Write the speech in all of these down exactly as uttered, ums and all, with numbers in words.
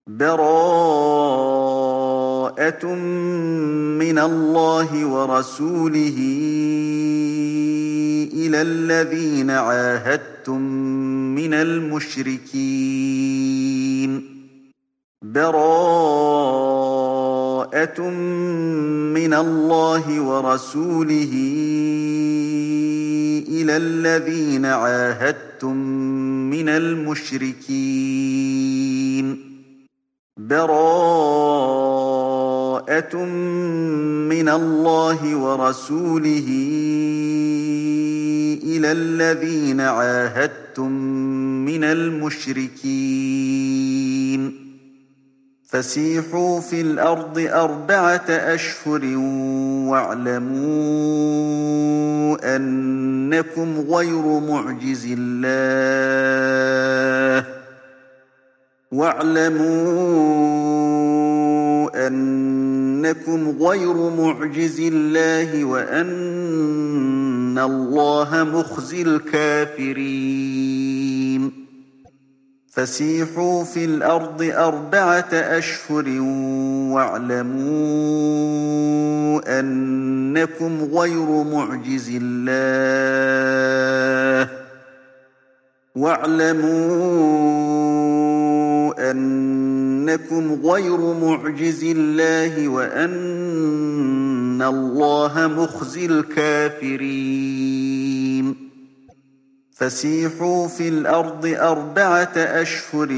بَرَاءَةٌ مِّنَ اللَّهِ وَرَسُولِهِ إِلَى الَّذِينَ عَاهَدتُّم مِّنَ الْمُشْرِكِينَ بَرَاءَةٌ مِّنَ اللَّهِ وَرَسُولِهِ إِلَى الَّذِينَ عَاهَدتُّم مِّنَ الْمُشْرِكِينَ بَرَاءَةٌ مِّنَ اللَّهِ وَرَسُولِهِ إِلَى الَّذِينَ عَاهَدتُّم مِّنَ الْمُشْرِكِينَ فَسِيحُوا فِي الْأَرْضِ أَرْبَعَةَ أَشْهُرٍ وَاعْلَمُوا أَنَّكُمْ غَيْرُ مُعْجِزِي اللَّهِ وَاعْلَمُوا أَنَّكُمْ غَيْرُ مُعْجِزِي اللَّهِ وَأَنَّ اللَّهَ مُخْزِي الْكَافِرِينَ فَسِيحُوا فِي الْأَرْضِ أَرْبَعَةَ أَشْهُرٍ وَاعْلَمُوا أَنَّكُمْ غَيْرُ مُعْجِزِي اللَّهِ وَاعْلَمُوا أَنَّكُمْ غَيْرُ مُعْجِزِي اللَّهِ وَأَنَّ اللَّهَ مُخْزِي الْكَافِرِينَ فَسِيحُوا فِي الْأَرْضِ أَرْبَعَةَ أَشْهُرٍ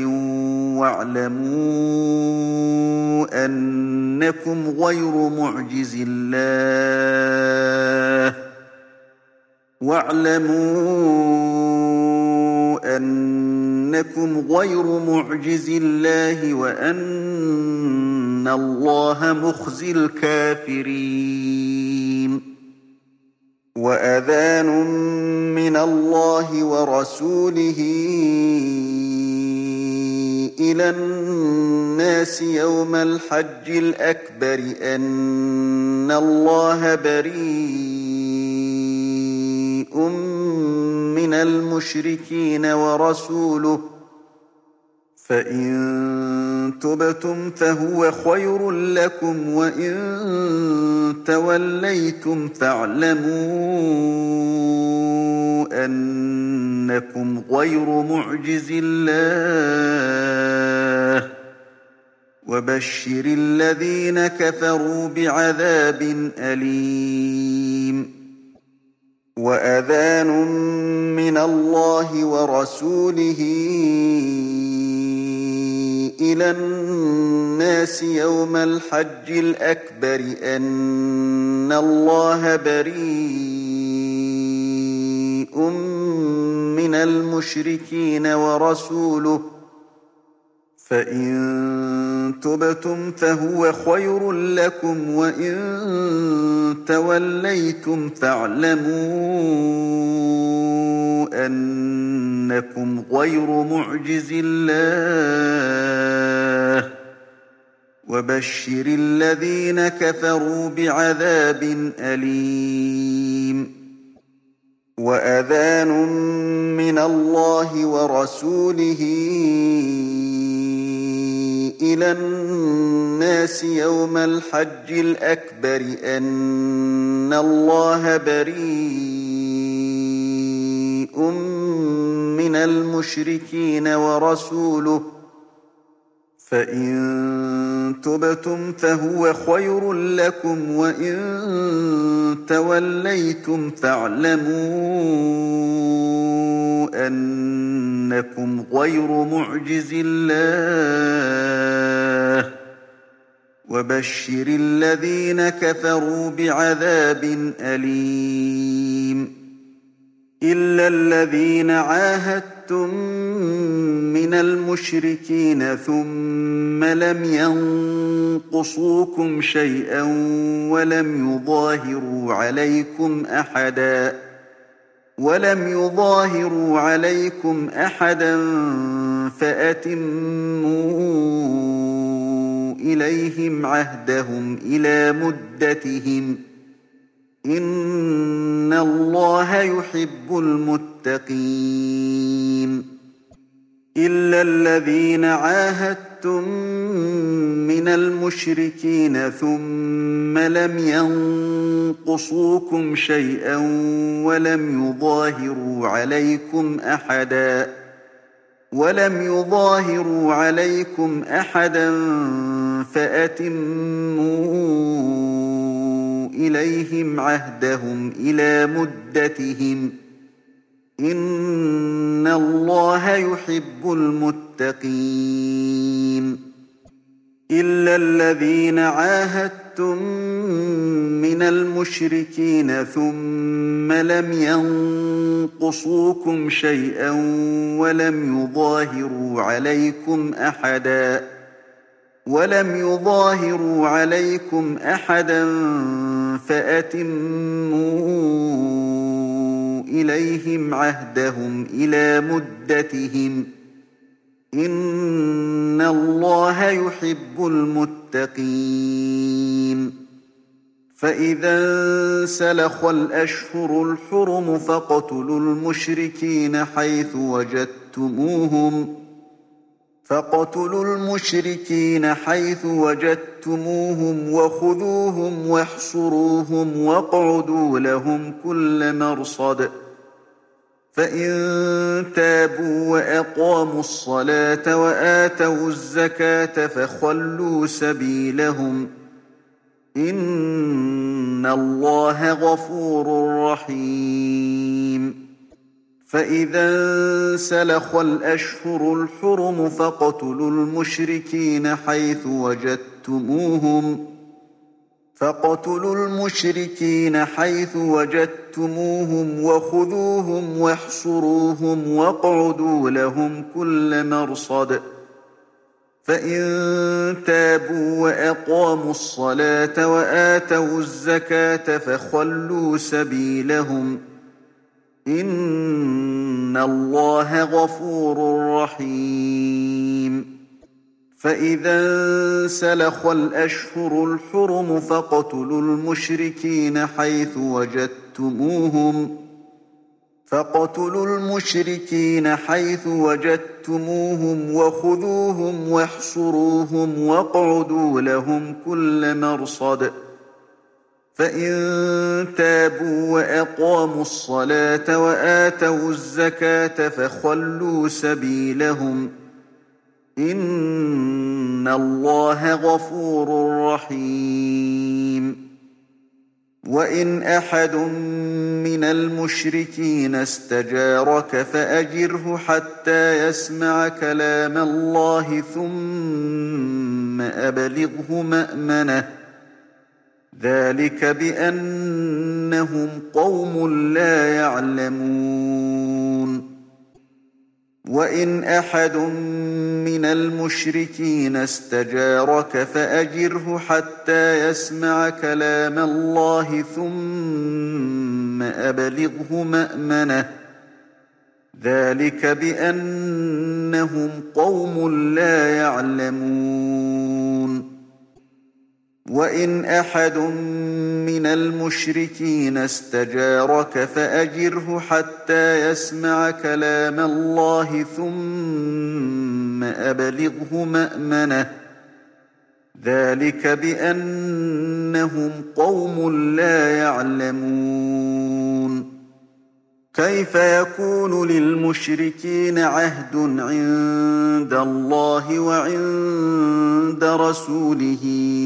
وَاعْلَمُوا أَنَّكُمْ غَيْرُ مُعْجِزِي اللَّهِ وَاعْلَمُوا أَنَّكُمْ غَيْرُ مُعْجِزِي اللَّهِ وَأَنَّ اللَّهَ مُخْزِي الْكَافِرِينَ وَأَذَانٌ مِّنَ اللَّهِ وَرَسُولِهِ إِلَى النَّاسِ يَوْمَ الْحَجِّ الْأَكْبَرِ أَنَّ اللَّهَ بَرِيءٌ مِّنَ الْمُشْرِكِينَ وَرَسُولُهُ فَإِن تُبْتُمْ فَهُوَ خَيْرٌ لَّكُمْ وَإِن تَوَلَّيْتُمْ فَاعْلَمُوا أَنَّكُمْ غَيْرُ مُعْجِزِي اللَّهِ وَبَشِّرِ الَّذِينَ كَفَرُوا بِعَذَابٍ أَلِيمٍ وَأَذَانٌ مِّنَ اللَّهِ وَرَسُولِهِ إِلَى النَّاسِ يَوْمَ الْحَجِّ الْأَكْبَرِ أَنَّ اللَّهَ بَرِيءٌ مِّنَ الْمُشْرِكِينَ وَرَسُولُهُ فَإِن تُبْتُمْ فَهُوَ خَيْرٌ لَّكُمْ وَإِن تَوَلَّيْتُمْ فَاعْلَمُوا أَنَّكُمْ غَيْرُ مُعْجِزِي اللَّهِ وَبَشِّرِ الَّذِينَ كَفَرُوا بِعَذَابٍ أَلِيمٍ وَأَذَانٌ مِّنَ اللَّهِ وَرَسُولِهِ إِلَى النَّاسِ يَوْمَ الْحَجِّ الْأَكْبَرِ أَنَّ اللَّهَ بَرِيءٌ مِّنَ الْمُشْرِكِينَ وَرَسُولُهُ فَإِن تُبْتُمْ فَهُوَ خَيْرٌ لَّكُمْ وَإِن تَوَلَّيْتُمْ فَاعْلَمُوا أَنَّكُمْ غَيْرُ مُعْجِزِي اللَّهِ وَبَشِّرِ الَّذِينَ كَفَرُوا بِعَذَابٍ أَلِيمٍ إِلَّا الَّذِينَ عَاهَدتُّم مِّنَ الْمُشْرِكِينَ ثُمَّ لَمْ يَنقُصُوكُمْ شَيْئًا وَلَمْ يُظَاهِرُوا عَلَيْكُمْ أَحَدًا وَلَمْ يُظَاهِرُوا عَلَيْكُمْ أَحَدًا فَأَتِمُّوا إِلَيْهِمْ عَهْدَهُمْ إِلَىٰ مُدَّتِهِمْ ۚ إِنَّ اللَّهَ يُحِبُّ الْمُتَّقِينَ إِلَّا الَّذِينَ عَاهَدتُّم عاهدتم من المشركين ثم لم ينقصوكم شيئا ولم يظاهروا عليكم أحدا ولم يظاهروا عليكم أحدا فأتموا إليهم عهدهم إلى مدتهم إن الله يحب المتقين إلا الذين عاهدتم من المشركين ثم لم ينقصوكم شيئا ولم يظاهروا عليكم أحدا ولم يظاهروا عليكم أحدا فأتموا إليهم عهدهم إلى مدتهم إن الله يحب المتقين فإذا انسلخ الأشهر الحرم فاقتلوا المشركين حيث وجدتموهم فاقتلوا المشركين حيث وجدتموهم وخذوهم واحصروهم واقعدوا لهم كل مرصد فإن تابوا وأقاموا الصلاة وآتوا الزكاة فخلوا سبيلهم إن الله غفور رحيم فإذا انسلخ الأشهر الحرم فاقتلوا المشركين حيث وجدتموهم فاقتلوا المشركين حيث وجدتموهم وخذوهم واحصروهم واقعدوا لهم كل مرصد فإن تابوا وأقاموا الصلاة وآتوا الزكاة فخلوا سبيلهم إن الله غفور رحيم فإذا انسلخ الأشهر الحرم فاقتلوا المشركين حيث وجدتموهم فاقتلوا المشركين حيث وجدتموهم وخذوهم واحصروهم واقعدوا لهم كل مرصد فإن تابوا وأقاموا الصلاة وآتوا الزكاة فخلوا سبيلهم إن الله غفور رحيم وإن أحد من المشركين استجارك فأجره حتى يسمع كلام الله ثم أبلغه مأمنه ذلك بأنهم قوم لا يعلمون وإن أحد من المشركين استجارك فأجره حتى يسمع كلام الله ثم أبلغه مأمنه ذلك بأنهم قوم لا يعلمون وإن أحد من المشركين استجارك فأجره حتى يسمع كلام الله ثم أبلغه مأمنه ذلك بأنهم قوم لا يعلمون كيف يكون للمشركين عهد عند الله وعند رسوله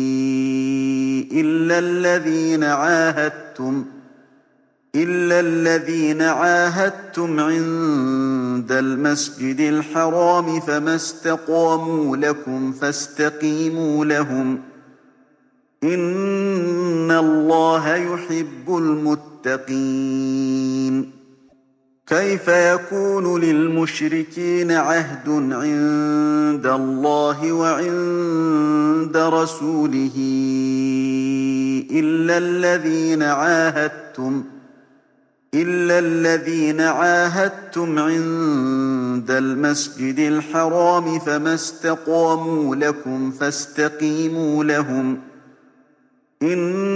إلا الذين عاهدتم إلا الذين عاهدتم عند المسجد الحرام فما استقاموا لكم فاستقيموا لهم إن الله يحب المتقين كيف يكون للمشركين عهد عند الله وعند رسوله إلا الذين عاهدتم إلا الذين عاهدتم عند المسجد الحرام فما استقاموا لكم فاستقيموا لهم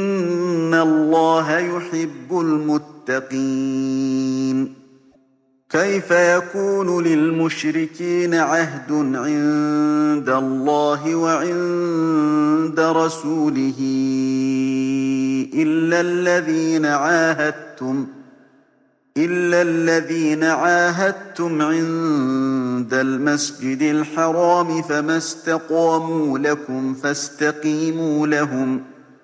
إن الله يحب المتقين كيف يكون للمشركين عهد عند الله وعند رسوله إلا الذين عاهدتم إلا الذين عاهدتم عند المسجد الحرام فما استقاموا لكم فاستقيموا لهم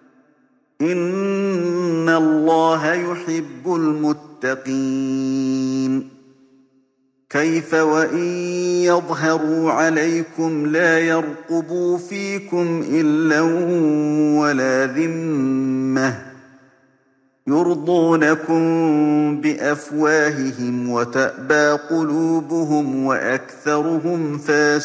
إن الله يحب المتقين كيف وإن يظهروا عليكم لا يرقبوا فيكم إلا ولا ذمة يرضونكم بأفواههم وتأبى قلوبهم وأكثرهم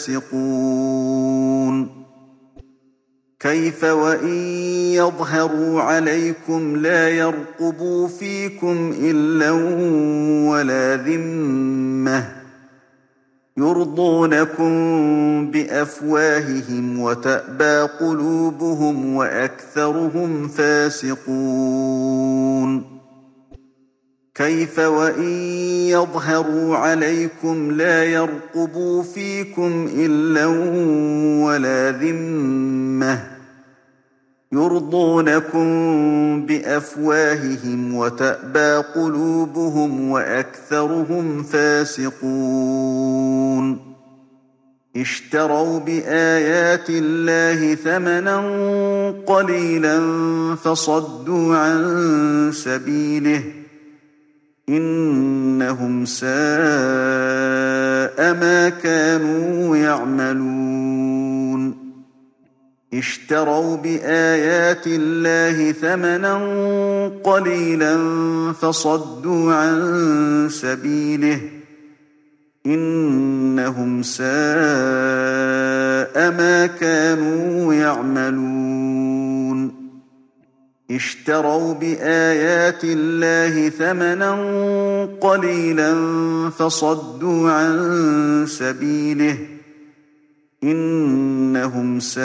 فاسقون كيف وإن يظهروا عليكم لا يرقبوا فيكم إلا ولا ذمة يرضونكم بأفواههم وتأبى قلوبهم وأكثرهم فاسقون كيف وإن يظهروا عليكم لا يرقبوا فيكم إلا ولا ذمة يرضونكم بأفواههم وتأبى قلوبهم وأكثرهم فاسقون اشتروا بآيات الله ثمنا قليلا فصدوا عن سبيله إنهم ساء ما كانوا يعملون اشتروا بآيات الله ثمنا قليلا فصدوا عن سبيله إنهم ساء ما كانوا يعملون اشتروا بآيات الله ثمنا قليلا فصدوا عن سبيله إنهم ساء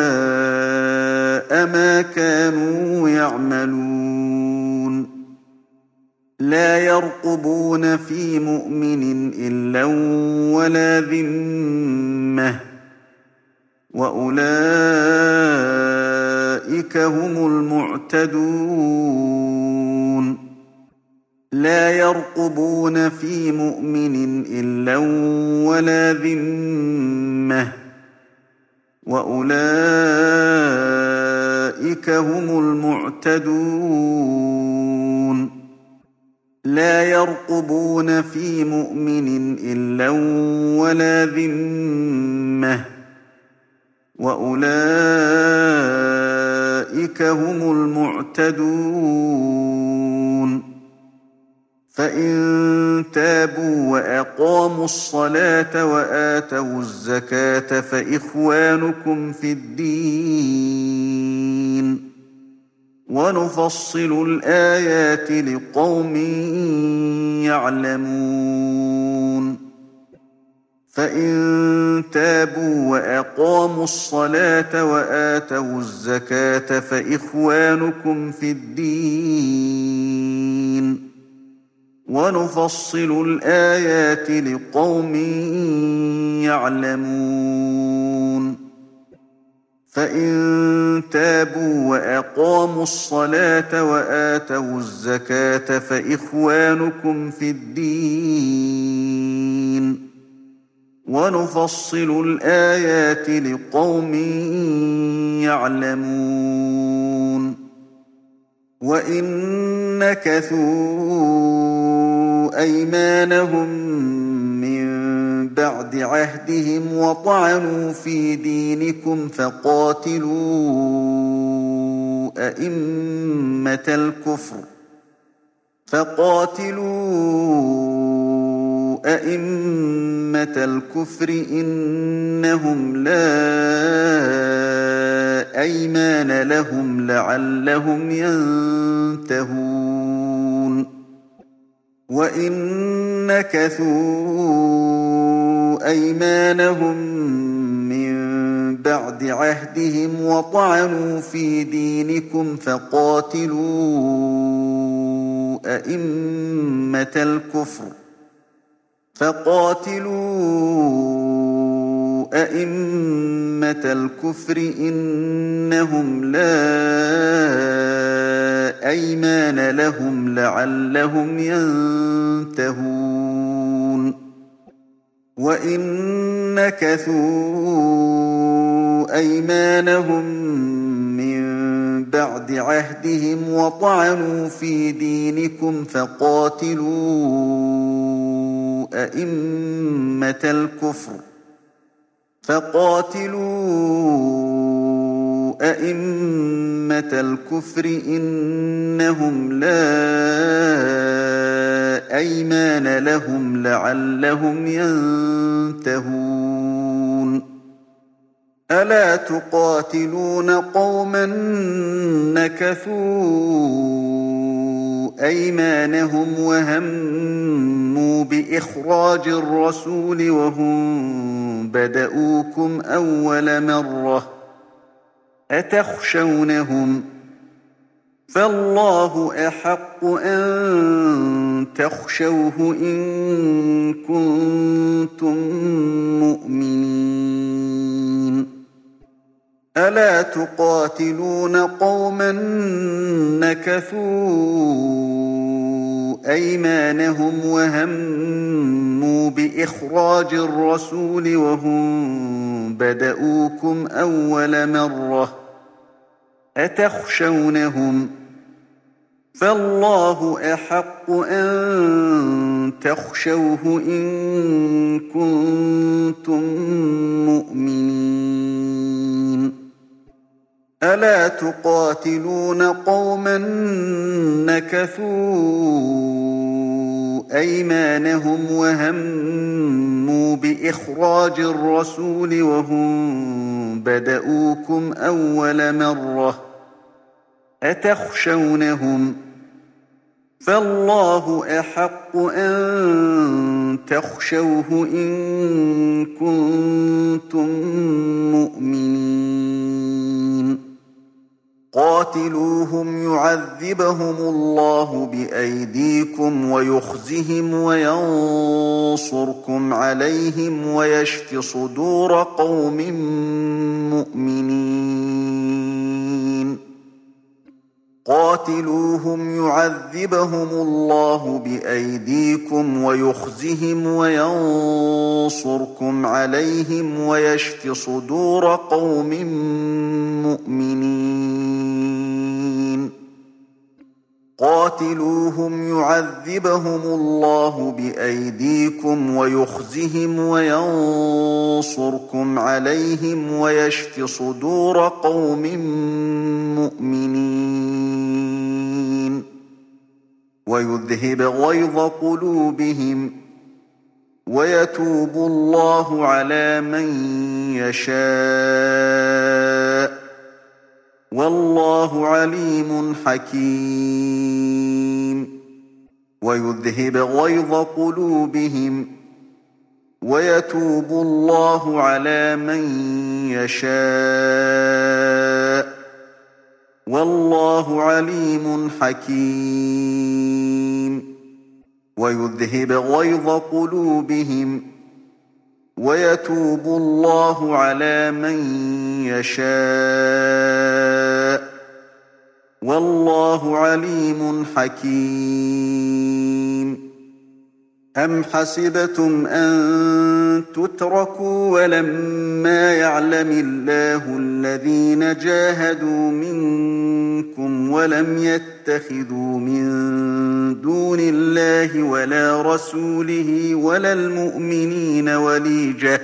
ما كانوا يعملون لا يرقبون في مؤمن إلا ولا ذمة وأولئك هم المعتدون لا يرقبون في مؤمن إلا ولا ذمة وأولئك هم المعتدون لا يرقبون في مؤمن إلا ولا ذمة وأولئك هم المعتدون فإن تابوا وأقاموا الصلاة وآتوا الزكاة فإخوانكم في الدين ونفصل الآيات لقوم يعلمون فإن تابوا وأقاموا الصلاة وآتوا الزكاة فإخوانكم في الدين ونفصل الآيات لقوم يعلمون فإن تابوا وأقاموا الصلاة وآتوا الزكاة فإخوانكم في الدين ونفصل الآيات لقوم يعلمون وإن نكثوا أيمانهم من بعد عهدهم وطعنوا في دينكم فقاتلوا أئمة الكفر فقاتلوا أئمة الكفر إنهم لا أيمان لهم لعلهم ينتهون وإن نكثوا أيمانهم من بعد عهدهم وطعنوا في دينكم فقاتلوا أئمة الكفر فقاتلوا أئمة الكفر إنهم لا أيمان لهم لعلهم ينتهون وإن نكثوا أيمانهم من بعد عهدهم وطعنوا في دينكم فقاتلوا أئمة الكفر فقاتلوا أئمة الكفر إنهم لا أيمان لهم لعلهم ينتهون ألا تقاتلون قوما نكثوا أيمانهم وهموا بإخراج الرسول وهم بدؤوكم أول مرة أتخشونهم فالله أحق أن تخشوه إن كنتم مؤمنين ألا تقاتلون قوما نكثوا أيمانهم وهموا بإخراج الرسول وهم بدؤوكم أول مرة أتخشونهم فالله أحق أن تخشوه إن كنتم مؤمنين ألا تقاتلون قوما نكثوا أيمانهم وهموا بإخراج الرسول وهم بدؤوكم أول مرة أتخشونهم فالله أحق أن تخشوه إن كنتم مؤمنين قاتلوهم يعذبهم الله بأيديكم ويخزهم وينصركم عليهم ويشف صدور قوم مؤمنين قاتلوهم يعذبهم الله بأيديكم ويخزهم وينصركم عليهم ويشف صدور قوم مؤمنين قاتلوهم يعذبهم الله بأيديكم ويخزهم وينصركم عليهم ويشف صدور قوم مؤمنين ويذهب غيظ قلوبهم ويتوب الله على من يشاء والله عليم حكيم ويذهب غيظ قلوبهم ويتوب الله على من يشاء والله عليم حكيم ويذهب غيظ قلوبهم ويتوب الله على من يشاء والله عليم حكيم أم حسبتم أن تتركوا ولما يعلم الله الذين جاهدوا منكم ولم يتخذوا من دون الله ولا رسوله ولا المؤمنين وليجة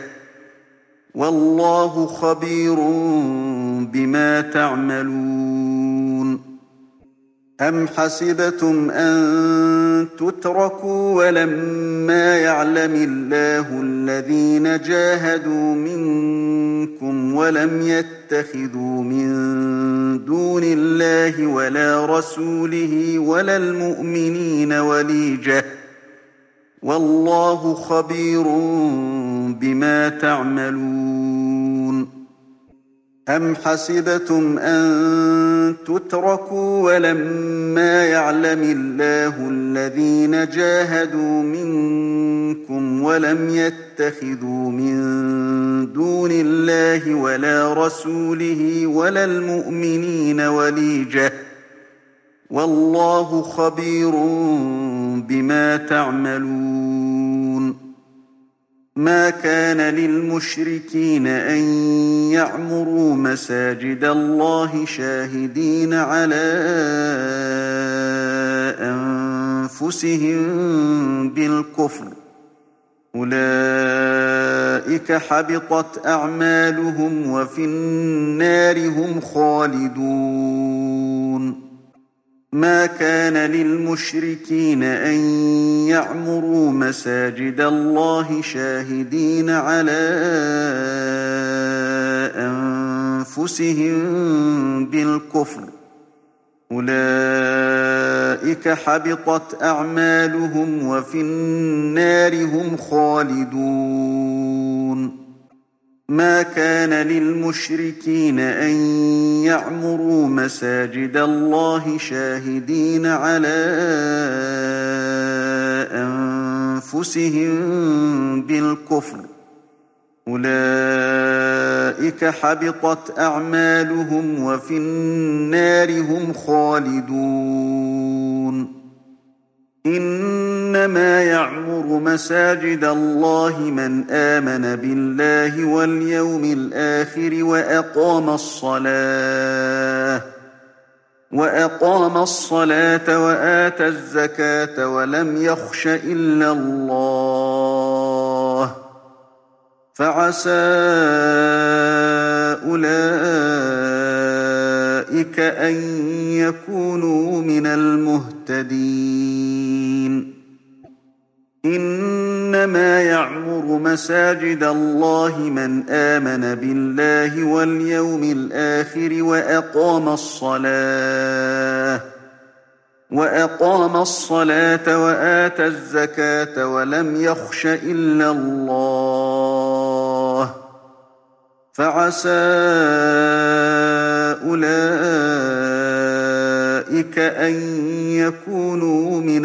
والله خبير بما تعملون أم حسبتم أن تتركوا ولما يعلم الله الذين جاهدوا منكم ولم يتخذوا من دون الله ولا رسوله ولا المؤمنين وليجة والله خبير بما تعملون أم حسبتم أن تتركوا ولما يعلم الله الذين جاهدوا منكم ولم يتخذوا من دون الله ولا رسوله ولا المؤمنين وليجة والله خبير بما تعملون ما كان للمشركين أن يعمروا مساجد الله شاهدين على أنفسهم بالكفر أولئك حبطت أعمالهم وفي النار هم خالدون ما كان للمشركين أن يعمروا مساجد الله شاهدين على أنفسهم بالكفر أولئك حبطت أعمالهم وفي النار هم خالدون ما كان للمشركين أن يعمروا مساجد الله شاهدين على أنفسهم بالكفر أولئك حبطت أعمالهم وفي النار هم خالدون إنما يعمر مساجد الله من آمن بالله واليوم الآخر وأقام الصلاة وأقام الصلاة وآتى الزكاة ولم يخش إلا الله فعسى أولئك أن يكونوا من المهتدين إنما يعمر مساجد الله من آمن بالله واليوم الآخر وأقام الصلاة وأقام الصلاة وآتى الزكاة ولم يخش إلا الله فعسى أولئك أن يكونوا من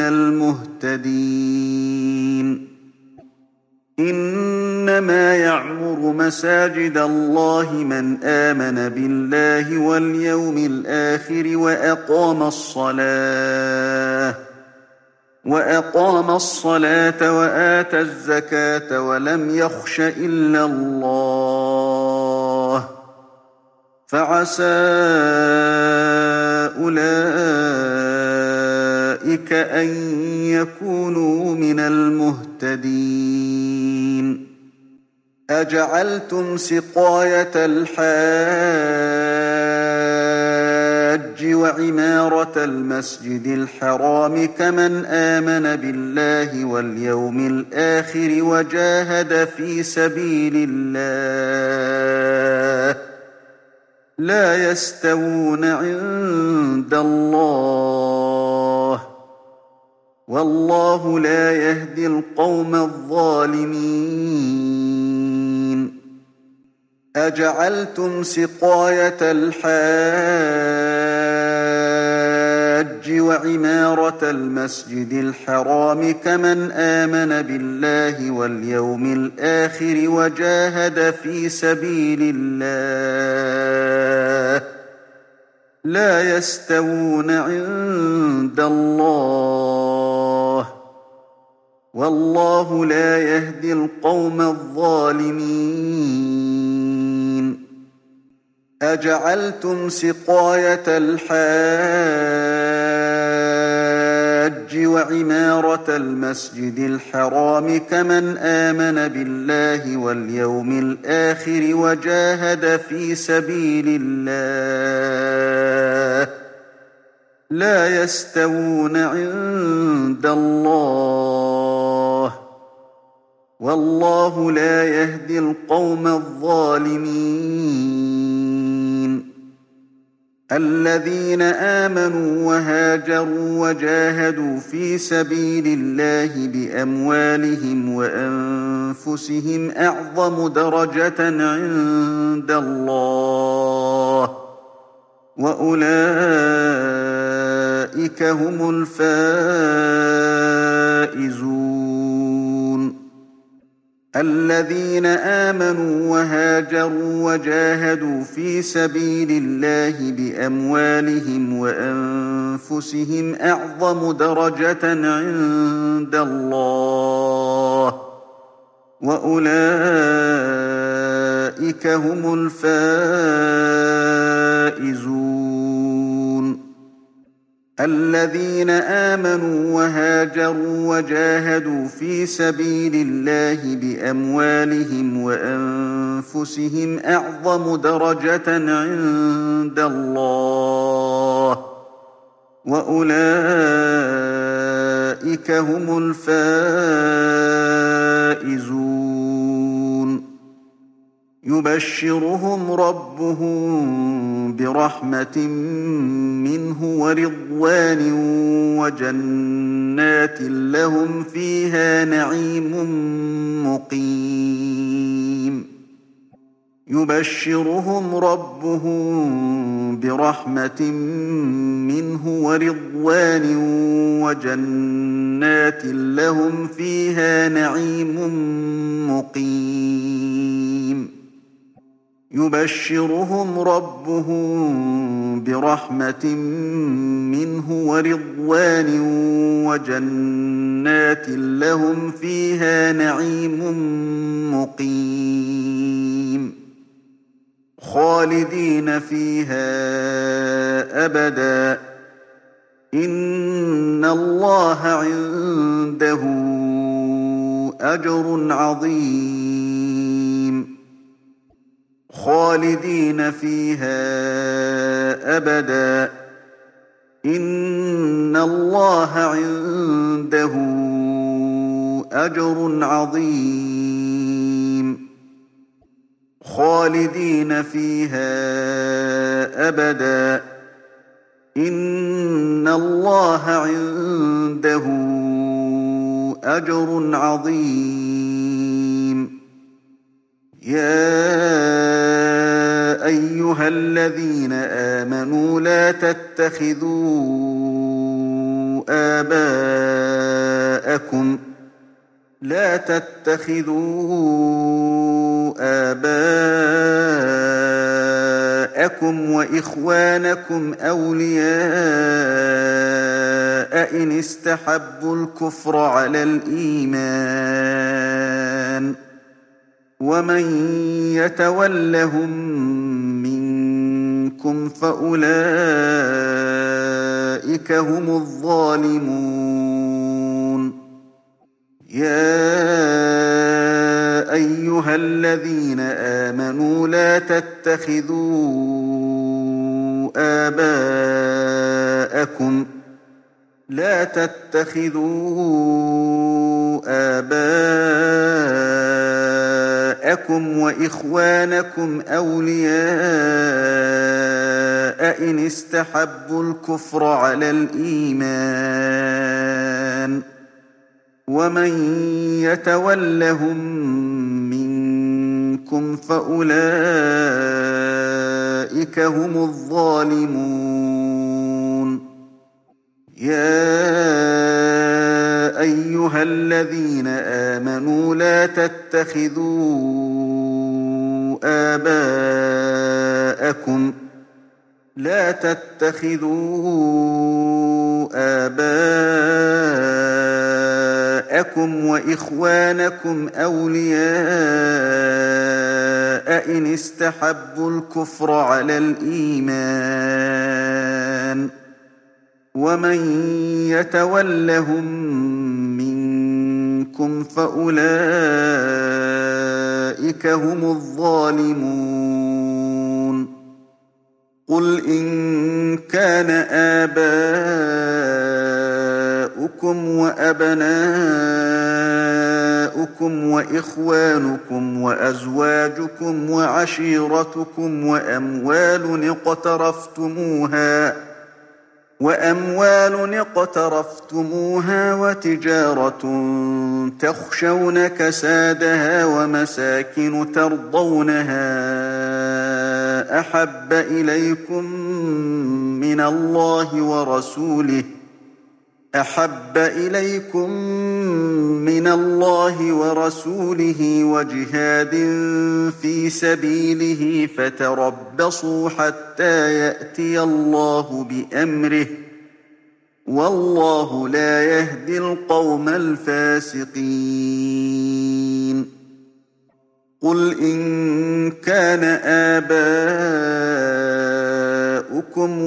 المهتدين إنما يعمر مساجد الله من آمن بالله واليوم الآخر وأقام الصلاة وأقام الصلاة وآتى الزكاة ولم يخش إلا الله فعسى أولئك أن يكونوا من المهتدين أجعلتم سقاية الحاج وعمارة المسجد الحرام كمن آمن بالله واليوم الآخر وجاهد في سبيل الله لا يستوون عند الله والله لا يهدي القوم الظالمين أجعلتم سقاية الحاج وعمارة المسجد الحرام كمن آمن بالله واليوم الآخر وجاهد في سبيل الله لا يستوون عند الله والله لا يهدي القوم الظالمين أجعلتم سقاية الحاج وعمارة المسجد الحرام كمن آمن بالله واليوم الآخر وجاهد في سبيل الله لا يستوون عند الله والله لا يهدي القوم الظالمين الذين آمنوا وهاجروا وجاهدوا في سبيل الله بأموالهم وأنفسهم أعظم درجة عند الله وأولئك هم الفائزون الذين آمنوا وهاجروا وجاهدوا في سبيل الله بأموالهم وأنفسهم أعظم درجة عند الله وأولئك هم الفائزون الذين آمنوا وهاجروا وجاهدوا في سبيل الله بأموالهم وأنفسهم أعظم درجة عند الله وأولئك هم الفائزون يبشرهم ربهم برحمة منه ورضوان وجنات لهم فيها نعيم مقيم يبشرهم ربهم برحمة منه ورضوان وجنات لهم فيها نعيم مقيم يبشرهم ربهم برحمة منه ورضوان وجنات لهم فيها نعيم مقيم خالدين فيها أبدا إن الله عنده أجر عظيم خالدين فيها أبدا إن الله عنده أجر عظيم خالدين فيها أبدا إن الله عنده أجر عظيم يا أيها الذين آمنوا لا تتخذوا آباءكم لا تتخذوا آباءكم وإخوانكم أولياء إن استحبوا الكفر على الإيمان ومن يتولهم منكم فأولئك هم الظالمون يا أيها الذين آمنوا لا تتخذوا آباءكم لا تتخذوا آباءكم وإخوانكم أولياء إن استحبوا الكفر على الإيمان ومن يتولهم منكم فأولئك هم الظالمون يا أيها الذين آمنوا لا تتخذوا آباءكم لا تتخذوا آباءكم وإخوانكم أولياء إن استحبوا الكفر على الإيمان ومن يتولهم منكم فأولئك هم الظالمون قل إن كان آباؤكم وأبناؤكم وإخوانكم وأزواجكم وعشيرتكم وأموال اقترفتموها وأموال اقترفتموها وتجارة تخشون كسادها ومساكن ترضونها أحب إليكم من الله ورسوله أحب إليكم من الله ورسوله وجهاد في سبيله فتربصوا حتى يأتي الله بأمره والله لا يهدي القوم الفاسقين قل إن كان آباؤكم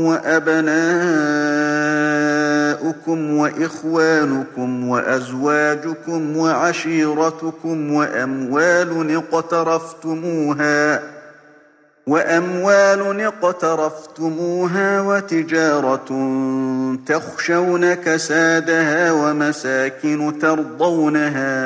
وأبناؤكم وإخوانكم وأزواجكم وعشيرتكم وأموال اقترفتموها وأموال اقترفتموها وتجارة تخشون كسادها ومساكن ترضونها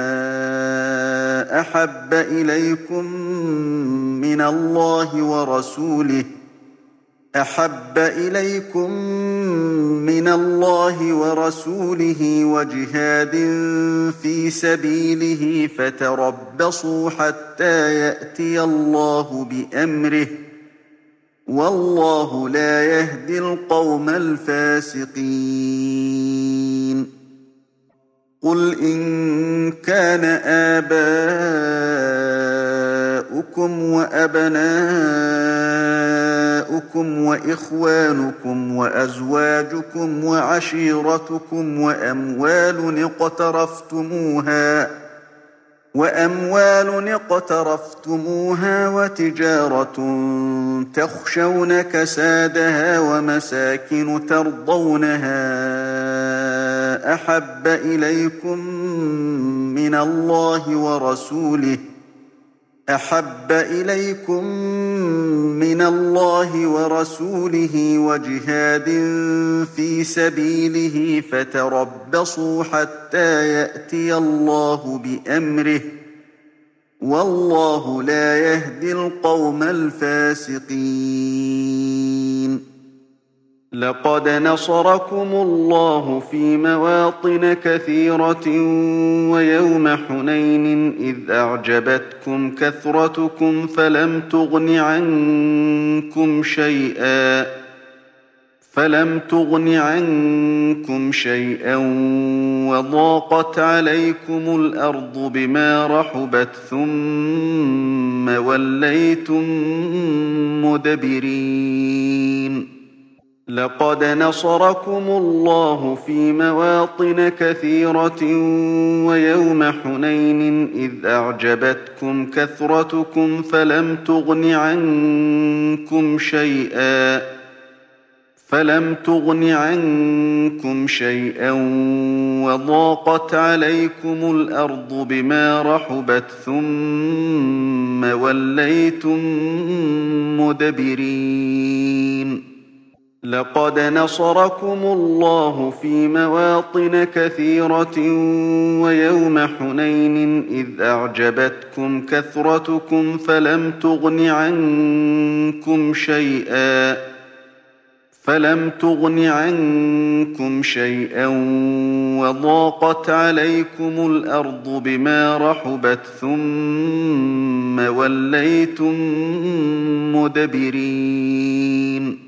أحب إليكم من الله ورسوله أحب إليكم من الله ورسوله وجهاد في سبيله فتربصوا حتى يأتي الله بأمره والله لا يهدي القوم الفاسقين قل إن كان آباؤكم وأبناؤكم وإخوانكم وأزواجكم وعشيرتكم وأموال اقترفتموها وأموال اقترفتموها وتجارة تخشون كسادها ومساكن ترضونها أحب إليكم من الله ورسوله أحب إليكم من الله ورسوله وجهاد في سبيله فتربصوا حتى يأتي الله بأمره والله لا يهدي القوم الفاسقين لقد نصركم الله في مواطن كثيرة ويوم حنين إذ أعجبتكم كثرتكم فلم تغن عنكم شيئا فلم تغن عنكم شيئا وضاقت عليكم الأرض بما رحبت ثم وليتم مدبرين لقد نصركم الله في مواطن كثيرة ويوم حنين إذ أعجبتكم كثرتكم فلم تغن عنكم شيئا فلم تغن عنكم شيئا وضاقت عليكم الأرض بما رحبت ثم وليتم مدبرين لقد نصركم الله في مواطن كثيرة ويوم حنين إذ أعجبتكم كثرتكم فلم تغن عنكم شيئا فلم تغن عنكم شيئا وضاقت عليكم الأرض بما رحبت ثم وليتم مدبرين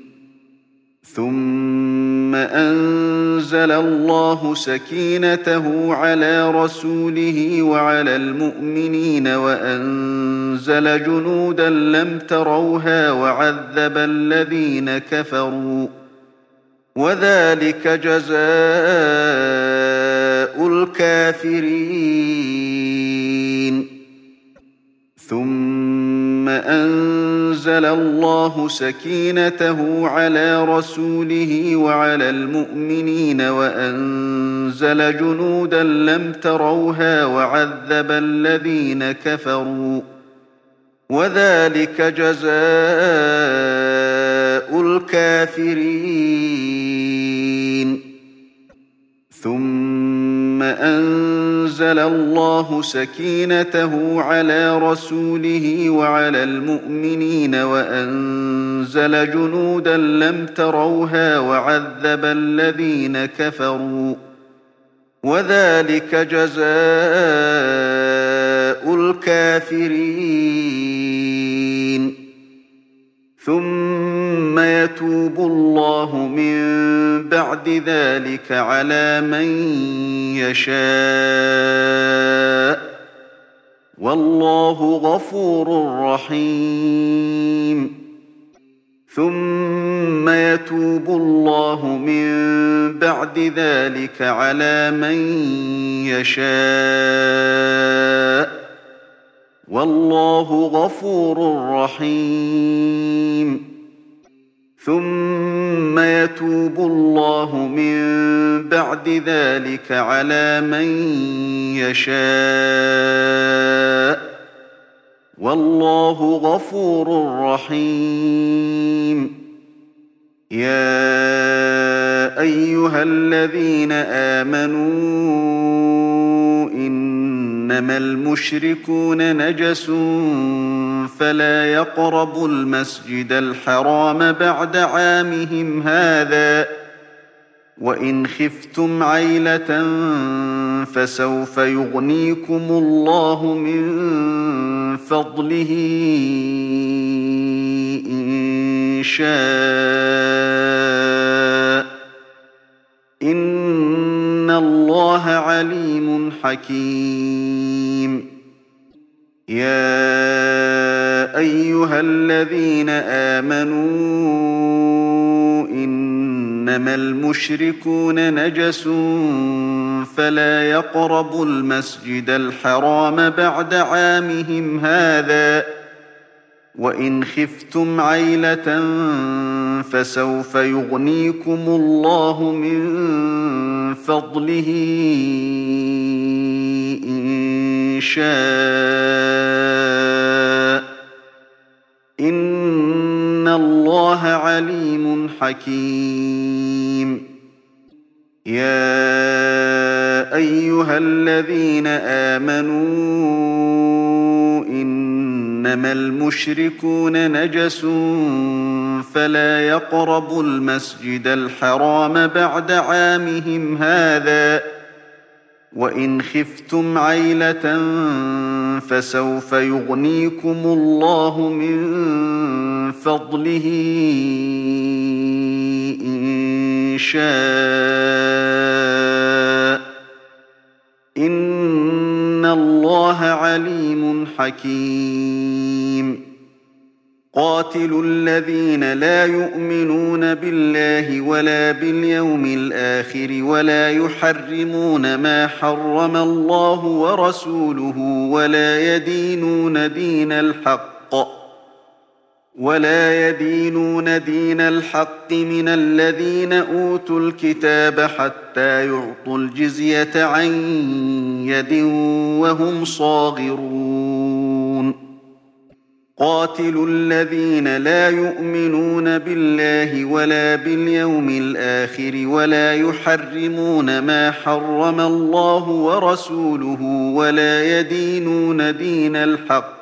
ثم أنزل الله سكينته على رسوله وعلى المؤمنين وأنزل جنودا لم تروها وعذب الذين كفروا وذلك جزاء الكافرين ثم أنزل الله سكينته على رسوله وعلى المؤمنين وأنزل جنودا لم تروها وعذب الذين كفروا وذلك جزاء الكافرين ثم أنزل الله سكينته على رسوله وعلى المؤمنين وأنزل جنودا لم تروها وعذب الذين كفروا وذلك جزاء الكافرين ثم يتوب الله من بعد ذلك على من يشاء والله غفور رحيم ثم يتوب الله من بعد ذلك على من يشاء والله غفور رحيم ثم يتوب الله من بعد ذلك على من يشاء والله غفور رحيم يا أيها الذين آمنوا إنما المشركون نجس فلا يقربوا المسجد الحرام بعد عامهم هذا وإن خفتم عيلة فسوف يغنيكم الله من فضله إن شاء إن الله عليم حكيم يا أيها الذين آمنوا إنما المشركون نجس فلا يقربوا المسجد الحرام بعد عامهم هذا وإن خفتم عيلة فسوف يغنيكم الله من فضله إن شاء إن الله عليم حكيم يا أيها الذين آمنوا إنما المشركون نجس فلا يقربوا المسجد الحرام بعد عامهم هذا وإن خفتم عيلة فسوف يغنيكم الله من فضله إن شاء إن الله عليم حكيم قاتلوا الذين لا يؤمنون بالله ولا باليوم الآخر ولا يحرمون ما حرم الله ورسوله ولا يدينون دين الحق ولا يدينون دين الحق من الذين أوتوا الكتاب حتى يعطوا الجزية عن يد وهم صاغرون قاتلوا الذين لا يؤمنون بالله ولا باليوم الآخر ولا يحرمون ما حرم الله ورسوله ولا يدينون دين الحق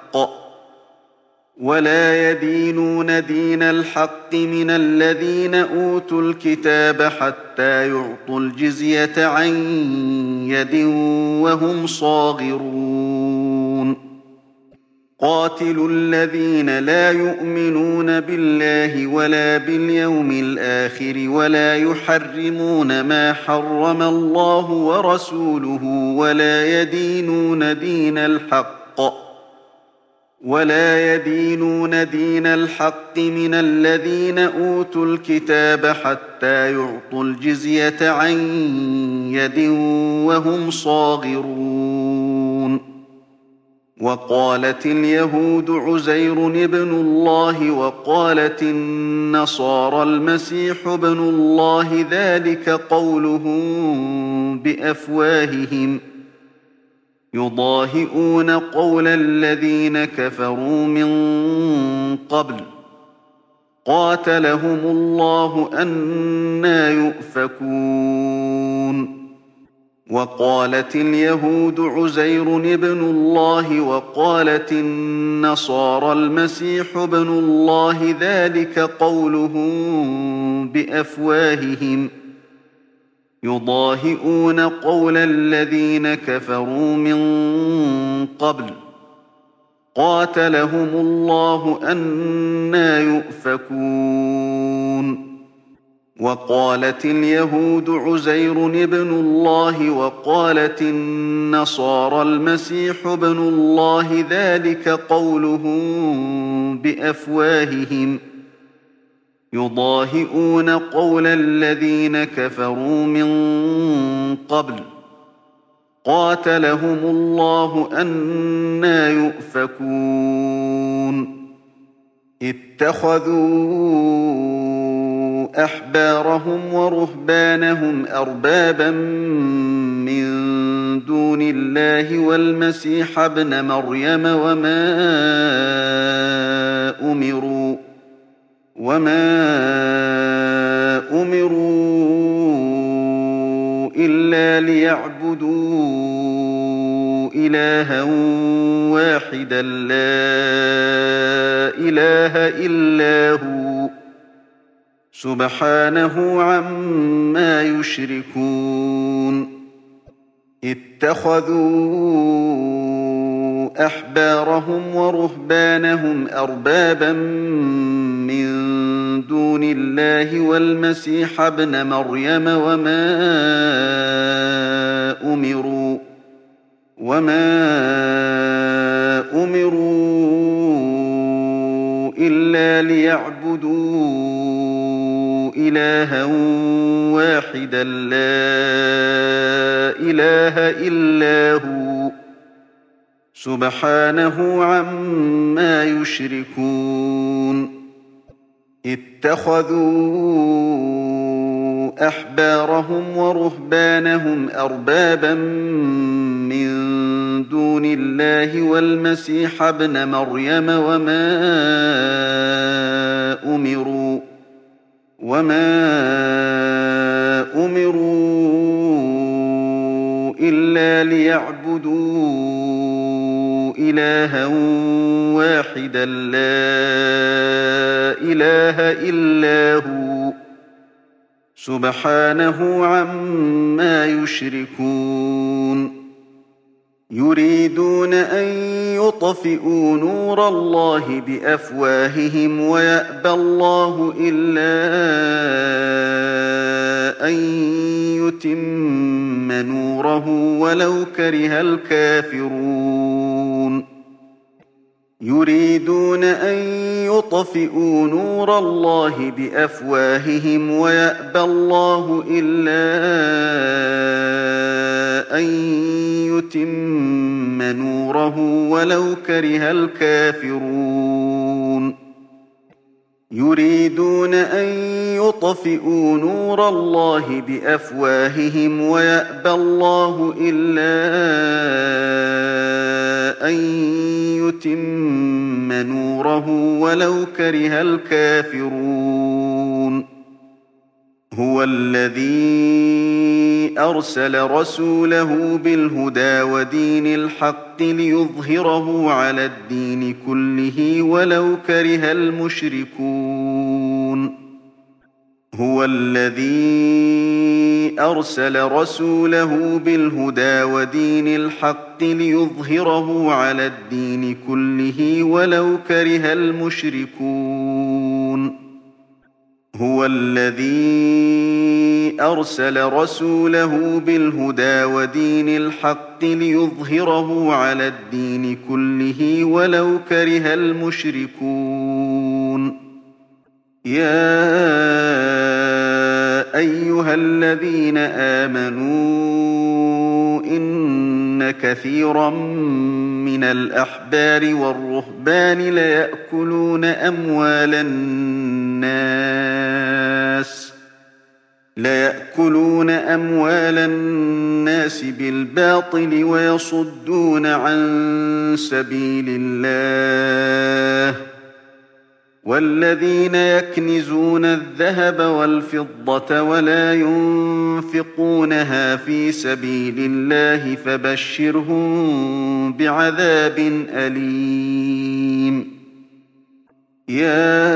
ولا يدينون دين الحق من الذين أوتوا الكتاب حتى يعطوا الجزية عن يد وهم صاغرون قاتلوا الذين لا يؤمنون بالله ولا باليوم الآخر ولا يحرمون ما حرم الله ورسوله ولا يدينون دين الحق ولا يدينون دين الحق من الذين أوتوا الكتاب حتى يعطوا الجزية عن يد وهم صاغرون وقالت اليهود عزير ابن الله وقالت النصارى المسيح ابن الله ذلك قولهم بأفواههم يضاهئون قول الذين كفروا من قبل قاتلهم الله أنى يؤفكون وقالت اليهود عزير ابن الله وقالت النصارى المسيح ابن الله ذلك قولهم بأفواههم يضاهئون قول الذين كفروا من قبل قاتلهم الله أنى يؤفكون وقالت اليهود عزير ابن الله وقالت النصارى المسيح ابن الله ذلك قولهم بأفواههم يضاهئون قول الذين كفروا من قبل قاتلهم الله أنى يؤفكون اتخذوا أحبارهم ورهبانهم أربابا من دون الله والمسيح ابن مريم وما أمروا وما أمروا إلا ليعبدوا إلها واحدا لا إله إلا هو سبحانه عما يشركون اتخذوا أحبارهم ورهبانهم أربابا من دون الله والمسيح ابن مريم وما أمروا وما أمروا إلا ليعبدوا إلها واحدا لا إله إلا هو سبحانه عما يشركون اتخذوا أحبارهم ورهبانهم أربابا من دون الله والمسيح ابن مريم وما أمروا وما أمروا إلا ليعبدوا إلها واحدا لا إله إلا هو سبحانه عما يشركون يريدون أن يطفئوا نور الله بأفواههم ويأبى الله إلا أن يتم نوره ولو كره الكافرون يريدون أن يطفئوا نور الله بأفواههم ويأبى الله إلا أن يتم نوره ولو كره الكافرون يريدون أن يطفئوا نور الله بأفواههم ويأبى الله إلا أن يتم نوره ولو كره الكافرون هو الذي أرسل رسوله بالهدى ودين الحق ليظهره على الدين كله ولو كره المشركون هو الذي أرسل رسوله بالهدى ودين الحق ليظهره على الدين كله ولو كره المشركون هو الذي أرسل رسوله بالهدى ودين الحق ليظهره على الدين كله ولو كره المشركون يا أيها الذين آمنوا إن كثيرا من الأحبار والرهبان ليأكلون أموال الناس ليأكلون أموال الناس بالباطل ويصدون عن سبيل الله والذين يكنزون الذهب والفضة ولا ينفقونها في سبيل الله فبشرهم بعذاب أليم يا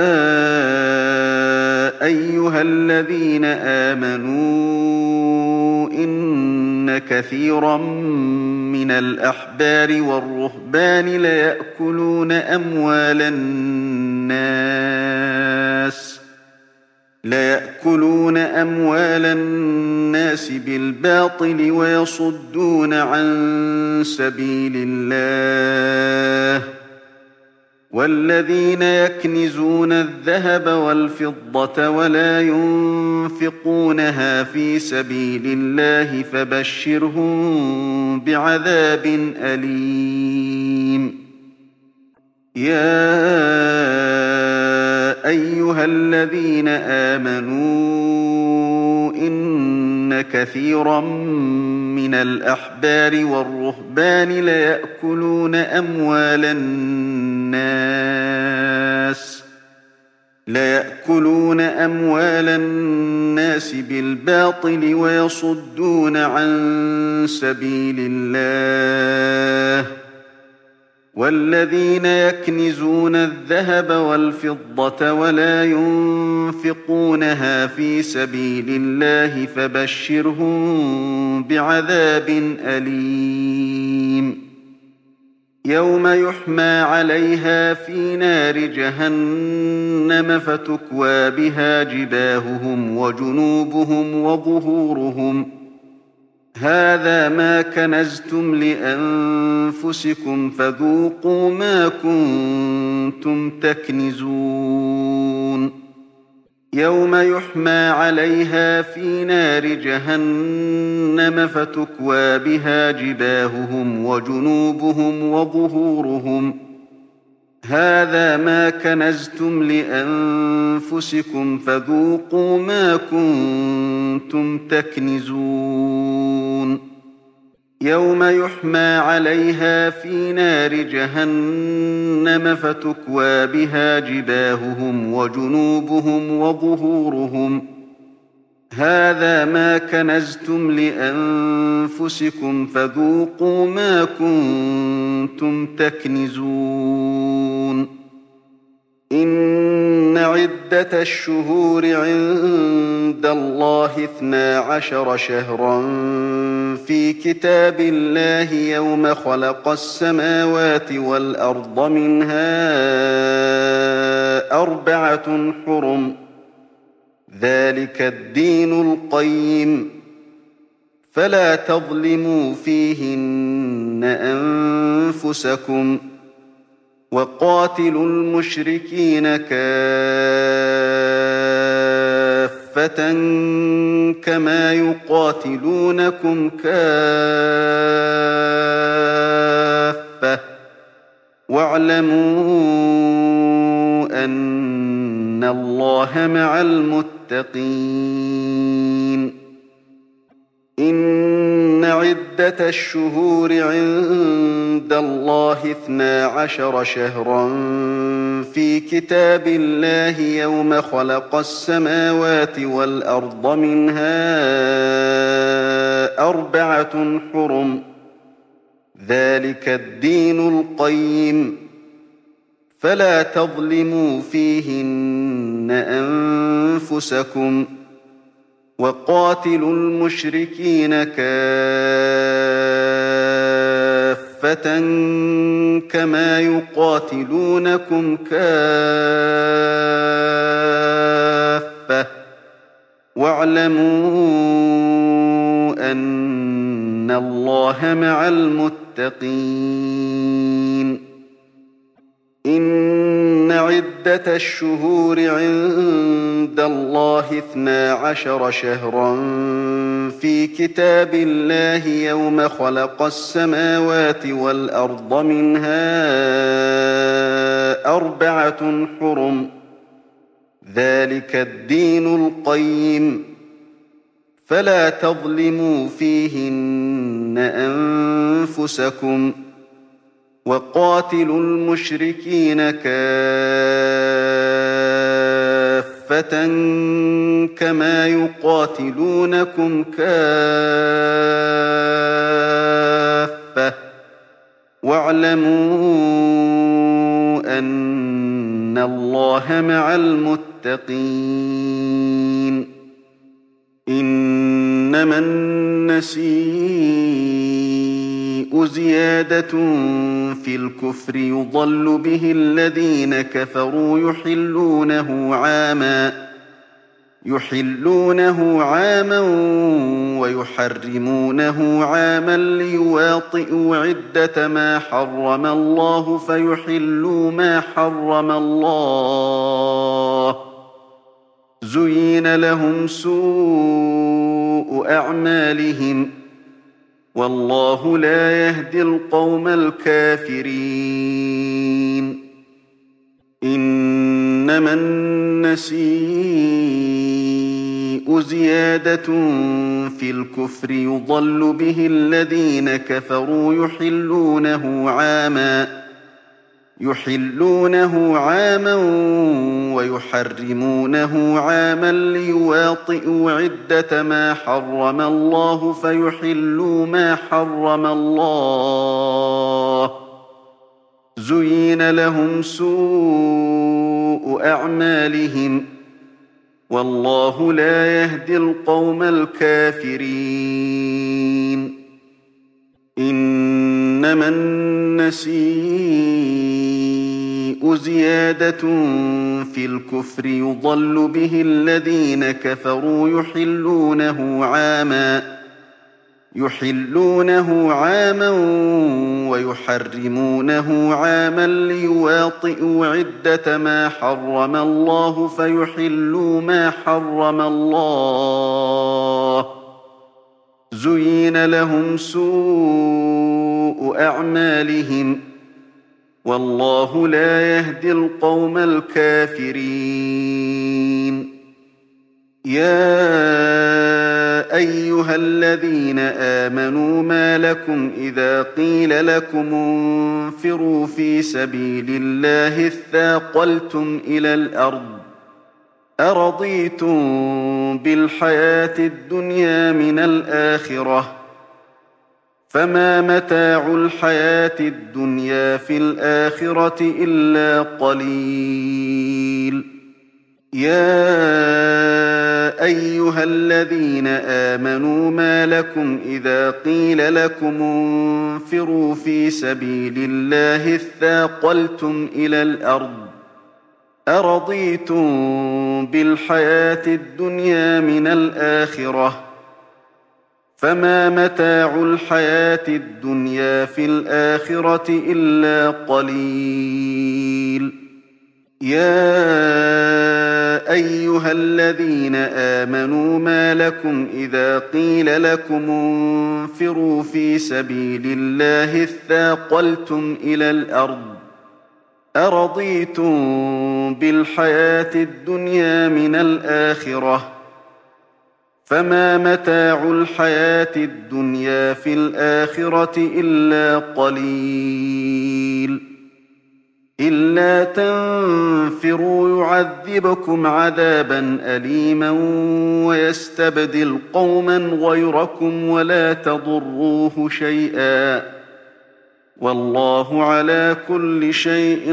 أيها الذين آمنوا إن إن كثيرا من الأحبار والرهبان ليأكلون أموال الناس ليأكلون أموال الناس بالباطل ويصدون عن سبيل الله والذين يكنزون الذهب والفضة ولا ينفقونها في سبيل الله فبشرهم بعذاب أليم يا أيها الذين آمنوا إن كثيرا من الأحبار والرهبان ليأكلون أموال الناس ليأكلون أموال الناس بالباطل ويصدون عن سبيل الله والذين يكنزون الذهب والفضة ولا ينفقونها في سبيل الله فبشرهم بعذاب أليم يوم يحمى عليها في نار جهنم فتكوى بها جباههم وجنوبهم وظهورهم هذا ما كنزتم لأنفسكم فذوقوا ما كنتم تكنزون يوم يحمى عليها في نار جهنم فتكوى بها جباههم وجنوبهم وظهورهم هذا ما كنزتم لأنفسكم فذوقوا ما كنتم تكنزون يوم يحمى عليها في نار جهنم فتكوى بها جباههم وجنوبهم وظهورهم هذا ما كنزتم لأنفسكم فذوقوا ما كنتم تكنزون إن عدة الشهور عند الله اثنا عشر شهرا في كتاب الله يوم خلق السماوات والأرض منها أربعة حرم ذلك الدين القيم فلا تظلموا فيهن أنفسكم وقاتلوا المشركين كافة كما يقاتلونكم كافة واعلموا أن الله مع المتقين إن عدة الشهور عند الله اثنا عشر شهرا في كتاب الله يوم خلق السماوات والأرض منها أربعة حرم ذلك الدين القيم فلا تظلموا فيهن أنفسكم وقاتلوا المشركين كافة كما يقاتلونكم كافة واعلموا أن الله مع المتقين إن عدة الشهور عند الله اثنا عشر شهرا في كتاب الله يوم خلق السماوات والأرض منها أربعة حرم ذلك الدين القيم فلا تظلموا فيهن أنفسكم وقاتلوا المشركين كافة كما يقاتلونكم كافة واعلموا أن الله مع المتقين إنما النسيء زيادة في الكفر يضل به الذين كفروا يحلونه عاما يحلونه عاما ويحرمونه عاما ليواطئوا عدة ما حرم الله فيحلوا ما حرم الله زين لهم سوء أعمالهم والله لا يهدي القوم الكافرين إنما النسيء زيادة في الكفر يضل به الذين كفروا يحلونه عاما يحلونه عاما ويحرمونه عاما ليواطئوا عدة ما حرم الله فيحلوا ما حرم الله زين لهم سوء أعمالهم والله لا يهدي القوم الكافرين إنما النسيء زيادة في الكفر يضل به الذين كفروا يحلونه عاما يحلونه عاما ويحرمونه عاما ليواطئوا عدة ما حرم الله فيحلوا ما حرم الله زين لهم سوء أعمالهم والله لا يهدي القوم الكافرين يا أيها الذين آمنوا ما لكم إذا قيل لكم انفروا في سبيل الله اثاقلتم إلى الأرض أرضيتم بالحياة الدنيا من الآخرة فما متاع الحياة الدنيا في الآخرة إلا قليل يا أيها الذين آمنوا ما لكم إذا قيل لكم انفروا في سبيل الله اثاقلتم إلى الأرض أرضيتم بالحياة الدنيا من الآخرة فما متاع الحياة الدنيا في الآخرة إلا قليل يا أيها الذين آمنوا ما لكم إذا قيل لكم انفروا في سبيل الله اثاقلتم إلى الأرض أرضيتم بالحياة الدنيا من الآخرة فما متاع الحياة الدنيا في الآخرة إلا قليل إلا تنفروا يعذبكم عذابا أليما ويستبدل قوما غيركم ولا تضروه شيئا والله على كل شيء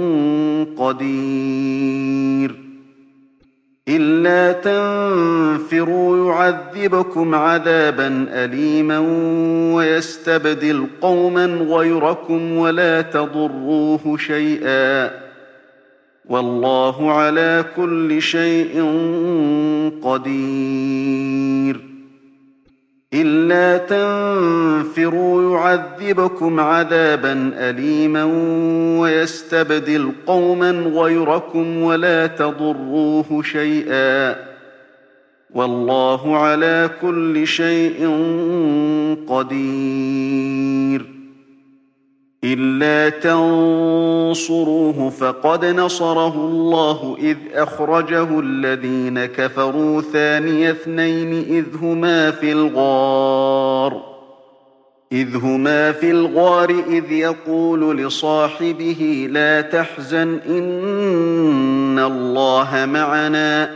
قدير إلا تنفروا يعذبكم عذابا أليما ويستبدل قوما غيركم ولا تضروه شيئا والله على كل شيء قدير إلا تنفروا يعذبكم عذابا أليما ويستبدل قوما غيركم ولا تضروه شيئا والله على كل شيء قدير إلا تنصروه فقد نصره الله إذ أخرجه الذين كفروا ثاني اثنين إذ هما في الغار إذ هما في الغار إذ يقول لصاحبه لا تحزن إن الله معنا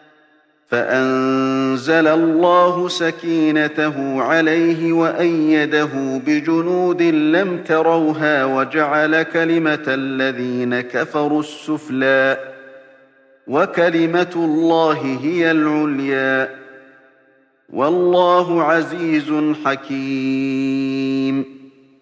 فأنزل الله سكينته عليه وأيده بجنود لم تروها وجعل كلمة الذين كفروا السفلى وكلمة الله هي العليا والله عزيز حكيم.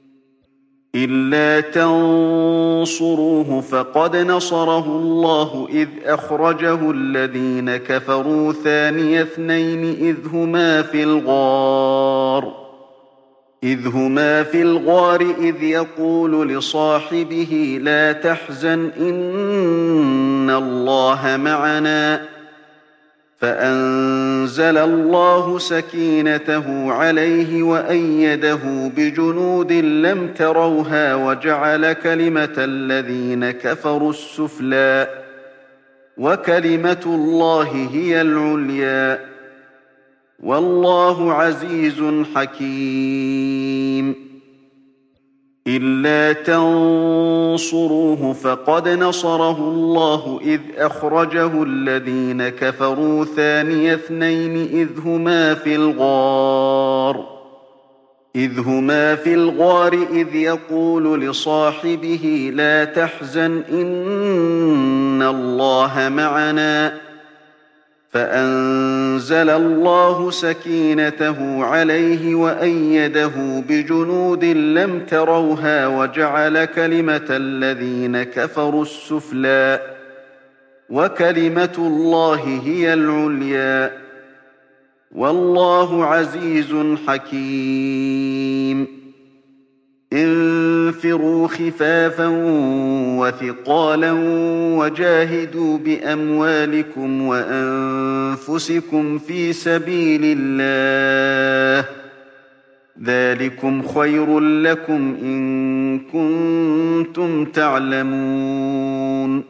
إلا تنصروه فقد نصره الله إذ أخرجه الذين كفروا ثاني اثنين إذ هما في الغار إذ هما في الغار إذ يقول لصاحبه لا تحزن إن الله معنا فأنزل الله سكينته عليه وأيده بجنود لم تروها وجعل كلمة الذين كفروا السفلى وكلمة الله هي العليا والله عزيز حكيم. إلا تنصروه فقد نصره الله إذ أخرجه الذين كفروا ثاني اثنين إذ هما في الغار إذ هما في الغار إذ يقول لصاحبه لا تحزن إن الله معنا فأنزل الله سكينته عليه وأيده بجنود لم تروها وجعل كلمة الذين كفروا السفلى وكلمة الله هي العليا والله عزيز حكيم. انفروا خفافا وثقالا وجاهدوا بأموالكم وأنفسكم في سبيل الله ذلكم خير لكم إن كنتم تعلمون.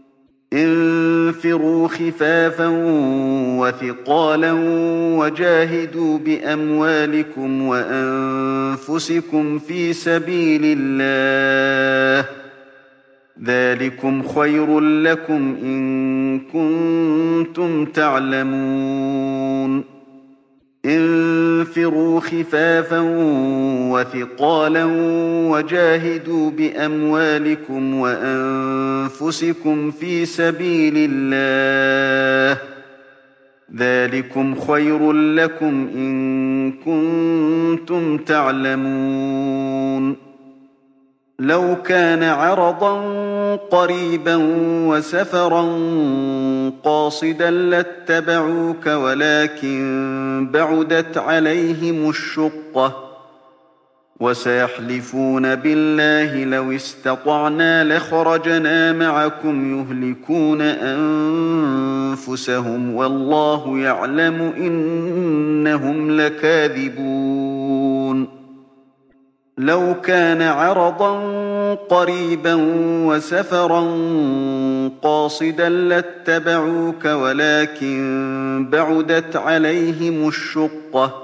انفروا خفافا وثقالا وجاهدوا بأموالكم وأنفسكم في سبيل الله ذلكم خير لكم إن كنتم تعلمون. انفروا خفافا وثقالا وجاهدوا بأموالكم وأنفسكم في سبيل الله ذلكم خير لكم إن كنتم تعلمون. لو كان عرضا قريبا وسفرا قاصدا لاتبعوك ولكن بعدت عليهم الشقة وسيحلفون بالله لو استطعنا لخرجنا معكم يهلكون أنفسهم والله يعلم إنهم لكاذبون. لو كان عرضا قريبا وسفرا قاصدا لاتبعوك ولكن بعدت عليهم الشقة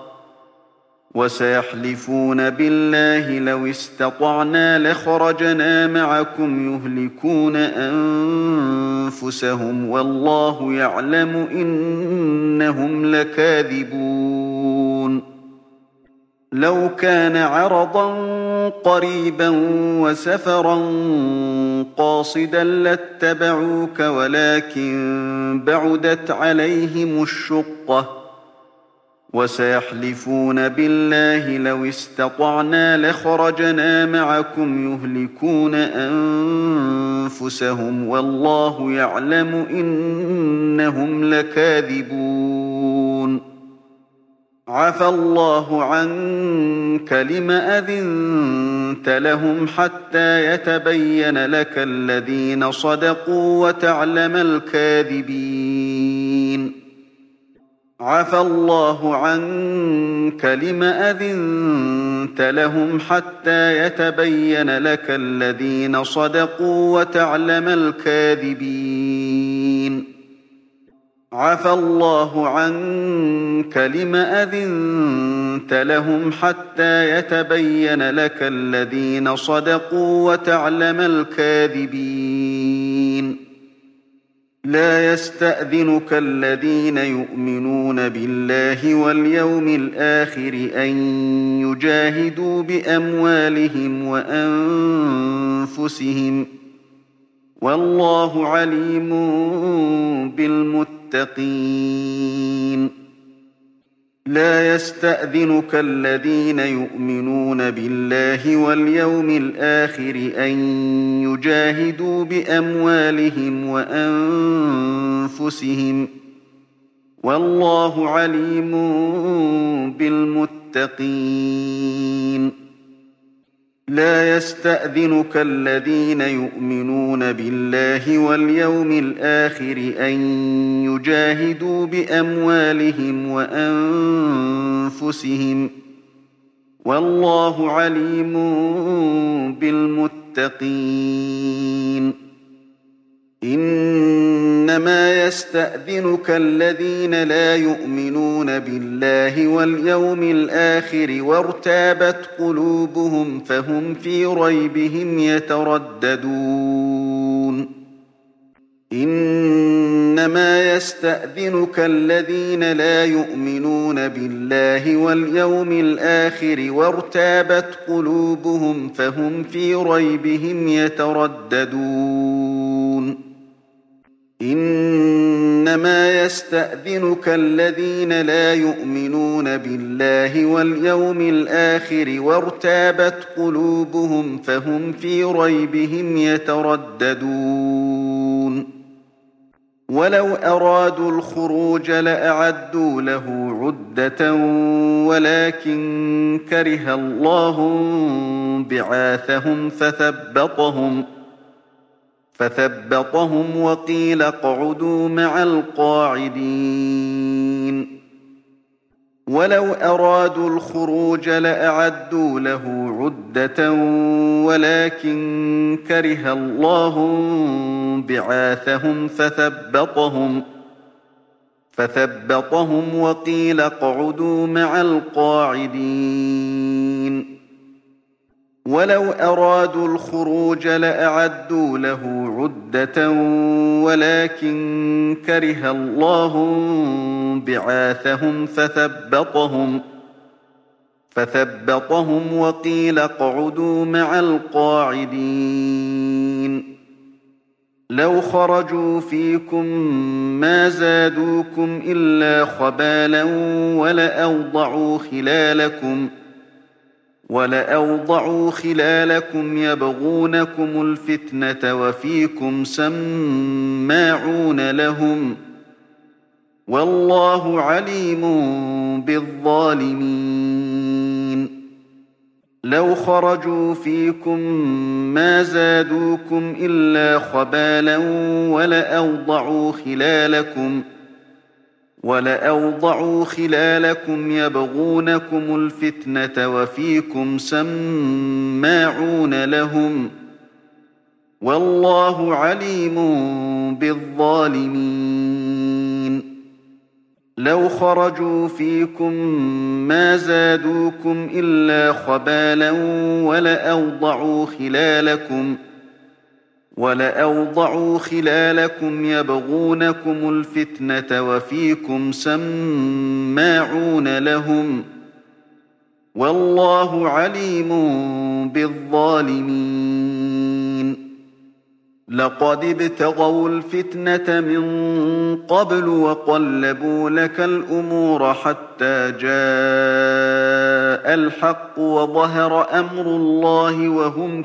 وسيحلفون بالله لو استطعنا لخرجنا معكم يهلكون أنفسهم والله يعلم إنهم لكاذبون. لو كان عرضا قريبا وسفرا قاصدا لاتبعوك ولكن بعدت عليهم الشقة وسيحلفون بالله لو استطعنا لخرجنا معكم يهلكون أنفسهم والله يعلم إنهم لكاذبون. عفى الله عنك لم أذنت لهم حتى يتبين لك الذين صدقوا وتعلم الكاذبين. عفى الله عنك لم أذنت لهم حتى يتبين لك الذين صدقوا وتعلم الكاذبين. عفى الله عنك لم أذنت لهم حتى يتبين لك الذين صدقوا وتعلم الكاذبين. لا يستأذنك الذين يؤمنون بالله واليوم الآخر أن يجاهدوا بأموالهم وأنفسهم والله عليم بالمتقين. لا يستأذنك الذين يؤمنون بالله واليوم الآخر أن يجاهدوا بأموالهم وأنفسهم والله عليم بالمتقين لا يستأذنك الذين يؤمنون بالله واليوم الآخر أن يجاهدوا بأموالهم وأنفسهم والله عليم بالمتقين إنما يستأذنك الذين لا يؤمنون بالله واليوم الآخر وارتابت قلوبهم فهم في ريبهم يترددون إنما يستأذنك الذين لا يؤمنون بالله واليوم الآخر وارتابت قلوبهم فهم في ريبهم يترددون إنما يستأذنك الذين لا يؤمنون بالله واليوم الآخر وارتابت قلوبهم فهم في ريبهم يترددون ولو أرادوا الخروج لأعدوا له عدة ولكن كره الله بعاثهم فثبطهم فثبطهم وقيل اقعدوا مع القاعدين ولو أرادوا الخروج لأعدوا له عدة ولكن كره الله بعاثهم فثبطهم فثبطهم وقيل اقعدوا مع القاعدين ولو أرادوا الخروج لأعدوا له عدة ولكن كره الله بعاثهم فثبطهم فثبطهم وقيل اقعدوا مع القاعدين لو خرجوا فيكم ما زادوكم إلا خبالا ولأوضعوا خلالكم ولأوضعوا خلالكم يبغونكم الفتنة وفيكم سماعون لهم والله عليم بالظالمين لو خرجوا فيكم ما زادوكم إلا خبالا ولأوضعوا خلالكم ولأوضعوا خلالكم يبغونكم الفتنة وفيكم سماعون لهم والله عليم بالظالمين لو خرجوا فيكم ما زادوكم إلا خبالا ولأوضعوا خلالكم ولأوضعوا خلالكم يبغونكم الفتنة وفيكم سماعون لهم والله عليم بالظالمين لقد ابتغوا الفتنة من قبل وقلبوا لك الأمور حتى جاء الحق وظهر أمر الله وهم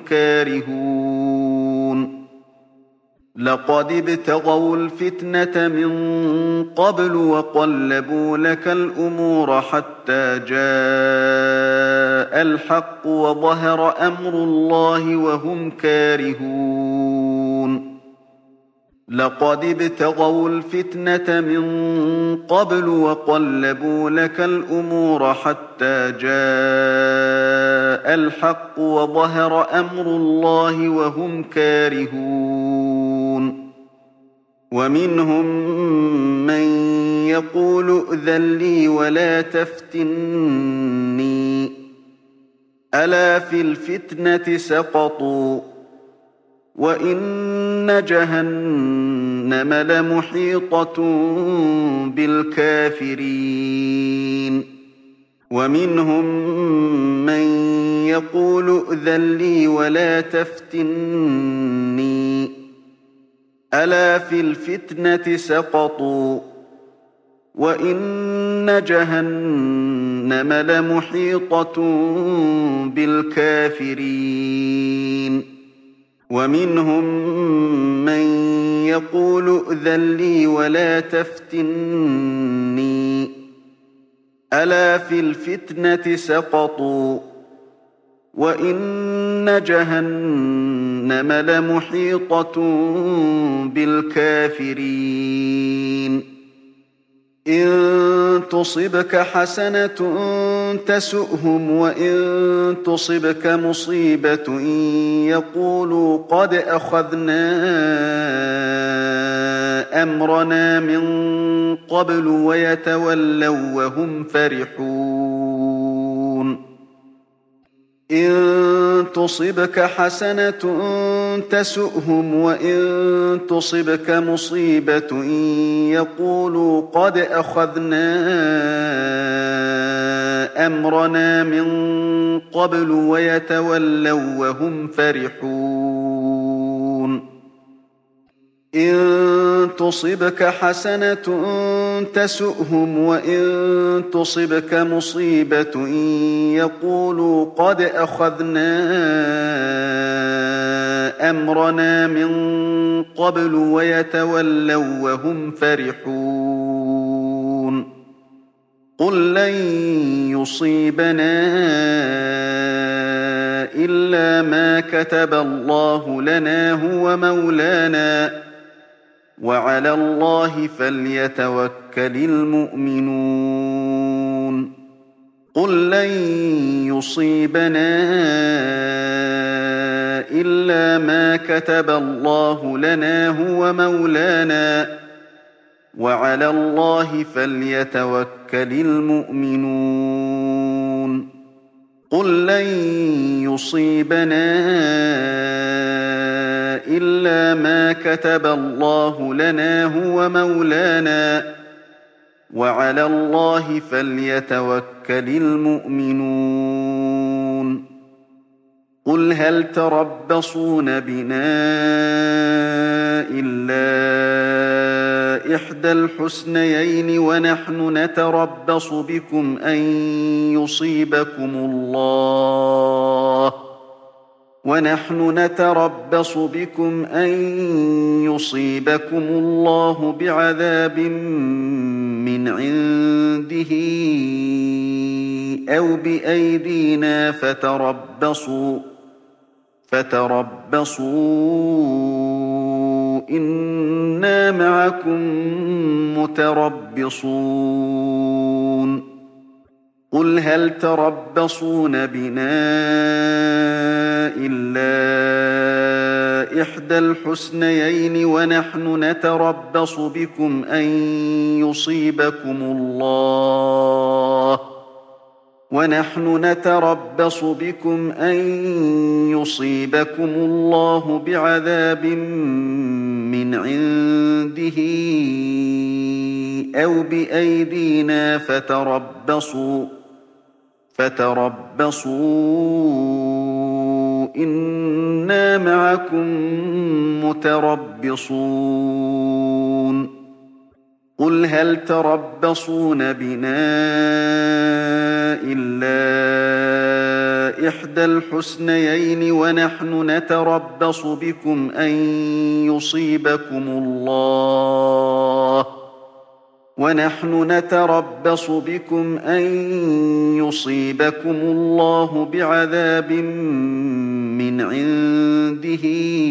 كارهون لقد ابتغوا الفتنة من قبل وقلبوا لك الأمور حتى جاء الحق وظهر أمر الله وهم كارهون لقد ابتغوا الفتنة من قبل وقلبوا لك الأمور حتى جاء الحق وظهر أمر الله وهم كارهون ومنهم من يقول ائذن لي ولا تفتني ألا في الفتنة سقطوا وإن جهنم لمحيطة بالكافرين ومنهم من يقول ائذن لي ولا تفتني ألا في الفتنة سقطوا وَإِنَّ جَهَنَّمَ لَمُحِيطَةٌ بِالْكَافِرِينَ وَمِنْهُم مَّن يَقُولُ ائْذَن لِّي وَلَا تَفْتِنِّي أَلَا فِي الْفِتْنَةِ سَقَطُوا وَإِنَّ جَهَنَّمَ لَمُحِيطَةٌ بِالْكَافِرِينَ إِن تُصِبْكَ حَسَنَةٌ تَسُؤْهُمْ وَإِن تُصِبْكَ مُصِيبَةٌ يَقُولُوا قَدْ أَخَذْنَا أَمْرَنَا مِن قَبْلُ وَيَتَوَلَّوا وَّهُمْ فَرِحُونَ إِن تُصِبْكَ حَسَنَةٌ تَسُؤْهُمْ وَإِن تُصِبْكَ مُصِيبَةٌ يَقُولُوا قَدْ أَخَذْنَا أَمْرَنَا مِن قَبْلُ وَيَتَوَلَّوا وَّهُمْ فَرِحُونَ إِن تُصِبْكَ حَسَنَةٌ تَسُؤْهُمْ وَإِن تُصِبْكَ مُصِيبَةٌ يَقُولُوا قَدْ أَخَذْنَا أَمْرَنَا مِن قَبْلُ وَيَتَوَلَّوا وَّهُمْ فَرِحُونَ قُل لَّن يُصِيبَنَا إِلَّا مَا كَتَبَ اللَّهُ لَنَا هُوَ مَوْلَانَا وَعَلَى اللَّهِ فَلْيَتَوَكَّلِ الْمُؤْمِنُونَ قُل لَّن يُصِيبَنَا إِلَّا مَا كَتَبَ اللَّهُ لَنَا هُوَ مَوْلَانَا وَعَلَى اللَّهِ فَلْيَتَوَكَّلِ الْمُؤْمِنُونَ قُل لَّن يُصِيبَنَا إِلَّا مَا كَتَبَ اللَّهُ لَنَا هُوَ مَوْلَانَا وَعَلَى اللَّهِ فَلْيَتَوَكَّلِ الْمُؤْمِنُونَ قُلْ هَلْ تَرَبَّصُونَ بِنَا إِلَّا إِحْدَى الْحُسْنَيَيْنِ وَنَحْنُ نَتَرَبَّصُ بِكُمْ أَن يُصِيبَكُمُ اللَّهُ وَنَحْنُ نَتَرَبَّصُ بِكُمْ أَن يُصِيبَكُمُ اللَّهُ بِعَذَابٍ مِّنْ عِندِهِ أَوْ بِأَيْدِينَا فَتَرَبَّصُوا فَتَرَبَّصُوا إِنَّا مَعَكُم مُّتَرَبِّصُونَ قُلْ هَلْ تَرَبَّصُونَ بِنَا إِلَّا إِحْدَى الْحُسْنَيَيْنِ وَنَحْنُ نَتَرَبَّصُ بِكُمْ أَن يُصِيبَكُمُ اللَّهُ وَنَحْنُ نَتَرَبَّصُ بِكُمْ أَن يُصِيبَكُمُ اللَّهُ بِعَذَابٍ مِّنْ عِندِهِ أَوْ بِأَيْدِينَا فَتَرَبَّصُوا فَتَرَبَّصُوا إِنَّا مَعَكُم مُّتَرَبِّصُونَ قُلْ هَلْ تَرَبَّصُونَ بِنَا إِلَّا إِحْدَى الْحُسْنَيَيْنِ وَنَحْنُ نَتَرَبَّصُ بِكُمْ أَن يُصِيبَكُمُ اللَّهُ وَنَحْنُ نَتَرَبَّصُ بِكُمْ أَن يُصِيبَكُمُ اللَّهُ بِعَذَابٍ مِّنْ عِندِهِ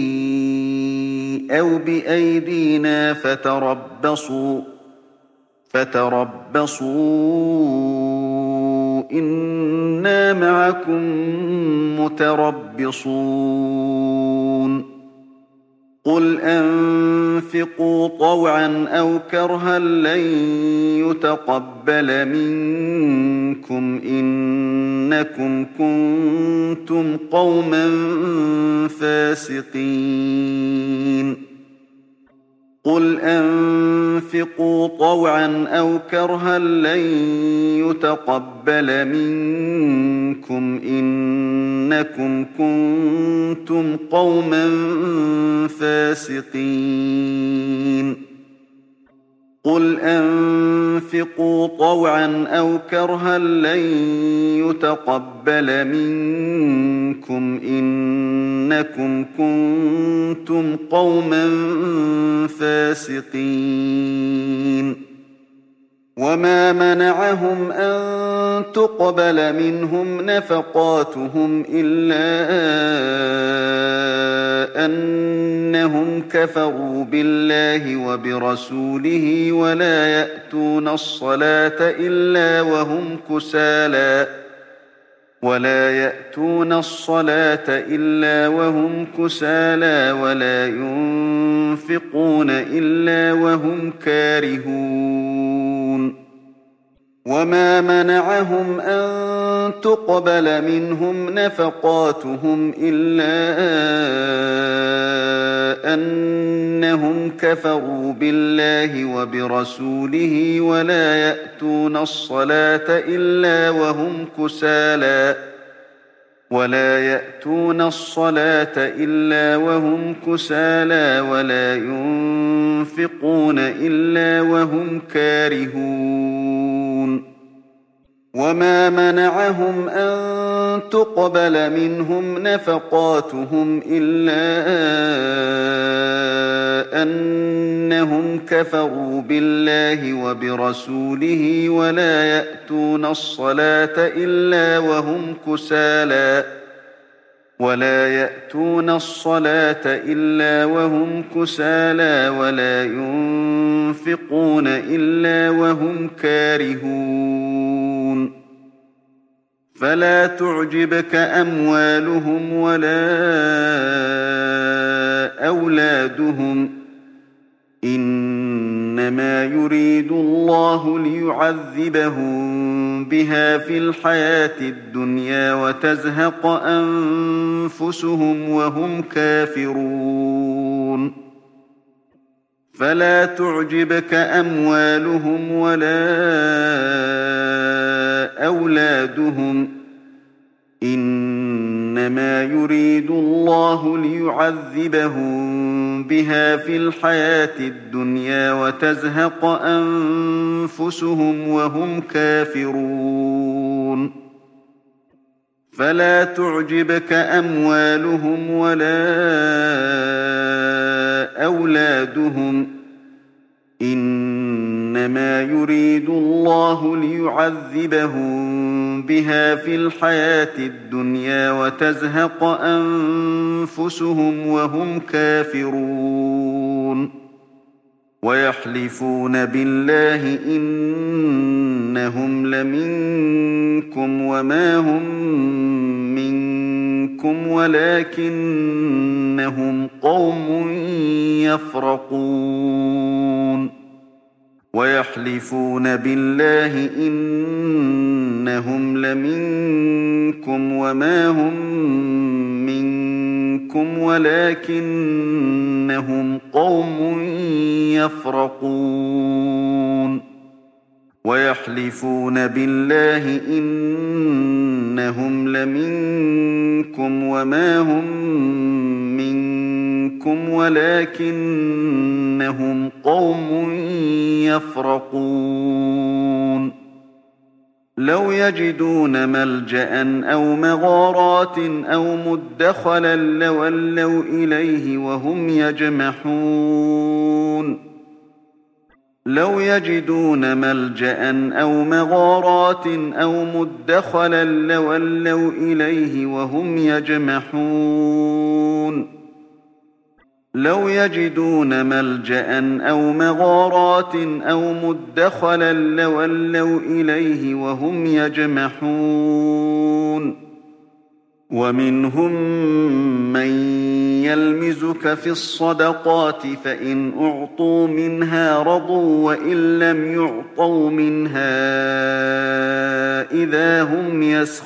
أَوْ بِأَيْدِينَا فَتَرَبَّصُوا فَتَرَبَّصُوا إِنَّا مَعَكُم مُّتَرَبِّصُونَ قُلْ أَنفِقُوا طَوْعًا أَوْ كَرْهًا لَّن يُتَقَبَّلَ مِنكُمْ إِنَّكُمْ كُنتُمْ قَوْمًا فَاسِقِينَ قُلْ أَنفِقُوا طَوْعًا أَوْ كَرْهًا لَّن يُتَقَبَّلَ مِنكُمْ إِنَّكُمْ كُنتُمْ قَوْمًا فَاسِقِينَ قُلْ أَنفِقُوا طَوْعًا أَوْ كَرْهًا لَّن يُتَقَبَّلَ مِنكُمْ إِنَّكُمْ كُنتُمْ قَوْمًا فَاسِقِينَ وَمَا مَنَعَهُمْ أَن تُقْبَلَ مِنْهُمْ نَفَقَاتُهُمْ إِلَّا أَنَّهُمْ كَفَرُوا بِاللَّهِ وَبِرَسُولِهِ وَلَا يَأْتُونَ الصَّلَاةَ إِلَّا وَهُمْ كُسَالَىٰ ولا يأتون الصلاة إلا وهم كسالى ولا ينفقون إلا وهم كارهون وما منعهم أن تقبل منهم نفقاتهم إلا أنهم كفروا بالله وبرسوله ولا يأتون الصلاة إلا وهم كسالى ولا يأتون الصلاة إلا وهم كسالى ولا ينفقون إلا وهم كارهون وما منعهم أن تقبل منهم نفقاتهم إلا أنهم كفروا بالله وبرسوله ولا يأتون الصلاة إلا وهم كسالى ولا يأتون الصلاة إلا وهم كسالى ولا ينفقون إلا وهم كارهون فلا تعجبك أموالهم ولا أولادهم إنما يريد الله ليعذبهم بها في الحياة الدنيا وتزهق أنفسهم وهم كافرون فلا تعجبك أموالهم ولا أولادهم إنما يريد الله ليعذبهم بها في الحياة الدنيا وتزهق أنفسهم وهم كافرون فلا تعجبك أموالهم ولا أولادهم إنما يريد الله ليعذبهم بها في الحياة الدنيا وتزهق أنفسهم وهم كافرون ويحلفون بالله إنهم لمنكم وما هم منكم ولكنهم قوم يفرقون ويحلفون بالله إنهم لمنكم وما هم منكم ولكنهم قوم يفرقون ويحلفون بالله إنهم لمنكم وما هم منكم ولكنهم قوم يفرقون لو يجدون ملجأ أو مغارات أو مدخلا لولوا إليه وهم يجمحون لو يجدون ملجأ أو مغارات أو مدخلا لولوا إليه وهم يجمحون لو يجدون ملجأ أو مغارات أو مدخلا لولوا إليه وهم يجمحون ومنهم من يلمزك في الصدقات فإن أعطوا منها رضوا وإن لم يعطوا منها إذا هم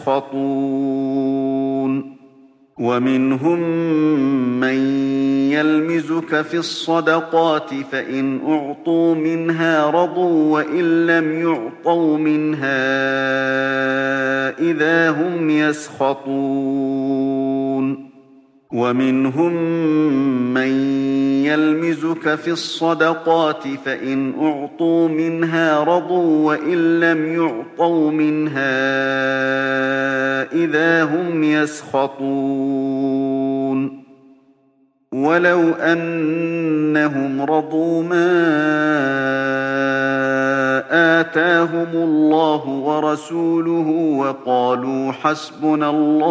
يسخطون ومنهم من يلمزك في الصدقات فإن أعطوا منها رضوا وإن لم يعطوا منها إذا هم يسخطون ومنهم من يلمزك في الصدقات فإن أعطوا منها رضوا وإن لم يعطوا منها إذا هم يسخطون ولو أنهم رضوا ما آتاهم الله ورسوله وقالوا حسبنا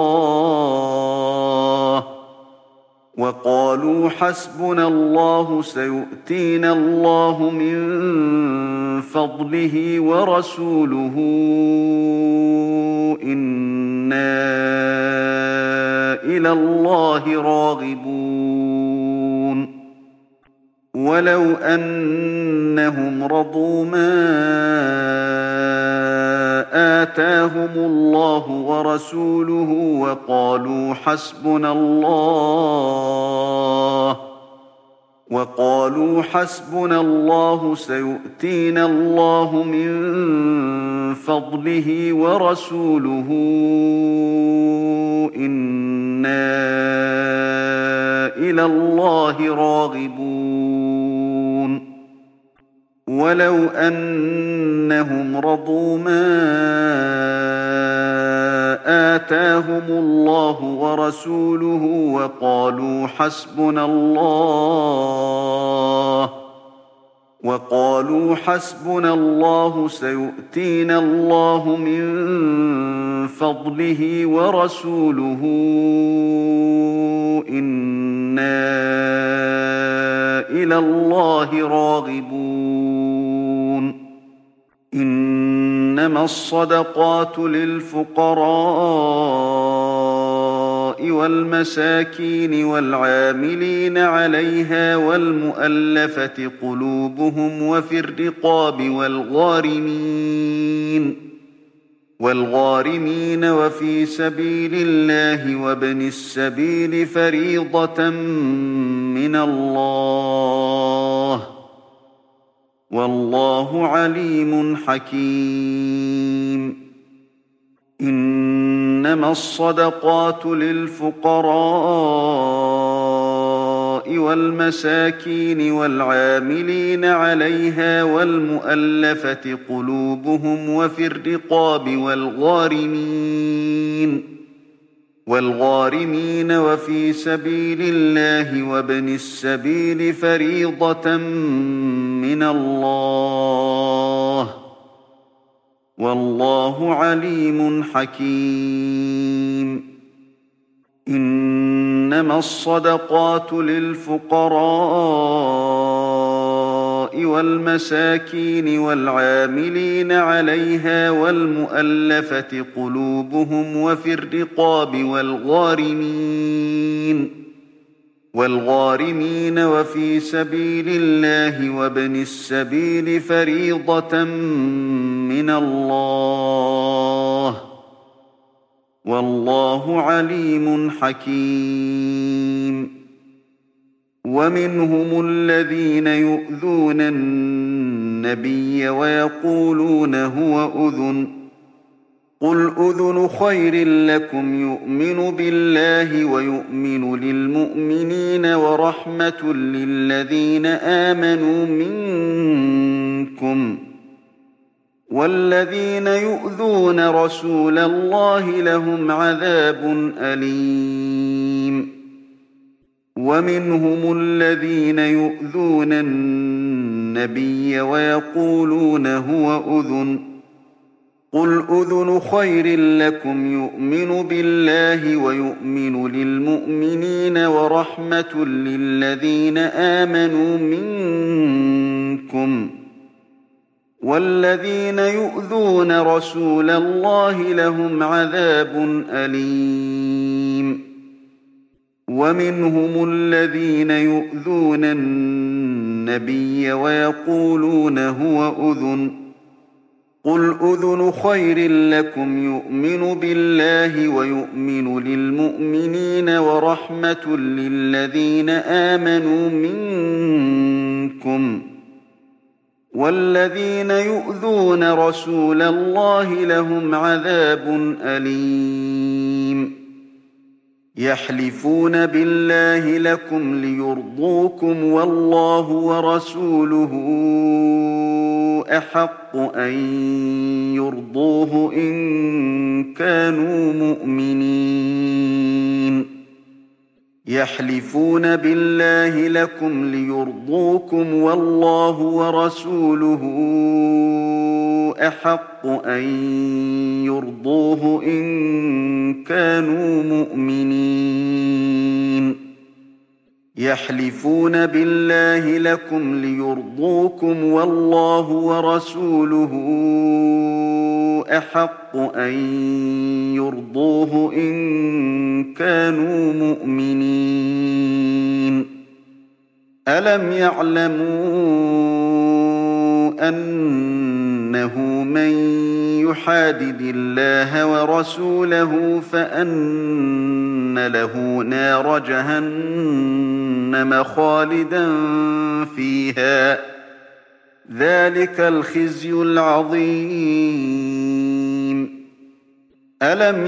الله وقالوا حسبنا الله سيؤتينا الله من فضله ورسوله إنا إلى الله راغبون ولو أنهم رضوا ما آتاهم الله ورسوله وقالوا حسبنا الله وقالوا حسبنا الله سيؤتينا الله من فضله ورسوله إنا إلى الله راغبون ولو أنهم رضوا ما آتاهم الله ورسوله وقالوا حسبنا الله وقالوا حسبنا الله سيؤتينا الله من فضله ورسوله إنا إلى الله راغبون إنما الصدقات للفقراء والمساكين والعاملين عليها والمؤلفة قلوبهم وفي الرقاب والغارمين والغارمين وفي سبيل الله وابن السبيل فريضة من الله والله عليم حكيم إنما الصدقات للفقراء والمساكين والعاملين عليها والمؤلفة قلوبهم وفي الرقاب والغارمين والغارمين وفي سبيل الله وابن السبيل فريضة من الله والله عليم حكيم إنما الصدقات للفقراء والمساكين والعاملين عليها والمؤلفة قلوبهم وفي الرقاب والغارمين والغارمين وفي سبيل الله وابن السبيل فريضة من الله والله عليم حكيم ومنهم الذين يؤذون النبي ويقولون هو أذن قل أذن خير لكم يؤمن بالله ويؤمن للمؤمنين ورحمة للذين آمنوا منكم والذين يؤذون رسول الله لهم عذاب أليم ومنهم الذين يؤذون النبي ويقولون هو أذن قل أذن خير لكم يؤمن بالله ويؤمن للمؤمنين ورحمة للذين آمنوا منكم والذين يؤذون رسول الله لهم عذاب أليم ومنهم الذين يؤذون النبي ويقولون هو أذن قل أذن خير لكم يؤمن بالله ويؤمن للمؤمنين ورحمة للذين آمنوا منكم والذين يؤذون رسول الله لهم عذاب أليم يحلفون بالله لكم ليرضوكم والله ورسوله أحق أن يرضوه إن كانوا مؤمنين يحلفون بالله لكم ليرضوكم والله ورسوله أحق أن يرضوه إن كانوا مؤمنين يحلفون بالله لكم ليرضوكم والله ورسوله أحق أن يرضوه إن كانوا مؤمنين ألم يعلموا أنه من يحادد الله ورسوله فأن له نار جهنم خالدا فيها ذلك الخزي العظيم ألم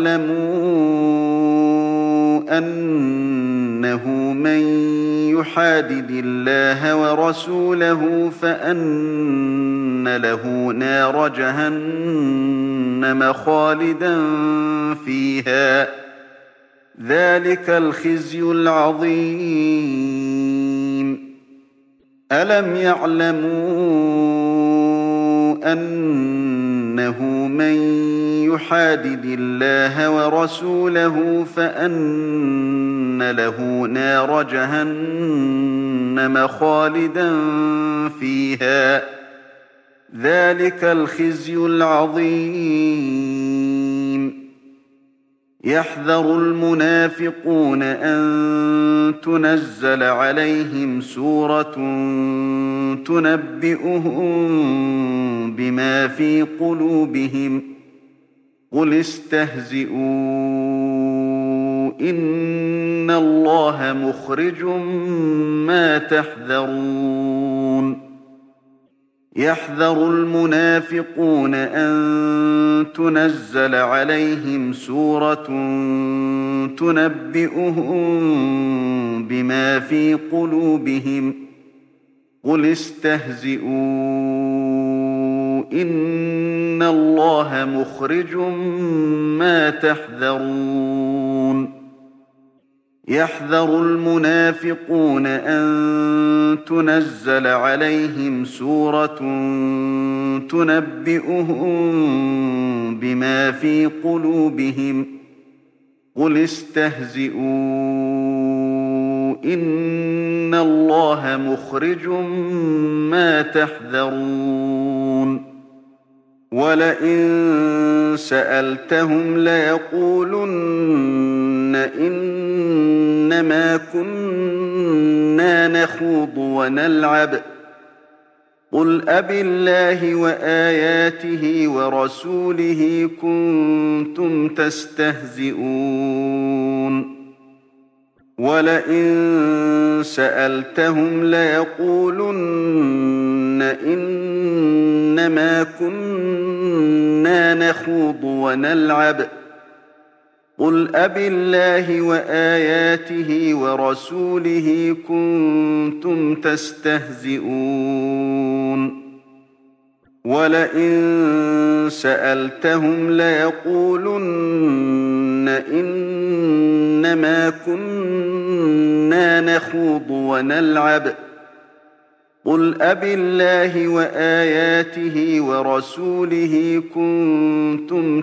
يعلموا أنه من يحادد الله ورسوله فأن له نار جهنم خالدا فيها ذلك الخزي العظيم ألم يعلموا أنه من يحادد الله ورسوله فأن له نار جهنم خالدا فيها ذلك الخزي العظيم يحذر المنافقون أن تنزل عليهم سورة تنبئهم بما في قلوبهم قل استهزئوا إن الله مخرج ما تحذرون يحذر المنافقون أن تنزل عليهم سورة تنبئهم بما في قلوبهم قل استهزئوا إن الله مخرج ما تحذرون يحذر المنافقون أن تنزل عليهم سورة تنبئهم بما في قلوبهم قل استهزئوا إن الله مخرج ما تحذرون ولئن سألتهم ليقولن إنما كنا نخوض ونلعب قل أبالله وآياته ورسوله كنتم تستهزئون ولئن سألتهم ليقولن إنما كنا نخوض ونلعب قل أبالله وآياته ورسوله كنتم تستهزئون ولئن سألتهم ليقولن إنما كنا نخوض ونلعب قل أبالله وآياته ورسوله كنتم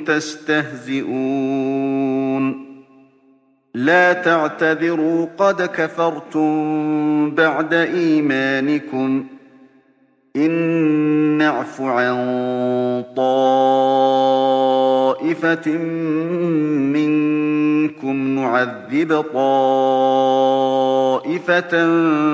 تستهزئون لا تعتذروا قد كفرتم بعد إيمانكم إن نعف عن طائفة منكم نعذب طائفة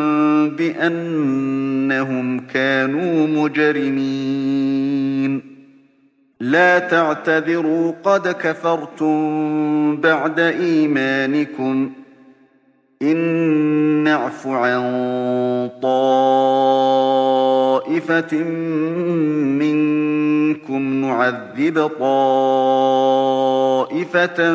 بأنهم كانوا مجرمين لا تعتذروا قد كفرتم بعد إيمانكم إن نعف عن طائفة منكم نعذب طائفة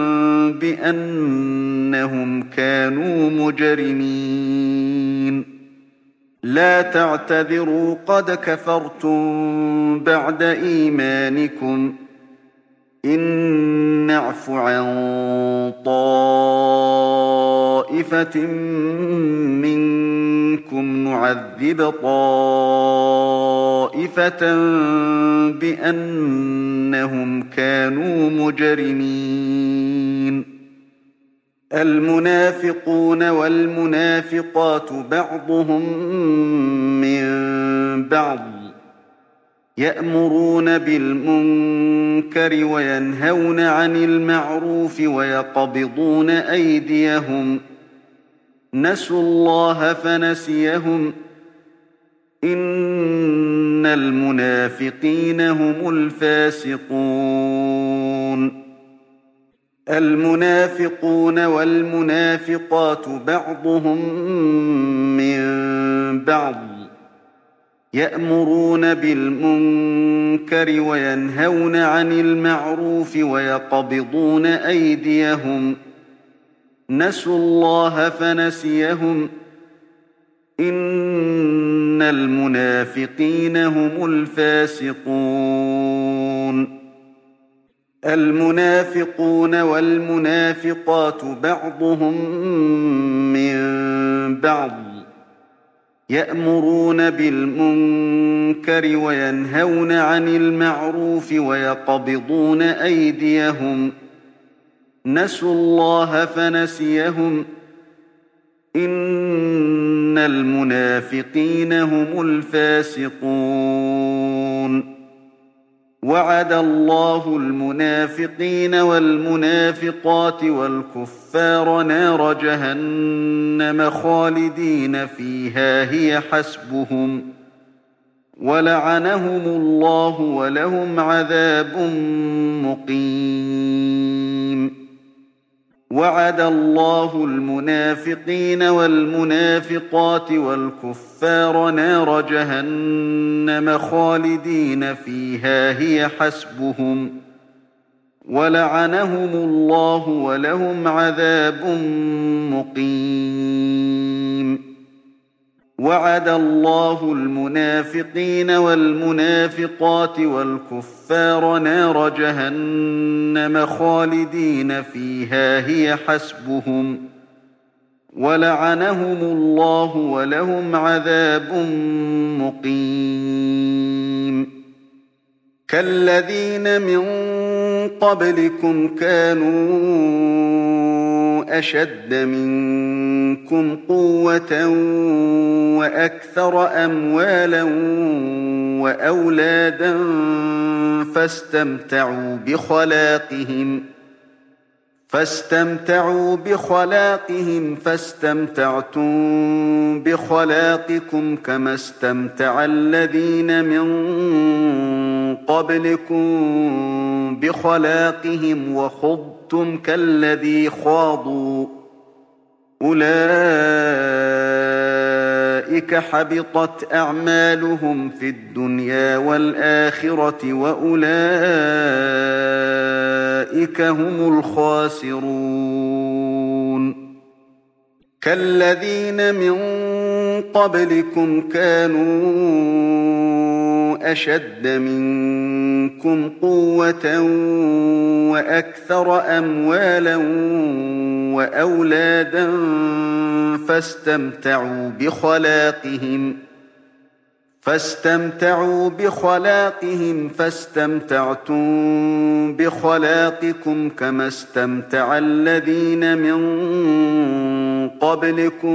بأنهم كانوا مجرمين لا تعتذروا قد كفرتم بعد إيمانكم إن نعف عن طائفة منكم نعذب طائفة بأنهم كانوا مجرمين المنافقون والمنافقات بعضهم من بعض يأمرون بالمنكر وينهون عن المعروف ويقبضون أيديهم نسوا الله فنسيهم إن المنافقين هم الفاسقون المنافقون والمنافقات بعضهم من بعض يأمرون بالمنكر وينهون عن المعروف ويقبضون أيديهم نسوا الله فنسيهم إن المنافقين هم الفاسقون المنافقون والمنافقات بعضهم من بعض يأمرون بالمنكر وينهون عن المعروف ويقبضون أيديهم نسوا الله فنسيهم إن المنافقين هم الفاسقون وعد الله المنافقين والمنافقات والكفار نار جهنم خالدين فيها هي حسبهم ولعنهم الله ولهم عذاب مقيم وعد الله المنافقين والمنافقات والكفار نار جهنم خالدين فيها هي حسبهم ولعنهم الله ولهم عذاب مقيم وعد الله المنافقين والمنافقات والكفار نار جهنم خالدين فيها هي حسبهم ولعنهم الله ولهم عذاب مقيم كالذين من قبلكم كانوا أشد منكم قوة وأكثر أموالا وأولادا فاستمتعوا بخلاقهم فاستمتعوا بخلاقهم فاستمتعتم بخلاقكم كما استمتع الذين من قبلكم بخلاقهم وخضتم كالذي خاضوا أولئك حبطت أعمالهم في الدنيا والآخرة وأولئك هم الخاسرون كالذين من قبلكم كانوا أشد منكم قوة وأكثر أموالا وأولادا فاستمتعوا بخلاقهم فاستمتعوا بخلاقهم فاستمتعتم بخلاقكم كما استمتع الذين من قبلكم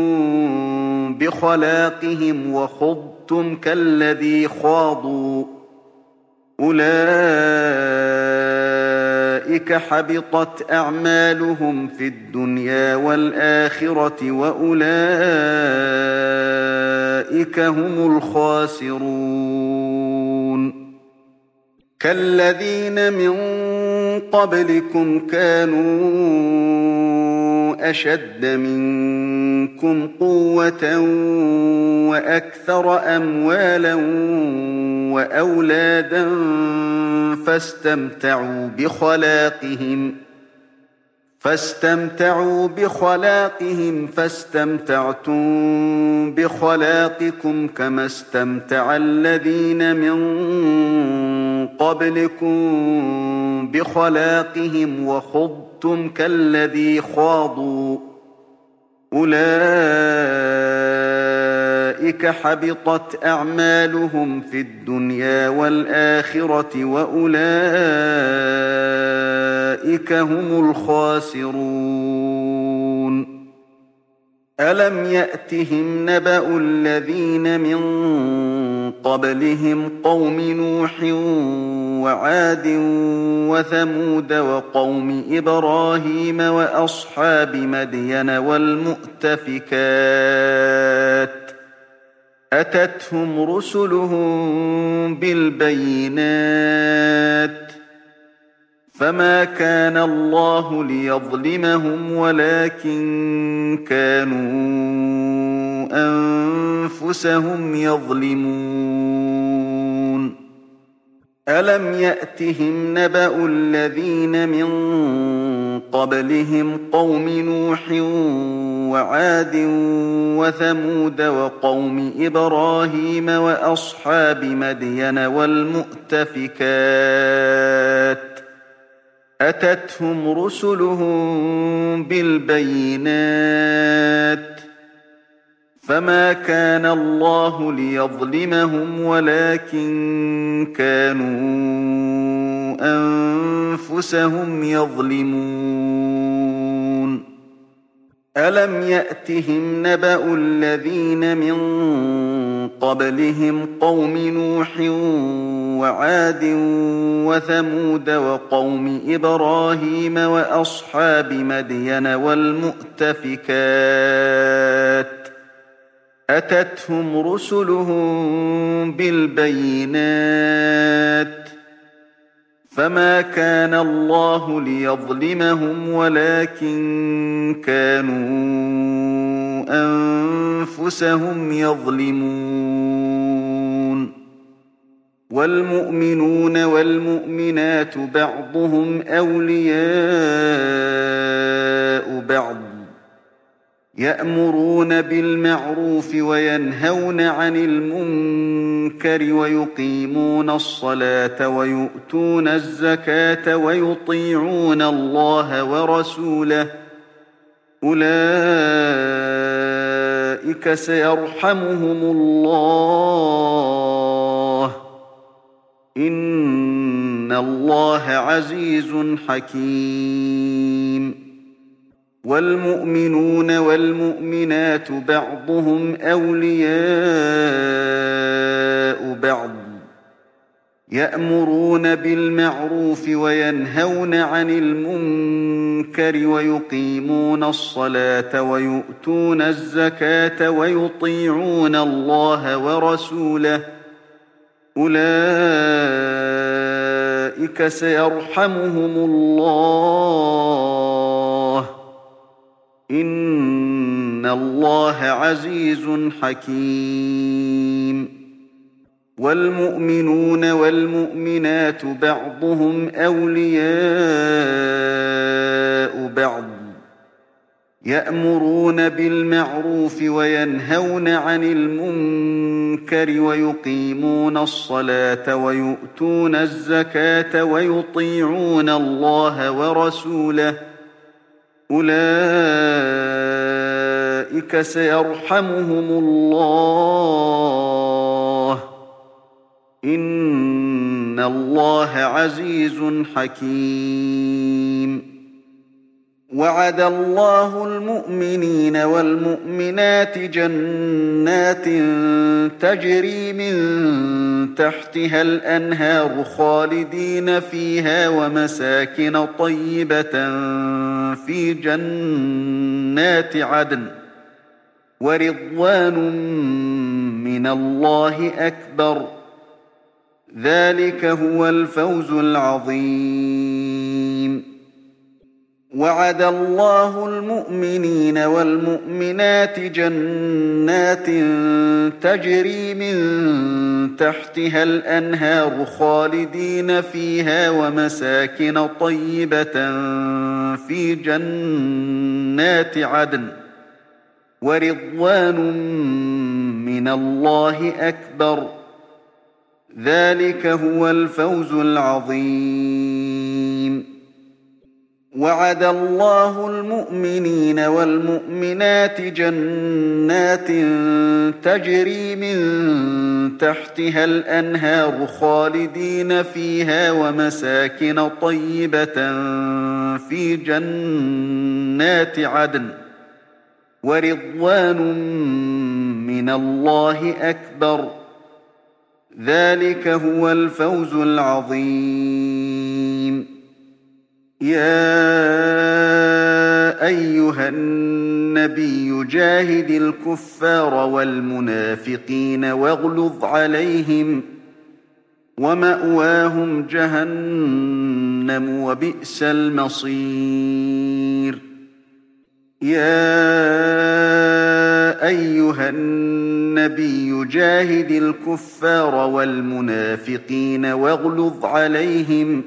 بخلاقهم وخضتم كالذي خاضوا أولئك حبطت أعمالهم في الدنيا والآخرة وأولئك هم الخاسرون كالذين من قبلكم كانوا أشد منكم قوة وأكثر أموالا وأولادا فاستمتعوا بخلاقهم فاستمتعوا بخلاقهم فاستمتعتم بخلاقكم كما استمتع الذين من قبلكم بخلاقهم وخضتم كالذي خاضوا أولئك حبطت أعمالهم في الدنيا والآخرة وأولئك هم الخاسرون ألم يأتهم نبأ الذين من قبلهم قوم نوح وعاد وثمود وقوم إبراهيم وأصحاب مدين والمؤتفكات أتتهم رسلهم بالبينات فما كان الله ليظلمهم ولكن كانوا أنفسهم يظلمون ألم يأتهم نبأ الذين من قبلهم قوم نوح وعاد وثمود وقوم إبراهيم وأصحاب مدين والمؤتفكات أتتهم رسلهم بالبينات فما كان الله ليظلمهم ولكن كانوا أنفسهم يظلمون ألم يأتهم نبأ الذين من قبلهم قوم نوح وعاد وثمود وقوم إبراهيم وأصحاب مدين والمؤتفكات أتتهم رسلهم بالبينات فما كان الله ليظلمهم ولكن كانوا أنفسهم يظلمون والمؤمنون والمؤمنات بعضهم أولياء بعض يأمرون بالمعروف وينهون عن المنكر ويقيمون الصلاة ويؤتون الزكاة ويطيعون الله ورسوله أولئك سيرحمهم الله إن الله عزيز حكيم والمؤمنون والمؤمنات بعضهم أولياء بعض يأمرون بالمعروف وينهون عن المنكر ويقيمون الصلاة ويؤتون الزكاة ويطيعون الله ورسوله أولئك سيرحمهم الله إن الله عزيز حكيم والمؤمنون والمؤمنات بعضهم أولياء بعض يأمرون بالمعروف وينهون عن المنكر ويقيمون الصلاة ويؤتون الزكاة ويطيعون الله ورسوله أولئك سيرحمهم الله إن الله عزيز حكيم وعد الله المؤمنين والمؤمنات جنات تجري من تحتها الأنهار خالدين فيها ومساكن طيبة في جنات عدن ورضوان من الله أكبر ذلك هو الفوز العظيم وعد الله المؤمنين والمؤمنات جنات تجري من تحتها الأنهار خالدين فيها ومساكن طيبة في جنات عدن ورضوان من الله أكبر ذلك هو الفوز العظيم. وعد الله المؤمنين والمؤمنات جنات تجري من تحتها الأنهار خالدين فيها ومساكن طيبة في جنات عدن ورضوان من الله أكبر ذلك هو الفوز العظيم. يا أيها النبي جاهد الكفار والمنافقين واغلظ عليهم ومأواهم جهنم وبئس المصير. يا أيها النبي جاهد الكفار والمنافقين واغلظ عليهم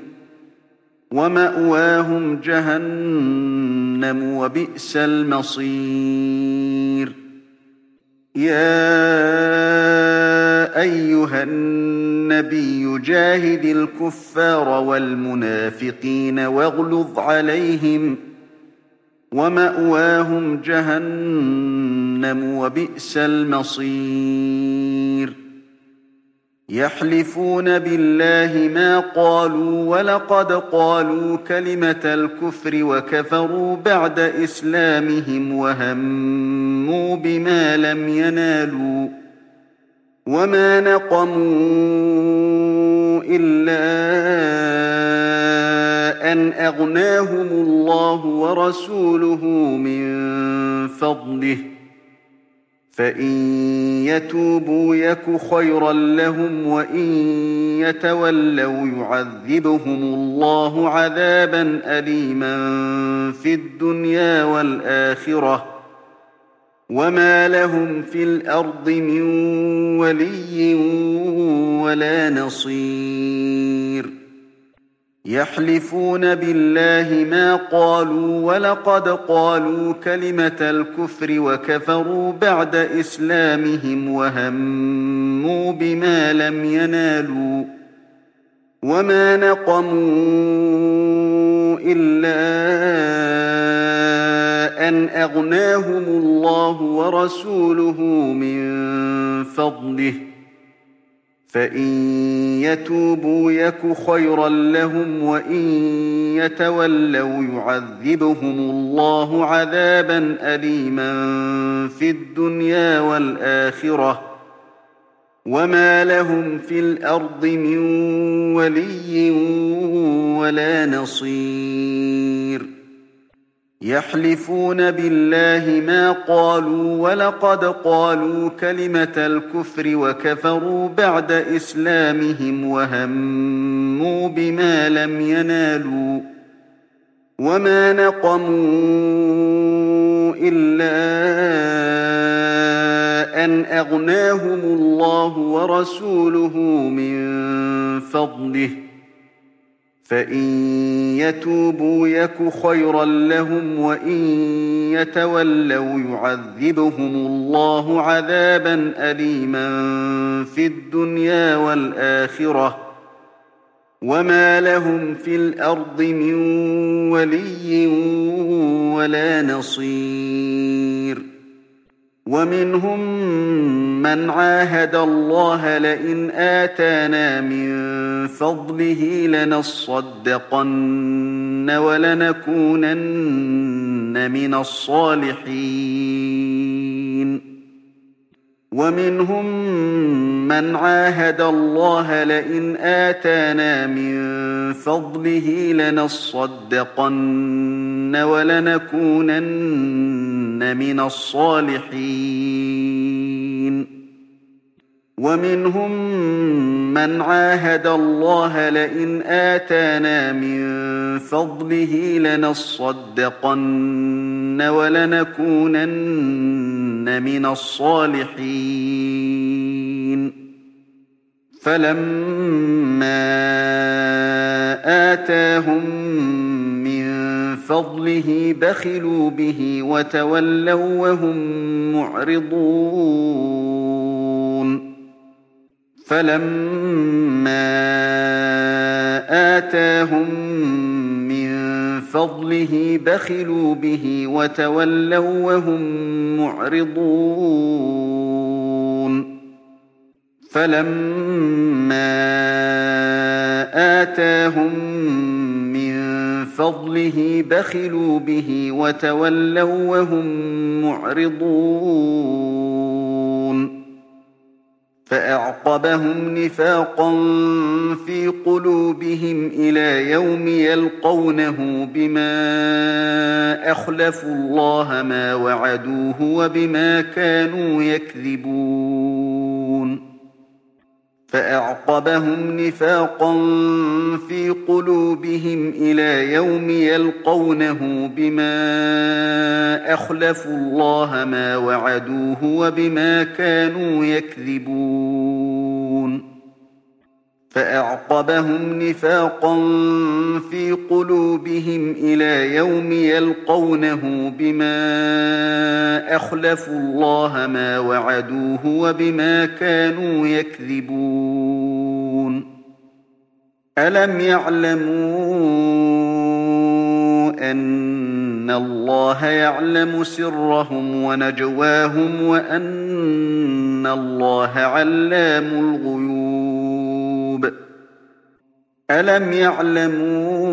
ومأواهم جهنم وبئس المصير. يا أيها النبي جاهد الكفار والمنافقين واغلظ عليهم ومأواهم جهنم وبئس المصير. يحلفون بالله ما قالوا ولقد قالوا كلمة الكفر وكفروا بعد إسلامهم وهموا بما لم ينالوا وما نقموا إلا أن أغناهم الله ورسوله من فضله فإن يتوبوا يك خيرا لهم وإن يتولوا يعذبهم الله عذابا أليما في الدنيا والآخرة وما لهم في الأرض من ولي ولا نصير. يحلفون بالله ما قالوا ولقد قالوا كلمة الكفر وكفروا بعد إسلامهم وهموا بما لم ينالوا وما نقموا إلا أن أغناهم الله ورسوله من فضله فإن يتوبوا يك خيرا لهم وإن يتولوا يعذبهم الله عذابا أليما في الدنيا والآخرة وما لهم في الأرض من ولي ولا نصير. يحلفون بالله ما قالوا ولقد قالوا كلمة الكفر وكفروا بعد إسلامهم وهموا بما لم ينالوا وما نقموا إلا أن أغناهم الله ورسوله من فضله فإن يتوبوا يك خيرا لهم وإن يتولوا يعذبهم الله عذابا أليما في الدنيا والآخرة وما لهم في الأرض من ولي ولا نصير. ومنهم من عاهد الله لئن آتانا من فضله لنصدقن ولنكونن من الصالحين. ومنهم من عاهد الله لئن آتانا من فضله لنصدقن ولنكونن من الصالحين. ومنهم من عاهد الله لئن آتانا من فضله لنصدقن ولنكونن من الصالحين فلما آتاهم من فضله بخلوا به وتولوا وهم معرضون فلما آتاهم من فضله بخلوا به وتولوا وهم معرضون فلما آتاهم من فضله بخلوا به وتولوا وهم معرضون فأعقبهم نفاقا في قلوبهم إلى يوم يلقونه بما أخلفوا الله ما وعدوه وبما كانوا يكذبون فأعقبهم نفاقا في قلوبهم إلى يوم يلقونه بما أخلفوا الله ما وعدوه وبما كانوا يكذبون فأعقبهم نفاقا في قلوبهم إلى يوم يلقونه بما أخلفوا الله ما وعدوه وبما كانوا يكذبون ألم يعلموا أن الله يعلم سرهم ونجواهم وأن الله علام الغيوب ألم يعلموا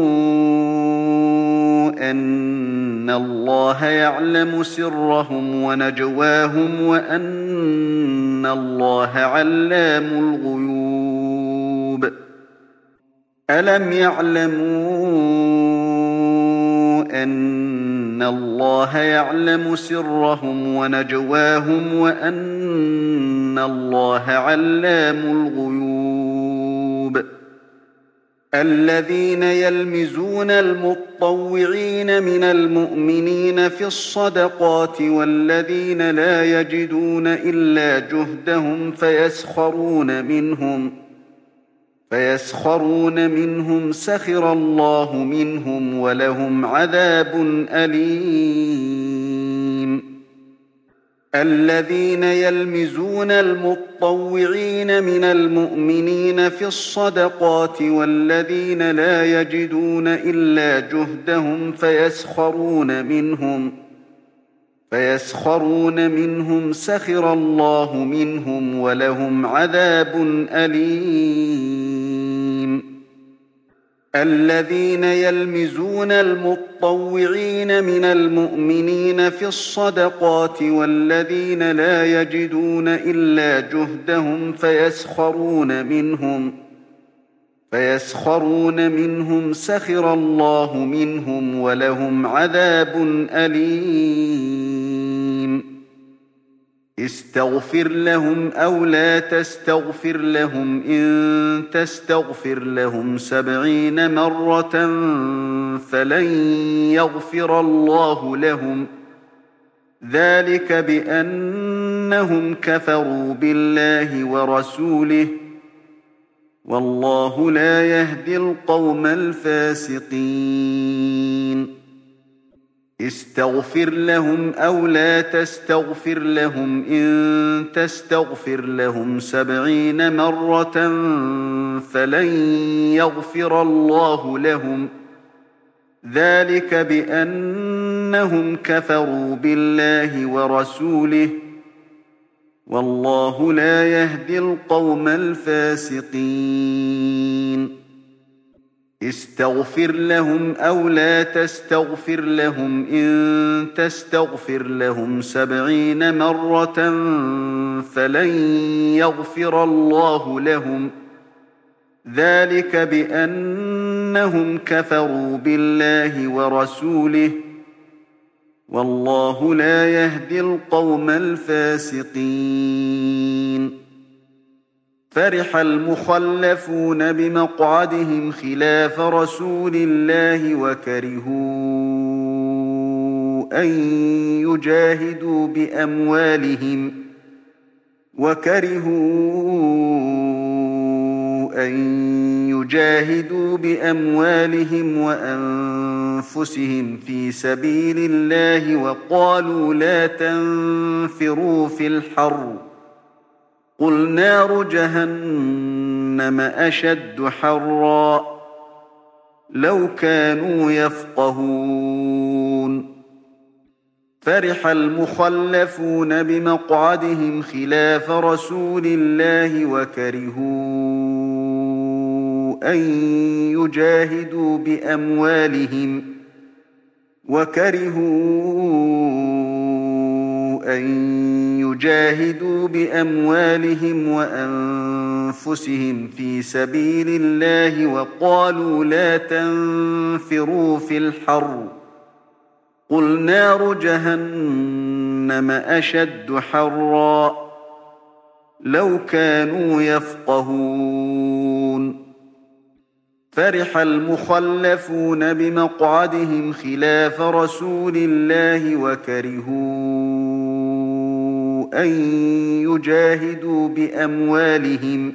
أن الله يعلم سرهم ونجواهم وأن الله علام الغيوب ألم يعلموا أن الله يعلم سرهم ونجواهم وأن الله علام الغيوب الذين يلمزون المطوعين من المؤمنين في الصدقات والذين لا يجدون إلا جهدهم فيسخرون منهم فيسخرون منهم سخر الله منهم ولهم عذاب أليم الذين يلمزون المطوعين من المؤمنين في الصدقات والذين لا يجدون إلا جهدهم فيسخرون منهم فيسخرون منهم سخر الله منهم ولهم عذاب أليم الذين يلمزون المطوعين من المؤمنين في الصدقات والذين لا يجدون إلا جهدهم فيسخرون منهم فيسخرون منهم سخر الله منهم ولهم عذاب أليم استغفر لهم أو لا تستغفر لهم إن تستغفر لهم سبعين مرة فلن يغفر الله لهم ذلك بأنهم كفروا بالله ورسوله والله لا يهدي القوم الفاسقين استغفر لهم أو لا تستغفر لهم إن تستغفر لهم سبعين مرة فلن يغفر الله لهم ذلك بأنهم كفروا بالله ورسوله والله لا يهدي القوم الفاسقين استغفر لهم أو لا تستغفر لهم إن تستغفر لهم سبعين مرة فلن يغفر الله لهم ذلك بأنهم كفروا بالله ورسوله والله لا يهدي القوم الفاسقين فرح المخلفون بمقعدهم خلاف رسول الله وكرهوا أن يجاهدوا بأموالهم وكرهوا أن يجاهدوا بأموالهم وأنفسهم في سبيل الله وقالوا لا تنفروا في الحر قل نار جهنم أشد حرا لو كانوا يفقهون فرح المخلفون بمقعدهم خلاف رسول الله وكرهوا أن يجاهدوا بأموالهم وكرهوا أن يجاهدوا بأموالهم وأنفسهم في سبيل الله وقالوا لا تنفروا في الحر قل نار جهنم أشد حرا لو كانوا يفقهون فرح المخلفون بمقعدهم خلاف رسول الله وكرهوا أن يجاهدوا بأموالهم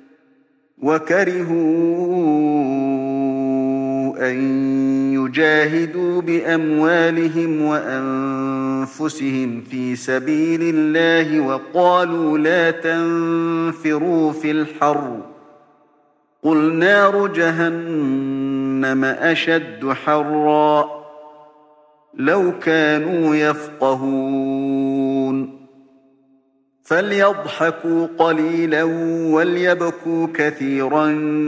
وكرهوا أن يجاهدوا بأموالهم وأنفسهم في سبيل الله وقالوا لا تنفروا في الحر قل نار جهنم أشد حرا لو كانوا يفقهون فليضحكوا قليلا وليبكوا كثيرا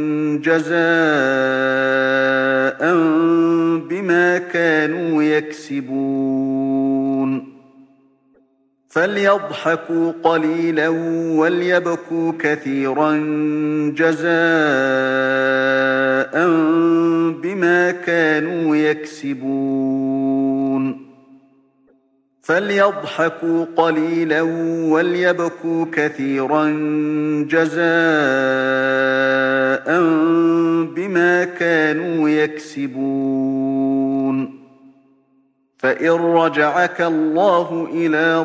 جزاء بما كانوا يكسبون فليضحكوا قليلا وليبكوا كثيرا جزاء بما كانوا يكسبون فليضحكوا قليلا وليبكوا كثيرا جزاء بما كانوا يكسبون فإن رجعك الله إلى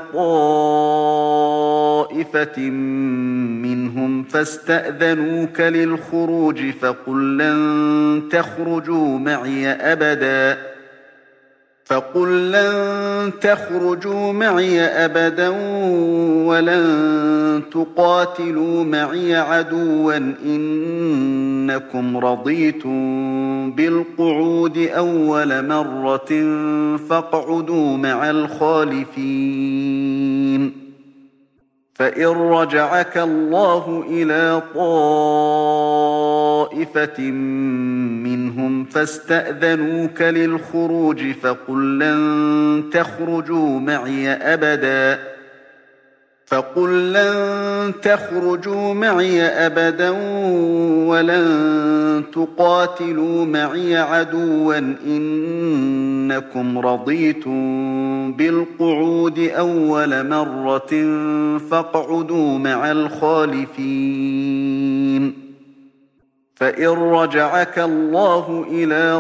طائفة منهم فاستأذنوك للخروج فقل لن تخرجوا معي أبدا فقل لن تخرجوا معي أبدا ولن تقاتلوا معي عدوا إنكم رضيتم بالقعود أول مرة فاقعدوا مع الخالفين فإن رجعك الله إلى طائفة منهم فاستأذنوك للخروج فقل لن تخرجوا معي أبدا فقل لن تخرجوا معي أبدا ولن تقاتلوا معي عدوا إنكم رضيتم بالقعود أول مرة فاقعدوا مع الخالفين فإن رجعك الله إلى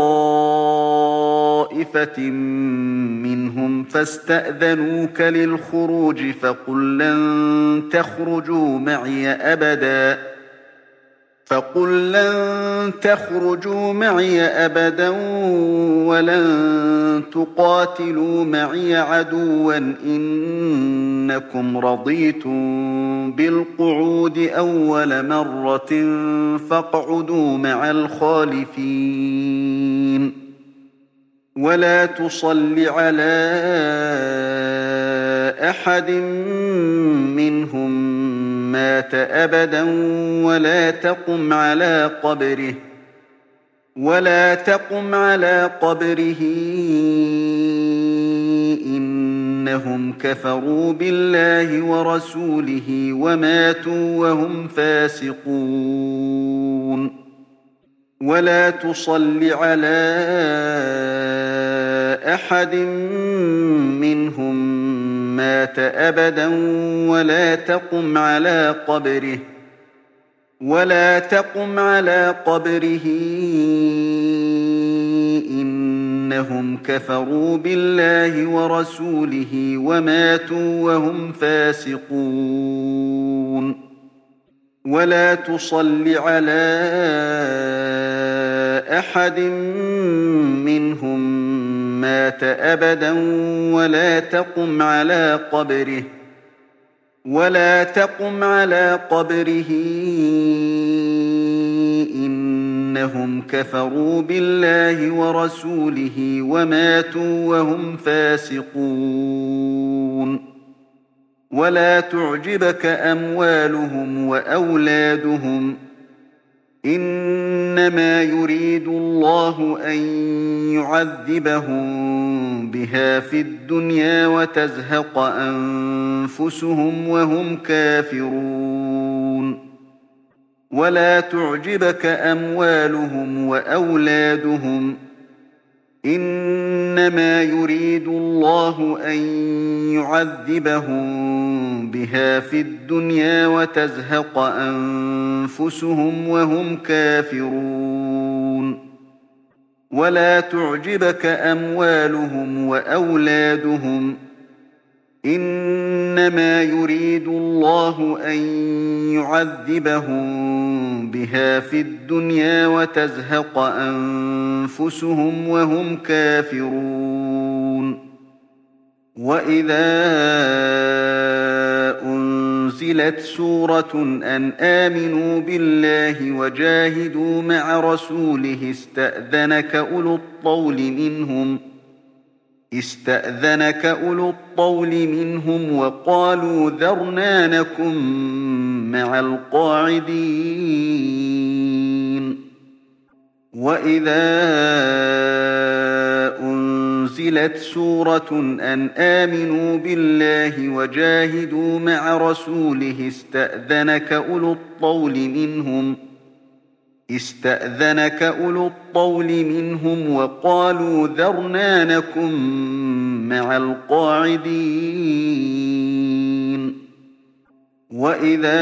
طائفة منهم فاستأذنوك للخروج فقل لن تخرجوا معي أبدا فقل لن تخرجوا معي أبدا ولن تقاتلوا معي عدوا إنكم رضيتم بالقعود أول مرة فاقعدوا مع الخالفين ولا تصل على أحد منهم مات أبدا ولا تقم على قبره ولا تقم على قبره إنهم كفروا بالله ورسوله وماتوا وهم فاسقون ولا تصل على أحد منهم مات أبدا ولا تقم على قبره ولا تقم على قبره إنهم كفروا بالله ورسوله وماتوا وهم فاسقون ولا تصل على أحد منهم مات أبدا ولا تقم على قبره ولا تقم على قبره إنهم كفروا بالله ورسوله وماتوا وهم فاسقون ولا تعجبك أموالهم وأولادهم إنما يريد الله أن يعذبهم بها في الدنيا وتزهق أنفسهم وهم كافرون ولا تعجبك أموالهم وأولادهم إنما يريد الله أن يعذبهم بها في الدنيا وتزهق أنفسهم وهم كافرون ولا تعجبك أموالهم وأولادهم إنما يريد الله أن يعذبهم بها في الدنيا وتزهق أنفسهم وهم كافرون وإذا أنزلت سورة أن آمنوا بالله وجاهدوا مع رسوله استأذنك أولو الطول منهم استأذنك أولو الطول منهم وقالوا ذرنا نكن مع القاعدين وإذا أنزلت سورة أن آمنوا بالله وجاهدوا مع رسوله استأذنك أولو الطول منهم استأذنك أولو الطول منهم وقالوا ذرنا نكن مع القاعدين وإذا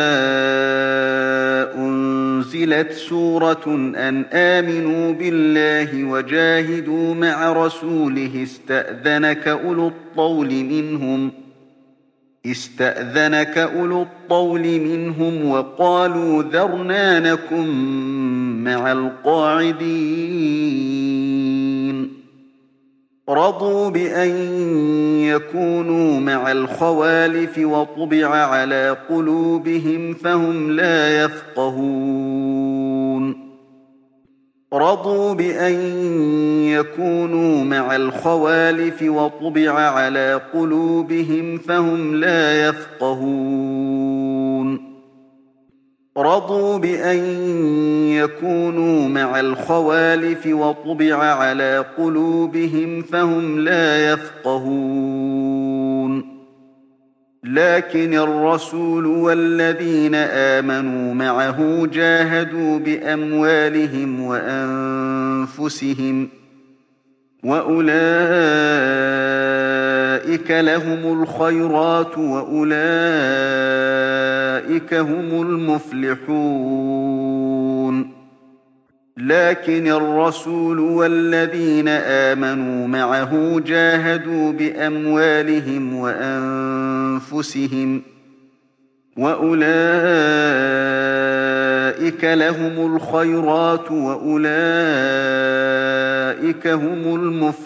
أنزلت سورة أن آمنوا بالله وجاهدوا مع رسوله استأذنك أولو الطول منهم استأذنك أولو الطول منهم وقالوا ذرنا نكن مع القاعدين رضوا بأن يكونوا مع الخوالف وطبع على قلوبهم فهم لا يفقهون رضوا بأن يكونوا مع الخوالف وطبع على قلوبهم فهم لا يفقهون رضوا بأن يكونوا مع الخوالف وطبع على قلوبهم فهم لا يفقهون لكن الرسول والذين آمنوا معه جاهدوا بأموالهم وأنفسهم وأولئك لهم الخيرات وأولئك هم المفلحون لكن الرسول والذين آمنوا معه جاهدوا بأموالهم وأنفسهم وأولئك لهم الخيرات وأولئك هم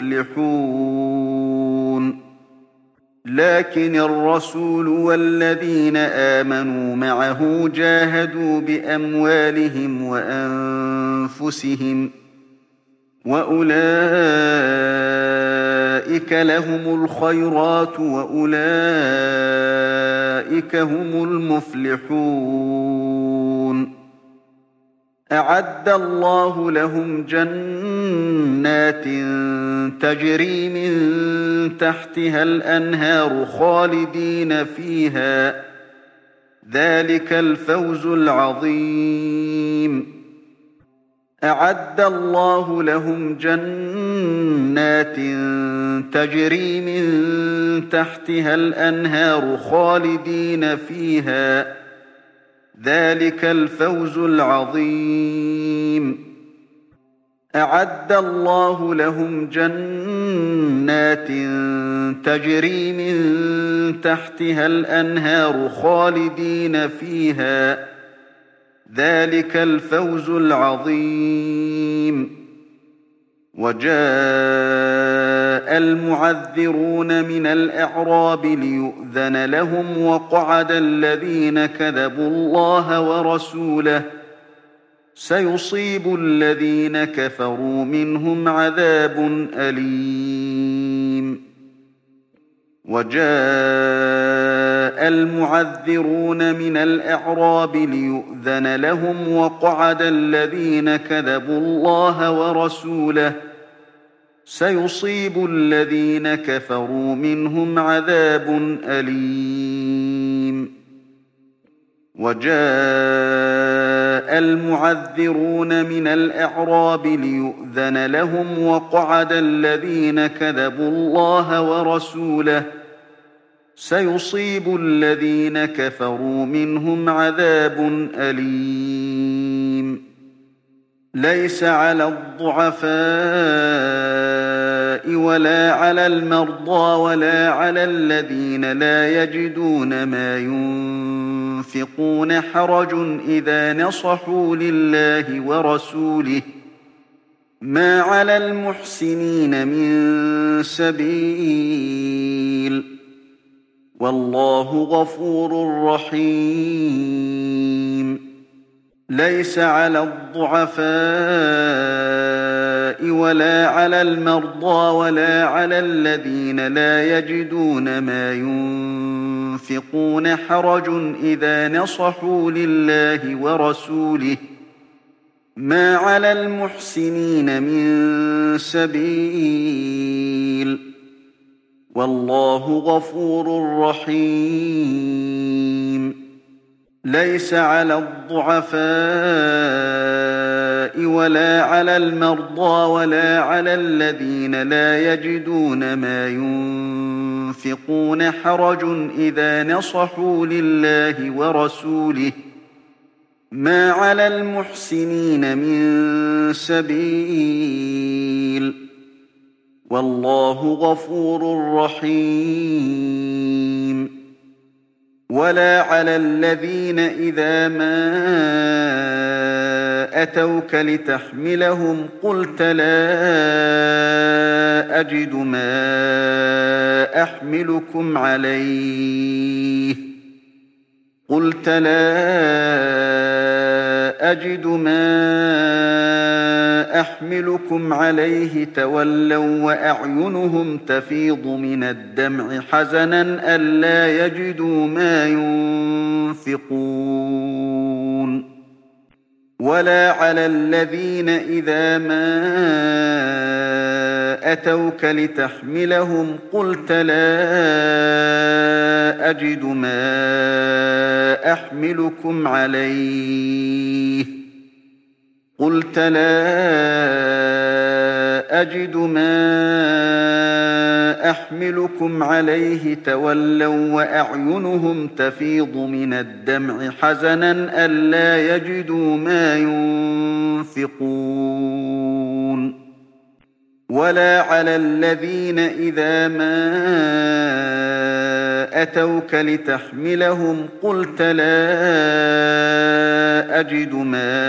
المفلحون لكن الرسول والذين آمنوا معه جاهدوا بأموالهم وأنفسهم وأولئك لهم الخيرات وأولئك هم المفلحون أعد الله لهم جنات تجري من تحتها الأنهار خالدين فيها ذلك الفوز العظيم أعد الله لهم جنات تجري من تحتها الأنهار خالدين فيها ذلك الفوز العظيم. أعد الله لهم جنات تجري من تحتها الأنهار خالدين فيها، ذلك الفوز العظيم. وجاء المعذرون من الأعراب ليؤذن لهم وقعد الذين كذبوا الله ورسوله، سيصيب الذين كفروا منهم عذاب أليم. وجاء المعذرون من الأعراب ليؤذن لهم وقعد الذين كذبوا الله ورسوله، سيصيب الذين كفروا منهم عذاب أليم. وجاء المعذرون من الأعراب ليؤذن لهم وقعد الذين كذبوا الله ورسوله، سيصيب الذين كفروا منهم عذاب أليم. ليس على الضعفاء ولا على المرضى ولا على الذين لا يجدون ما ينفقون حرج إذا نصحوا لله ورسوله، ما على المحسنين من سبيل، والله غفور رحيم. ليس على الضعفاء ولا على المرضى ولا على الذين لا يجدون ما ينفقون حرج إذا نصحوا لله ورسوله، ما على المحسنين من سبيل، والله غفور رحيم. ليس على الضعفاء ولا على المرضى ولا على الذين لا يجدون ما ينفقون حرج إذا نصحوا لله ورسوله، ما على المحسنين من سبيل، والله غفور رحيم. ولا على الذين إذا ما أتوك لتحملهم قلت لا أجد ما أحملكم عليه قلت لا أجد ما أحملكم عليه تولوا وأعينهم تفيض من الدمع حزنا ألا يجدوا ما ينفقون. ولا على الذين إذا ما أتوك لتحملهم قلت لا أجد ما أحملكم عليه قلت لا أجد ما أحملكم عليه تولوا وأعينهم تفيض من الدمع حزنا ألا يجدوا ما ينفقون. ولا على الذين إذا ما أتوك لتحملهم قلت لا أجد ما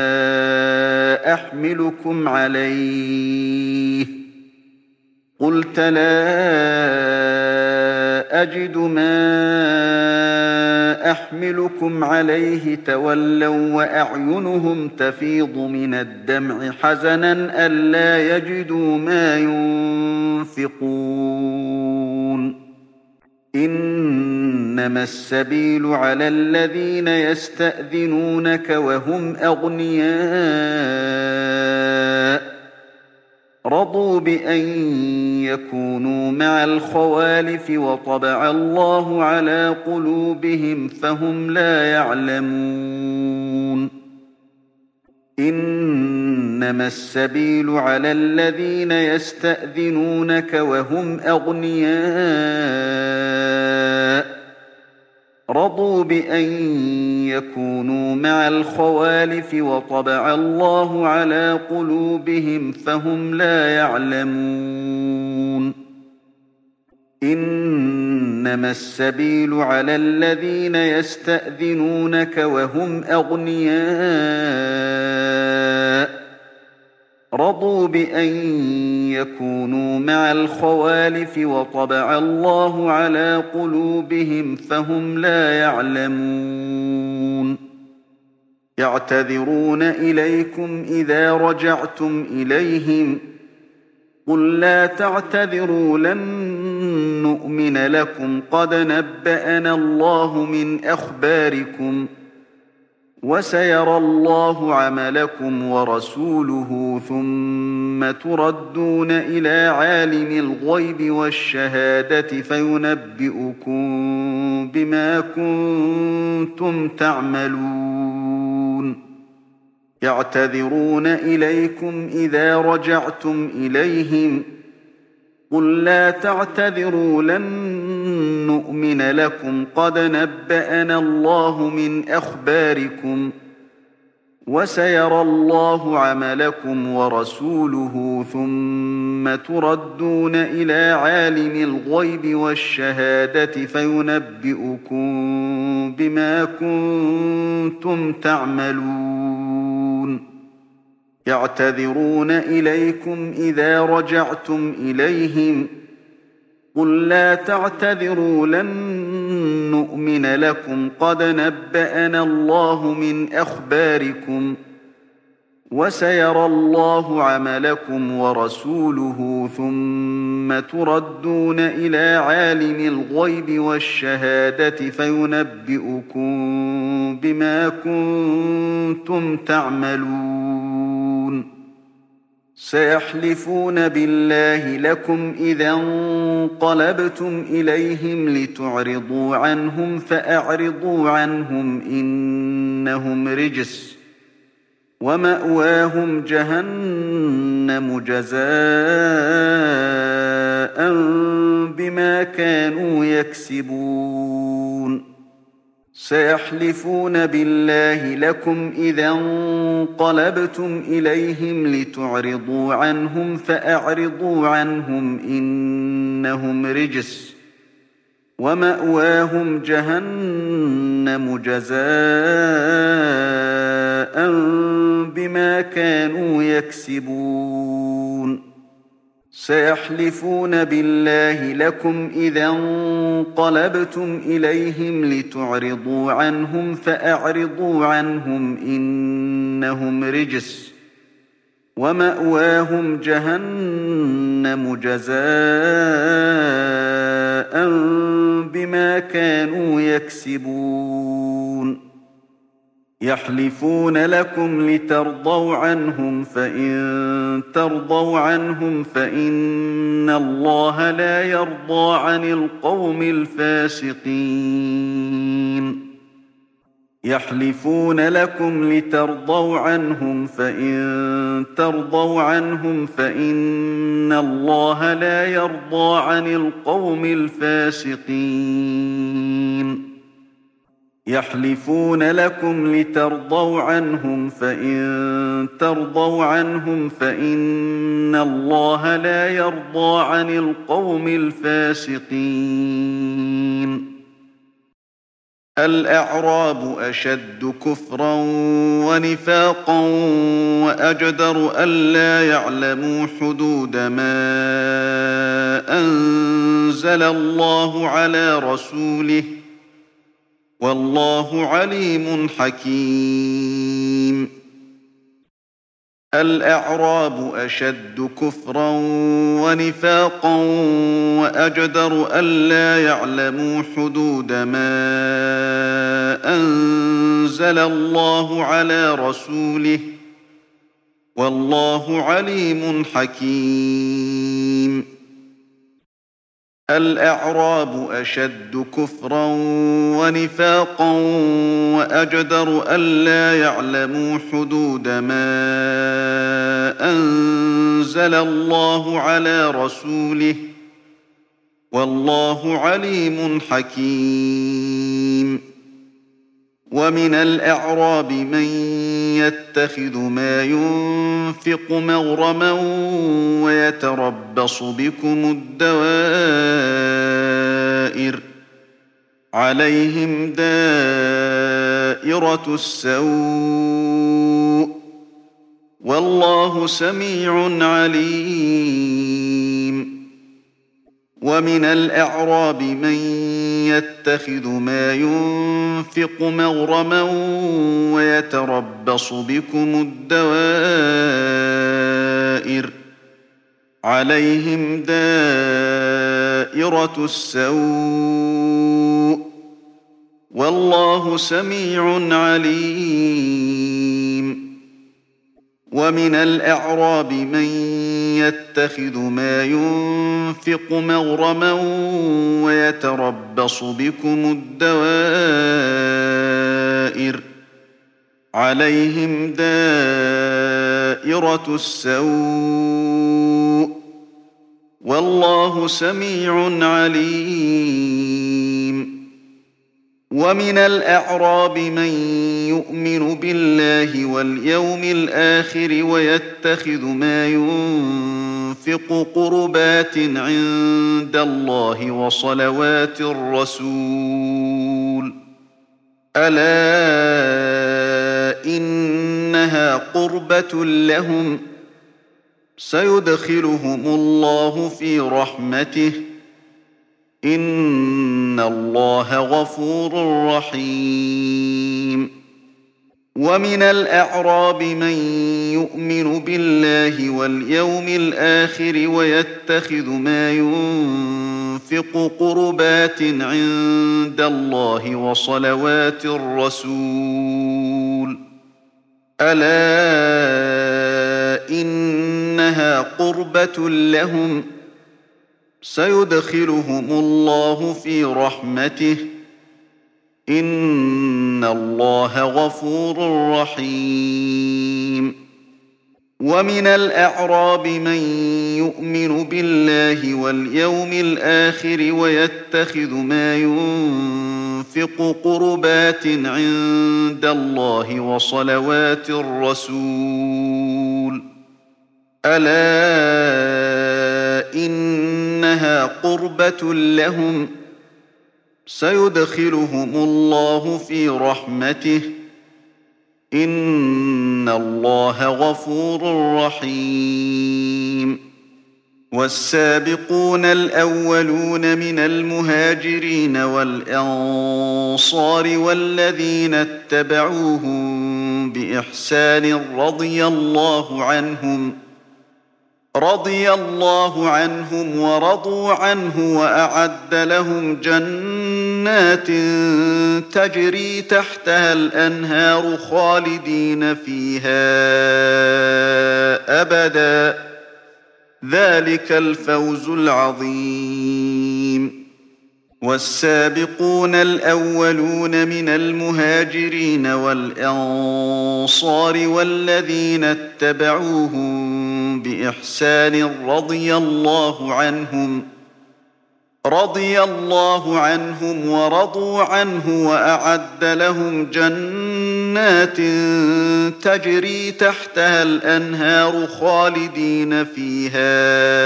أحملكم عليه قلت لا أجد ما أحملكم عليه تولوا وأعينهم تفيض من الدمع حزنا ألا يجدوا ما ينفقون. إنما السبيل على الذين يستأذنونك وهم أغنياء رضوا بأن يكونوا مع الخوالف وطبع الله على قلوبهم فهم لا يعلمون. إنما السبيل على الذين يستأذنونك وهم أغنياء رضوا بأن يكونوا مع الخوالف وطبع الله على قلوبهم فهم لا يعلمون إنما السبيل على الذين يستأذنونك وهم أغنياء رضوا بأن يكونوا مع الخوالف وطبع الله على قلوبهم فهم لا يعلمون يعتذرون إليكم إذا رجعتم إليهم قل لا تعتذروا لن نؤمن لكم قد نبأنا الله من أخباركم وسيرى الله عملكم ورسوله ثم تردون إلى عالم الغيب والشهادة فينبئكم بما كنتم تعملون يعتذرون إليكم إذا رجعتم إليهم قل لا تعتذروا لن نؤمن لكم قد نبأنا الله من أخباركم وسيرى الله عملكم ورسوله ثم تردون إلى عالم الغيب والشهادة فينبئكم بما كنتم تعملون يعتذرون إليكم إذا رجعتم إليهم قل لا تعتذروا لن نؤمن لكم قد نبأنا الله من أخباركم وسيرى الله عملكم ورسوله ثم تردون إلى عالم الغيب والشهادة فينبئكم بما كنتم تعملون سيحلفون بالله لكم إذا انقلبتم إليهم لتعرضوا عنهم فأعرضوا عنهم إنهم رجس ومأواهم جهنم جزاء بما كانوا يكسبون سيحلفون بالله لكم إذا انقلبتم إليهم لتعرضوا عنهم فأعرضوا عنهم إنهم رجس ومأواهم جهنم جزاء بما كانوا يكسبون سيحلفون بالله لكم إذا انقلبتم إليهم لتعرضوا عنهم فأعرضوا عنهم إنهم رجس ومأواهم جهنم جزاء بما كانوا يكسبون يحلفون لكم لترضوا عنهم فإن ترضوا عنهم فإن الله لا يرضى عن القوم الفاسقين يحلفون لكم لترضوا عنهم فإن ترضوا عنهم فإن الله لا يرضى عن القوم الفاسقين يحلفون لكم لترضوا عنهم فإن ترضوا عنهم فإن الله لا يرضى عن القوم الفاسقين الأعراب أشد كفرا ونفاقا وأجدر ألا يعلموا حدود ما أنزل الله على رسوله والله عليم حكيم الأعراب أشد كفرا ونفاقا وأجدر ألا يعلموا حدود ما أنزل الله على رسوله والله عليم حكيم الأعراب أشد كفرا ونفاقا وأجدر ألا يعلموا حدود ما أنزل الله على رسوله والله عليم حكيم ومن الأعراب من يتخذ ما ينفق مغرما ويتربص بكم الدوائر عليهم دائرة السوء والله سميع عليم ومن الأعراب من يتخذ ما ينفق مغرما ويتربص بكم الدوائر عليهم دائرة السوء والله سميع عليم ومن الأعراب من يتخذ ما ينفق مغرما ويتربص بكم الدوائر عليهم دائرة السوء والله سميع عليم ومن الأعراب من يؤمن بالله واليوم الآخر ويتخذ ما ينفق قربات عند الله وصلوات الرسول ألا إنها قربة لهم سيدخلهم الله في رحمته إن الله غفور رحيم ومن الأعراب من يؤمن بالله واليوم الآخر ويتخذ ما ينفق قربات عند الله وصلوات الرسول ألا إنها قربة لهم سيدخلهم الله في رحمته إن الله غفور رحيم ومن الأعراب من يؤمن بالله واليوم الآخر ويتخذ ما ينفق قربات عند الله وصلوات الرسول ألا إنها قربة لهم سيدخلهم الله في رحمته إن الله غفور رحيم والسابقون الأولون من المهاجرين والأنصار والذين اتبعوهم بإحسان رضي الله عنهم رضي الله عنهم ورضوا عنه وأعد لهم جنات تجري تحتها الأنهار خالدين فيها أبدا ذلك الفوز العظيم والسابقون الأولون من المهاجرين والأنصار والذين اتبعوهم بإحسان رضي الله عنهم رضي الله عنهم ورضوا عنه وأعد لهم جنات تجري تحتها الأنهار خالدين فيها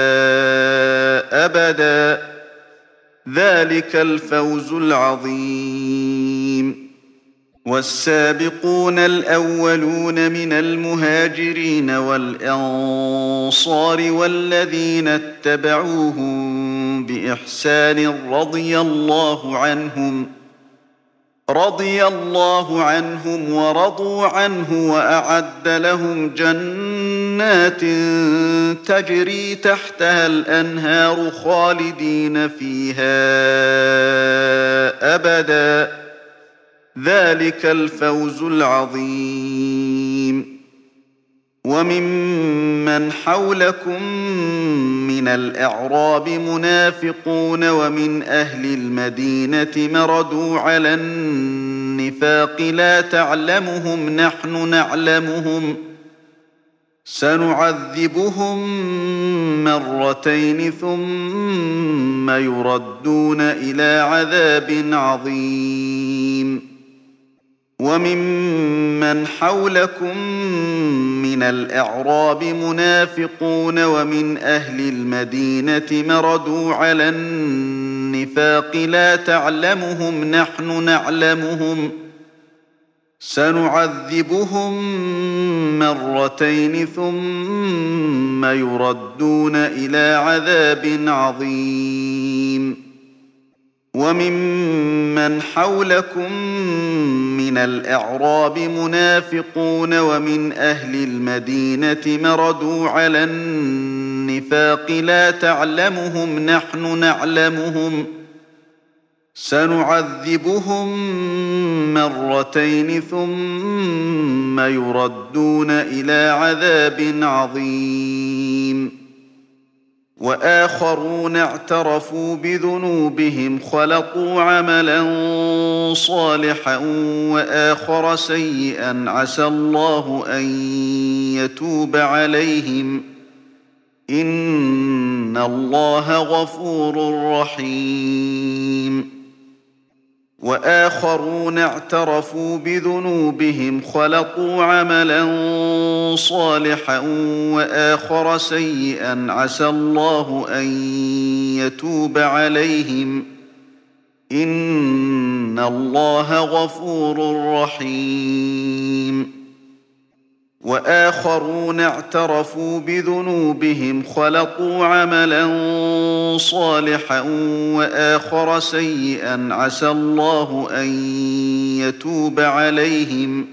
أبدا ذلك الفوز العظيم والسابقون الأولون من المهاجرين والأنصار والذين اتبعوهم بإحسان رضي الله عنهم رضي الله عنهم ورضوا عنه وأعد لهم جنات تجري تحتها الأنهار خالدين فيها أبدا ذلك الفوز العظيم وممن حولكم من الأعراب منافقون ومن أهل المدينة مردوا على النفاق لا تعلمهم نحن نعلمهم سنعذبهم مرتين ثم يردون إلى عذاب عظيم وممن حولكم من الأعراب منافقون ومن أهل المدينة مردوا على النفاق لا تعلمهم نحن نعلمهم سنعذبهم مرتين ثم يردون إلى عذاب عظيم وممن حولكم من الأعراب منافقون ومن أهل المدينة مردوا على النفاق لا تعلمهم نحن نعلمهم سنعذبهم مرتين ثم يردون إلى عذاب عظيم وآخرون اعترفوا بذنوبهم خلطوا عملا صالحا وآخر سيئا عسى الله أن يتوب عليهم إن الله غفور رحيم وآخرون اعترفوا بذنوبهم خلطوا عملا صالحا وآخر سيئا عسى الله أن يتوب عليهم إن الله غفور رحيم وآخرون اعترفوا بذنوبهم خلطوا عملا صالحا وآخر سيئا عسى الله أن يتوب عليهم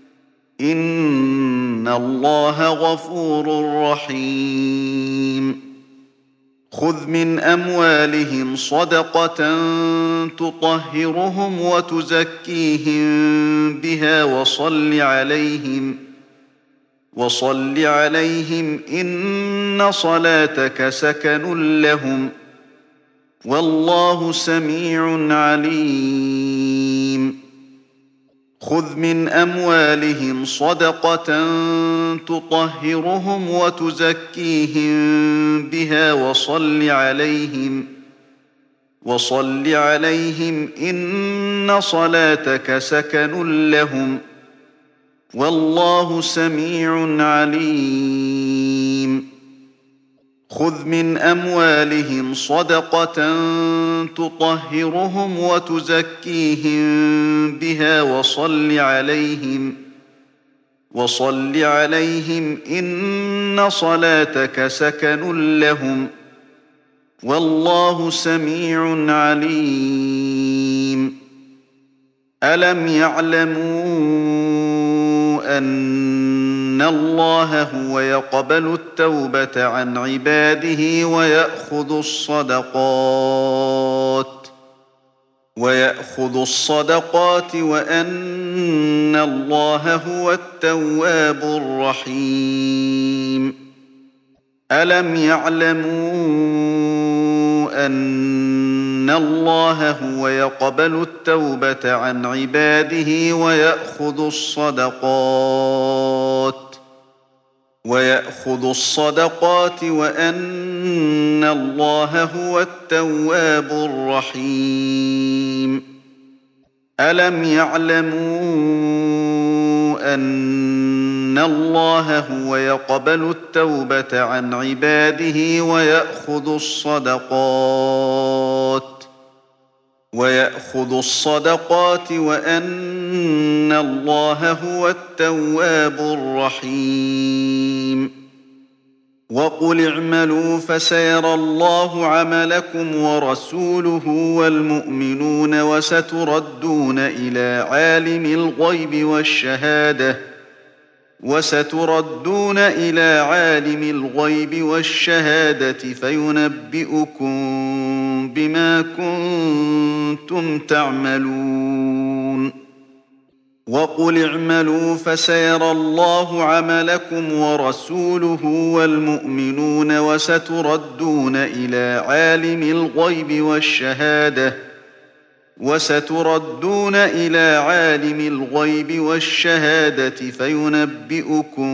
إن الله غفور رحيم خذ من أموالهم صدقة تطهرهم وتزكيهم بها وصل عليهم وصل عليهم إن صلاتك سكن لهم والله سميع عليم خذ من أموالهم صدقة تطهرهم وتزكيهم بها وصل عليهم وصل عليهم إن صلاتك سكن لهم والله سميع عليم خذ من أموالهم صدقة تطهرهم وتزكيهم بها وصل عليهم وصل عليهم إن صلاتك سكن لهم والله سميع عليم ألم يعلموا أن الله هو يقبل التوبة عن عباده ويأخذ الصدقات ويأخذ الصدقات وأن الله هو التواب الرحيم ألم يعلموا أن الله هو يقبل التوبة عن عباده ويأخذ الصدقات ويأخذ الصدقات وأن الله هو التواب الرحيم ألم يعلموا أن الله هو يقبل التوبة عن عباده ويأخذ الصدقات ويأخذ الصدقات وأن الله هو التواب الرحيم وقل اعملوا فسيرى الله عملكم ورسوله والمؤمنون وستردون إلى عالم الغيب والشهادة وستردون إلى عالم الغيب والشهادة فينبئكم بما كنتم تعملون وقل اعملوا فسيرى الله عملكم ورسوله والمؤمنون وستردون إلى عالم الغيب والشهادة وستردون إلى عالم الغيب والشهادة فينبئكم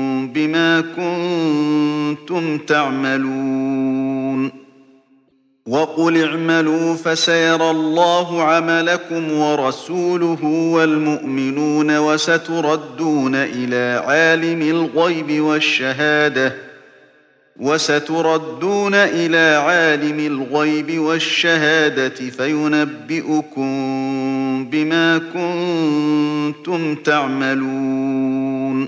بما كنتم تعملون وقل اعملوا فسيرى الله عملكم ورسوله والمؤمنون وستردون إلى عالم الغيب والشهادة وستردون إلى عالم الغيب والشهادة فينبئكم بما كنتم تعملون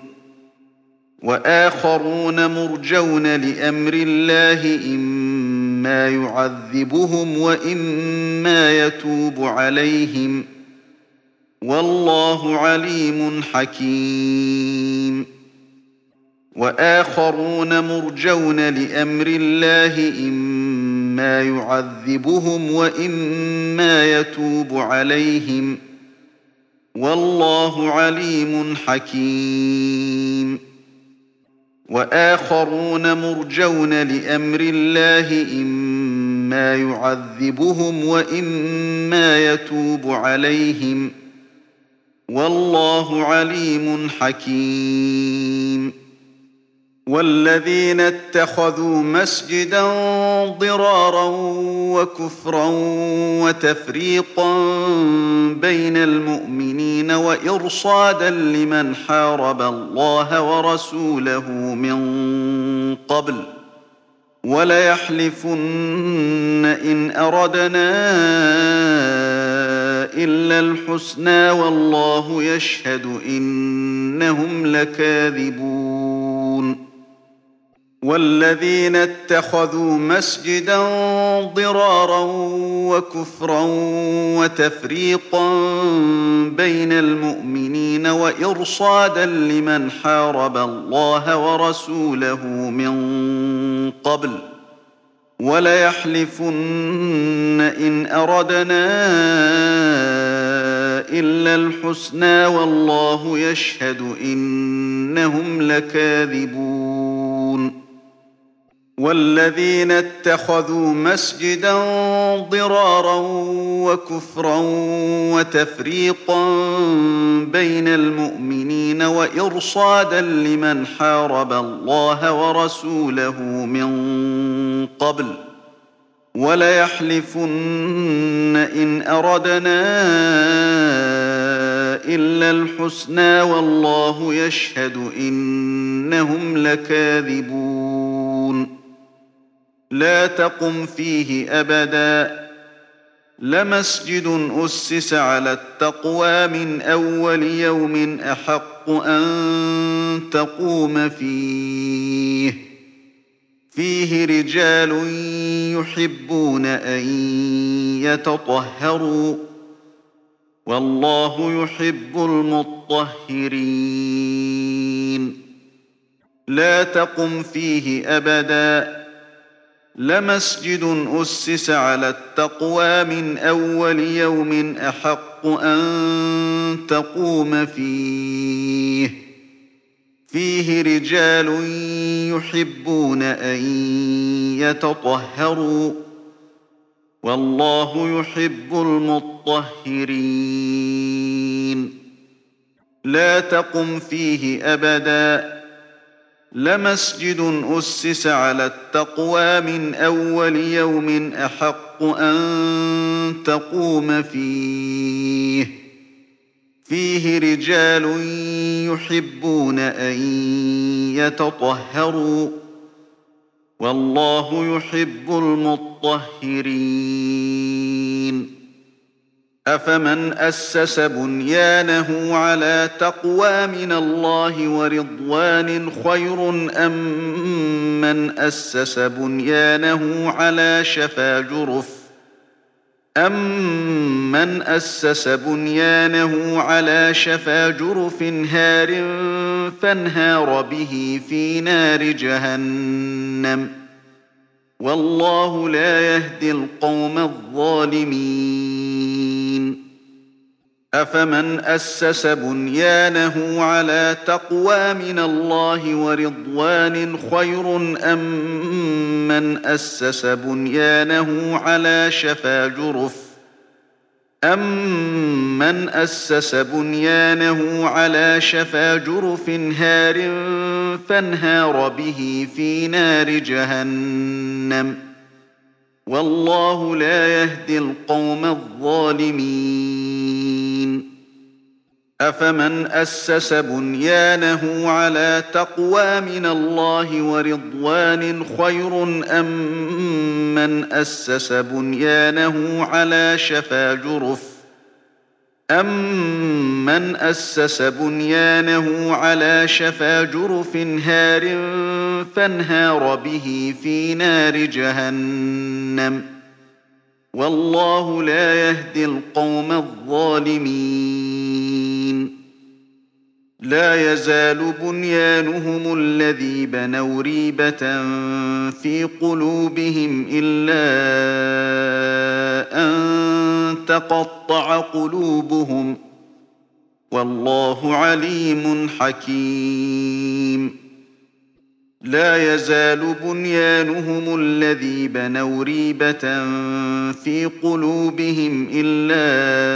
وآخرون مرجون لأمر الله إما يعذبهم وإما يتوب عليهم والله عليم حكيم وآخرون مرجون لأمر الله إما يعذبهم وإما يتوب عليهم والله عليم حكيم وآخرون مرجون لأمر الله إما يعذبهم وإما يتوب عليهم والله عليم حكيم والذين اتخذوا مسجدا ضرارا وكفرا وتفريقا بين المؤمنين وإرصادا لمن حارب الله ورسوله من قبل وليحلفن إن أردنا إلا الحسنى والله يشهد إنهم لكاذبون والذين اتخذوا مسجدا ضرارا وكفرا وتفريقا بين المؤمنين وإرصادا لمن حارب الله ورسوله من قبل وليحلفن إن أردنا إلا الحسنى والله يشهد إنهم لكاذبون والذين اتخذوا مسجدا ضرارا وكفرا وتفريقا بين المؤمنين وإرصادا لمن حارب الله ورسوله من قبل وليحلفن إن أردنا إلا الحسنى والله يشهد إنهم لكاذبون لا تقم فيه أبدا لمسجد أسس على التقوى من أول يوم أحق أن تقوم فيه فيه رجال يحبون أن يتطهروا والله يحب المطهرين لا تقم فيه أبدا لمسجد أسس على التقوى من أول يوم أحق أن تقوم فيه فيه رجال يحبون أن يتطهروا والله يحب المطهرين لا تقم فيه أبدا لمسجد أسس على التقوى من أول يوم أحق أن تقوم فيه فيه رجال يحبون أن يتطهروا والله يحب المطهرين أفمن أسس بنيانه على تقوى من الله ورضوان خير أم من أسس بنيانه على شفا جرف أَمَّنْ أَسَّسَ بُنْيَانَهُ عَلَى شَفَا جُرُفٍ هَارٍ فَانْهَارَ بِهِ فِي نَارِ جَهَنَّمَ وَاللَّهُ لَا يَهْدِي الْقَوْمَ الظَّالِمِينَ أَفَمَنْ أَسَّسَ بُنْيَانَهُ عَلَى تَقْوَى مِنَ اللَّهِ وَرِضْوَانٍ خَيْرٌ أَمَّنْ من أسس بنيانه على شفا جرف أَمَّنْ أَسَّسَ بُنْيَانَهُ عَلَى شَفَا جُرُفٍ هَارٍ فَانْهَارَ بِهِ فِي نَارِ جَهَنَّمَ والله لا يهدي القوم الظالمين أفمن أسس بنيانه على تقوى من الله ورضوان خير أم من أسس بنيانه على شفا جرف أَمَّنْ أَسَّسَ بُنْيَانَهُ عَلَىٰ شَفَا جُرُفٍ هَارٍ فَانْهَارَ بِهِ فِي نَارِ جَهَنَّمَ ۗ وَاللَّهُ لَا يَهْدِي الْقَوْمَ الظَّالِمِينَ لَا يَزَالُ بُنْيَانُهُمُ الَّذِي بَنَوْا رِيبَةً فِي قُلُوبِهِمْ إِلَّا أَن تَقَطَّعَ قُلُوبُهُمْ ۗ وَاللَّهُ عَلِيمٌ حَكِيمٌ لا يزال بنيانهم الذي بنوا ريبة في قلوبهم إلا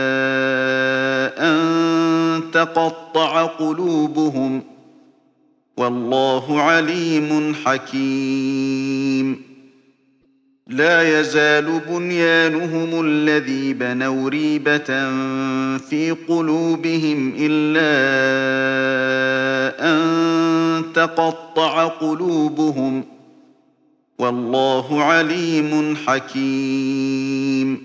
أن تقطع قلوبهم، والله عليم حكيم لا يزال بنيانهم الذي بنوا ريبة في قلوبهم إلا أن تقطع قلوبهم، والله عليم حكيم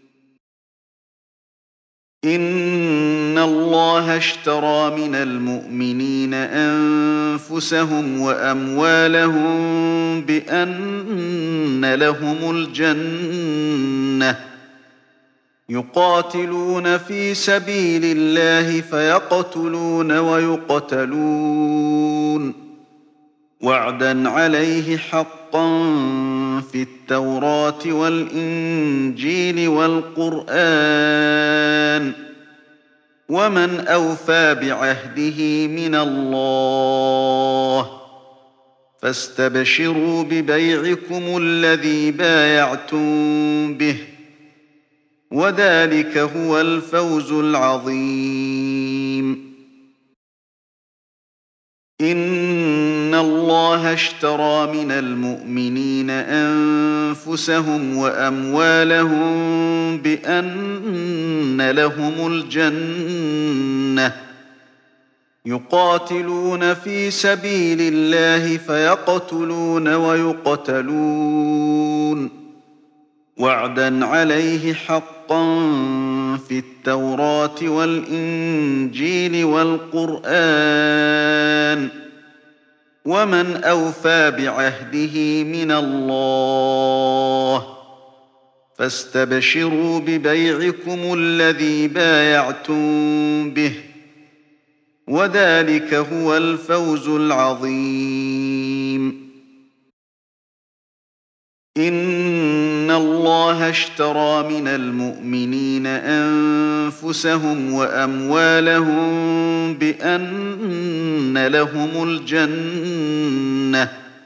إن الله اشترى من المؤمنين أنفسهم وأموالهم بأن لهم الجنة يقاتلون في سبيل الله فيقتلون ويقتلون وعدا عليه حقا في التوراة والإنجيل والقرآن ومن أوفى بعهده من الله فاستبشروا ببيعكم الذي بايعتم به وذلك هو الفوز العظيم إن الله اشترى من المؤمنين أنفسهم وأموالهم بأن لهم الجنة يقاتلون في سبيل الله فيقتلون ويقتلون وعدا عليه حقا في التوراة والإنجيل والقرآن ومن أوفى بعهده من الله فاستبشروا ببيعكم الذي بايعتم به وذلك هو الفوز العظيم إن الله اشترى من المؤمنين أنفسهم وأموالهم بأن لهم الجنة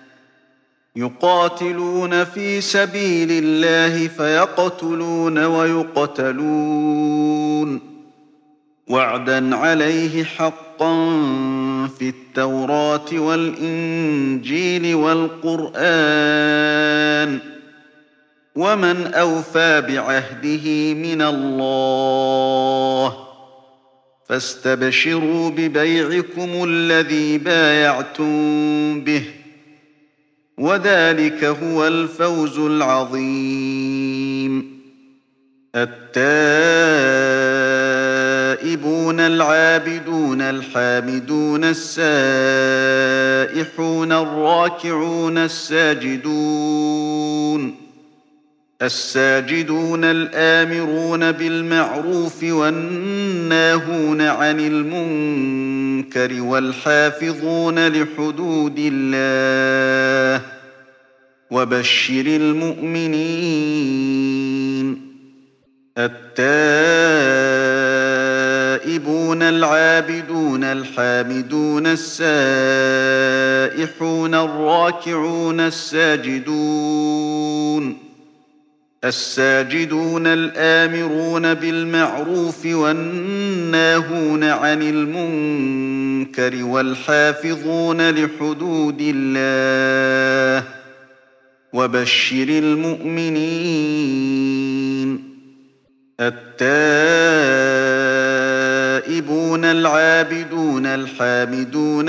يقاتلون في سبيل الله فيقتلون ويقتلون وعدا عليه حقا في التوراة والإنجيل والقرآن ومن أوفى بعهده من الله فاستبشروا ببيعكم الذي بايعتم به وذلك هو الفوز العظيم التائبون العابدون الحامدون السائحون الراكعون الساجدون الساجدون الآمرون بالمعروف والناهون عن المنكر والحافظون لحدود الله وبشر المؤمنين التائبون العابدون الحامدون السائحون الراكعون الساجدون الساجدون الآمرون بالمعروف والناهون عن المنكر والحافظون لحدود الله وبشر المؤمنين التائبون العابدون الحامدون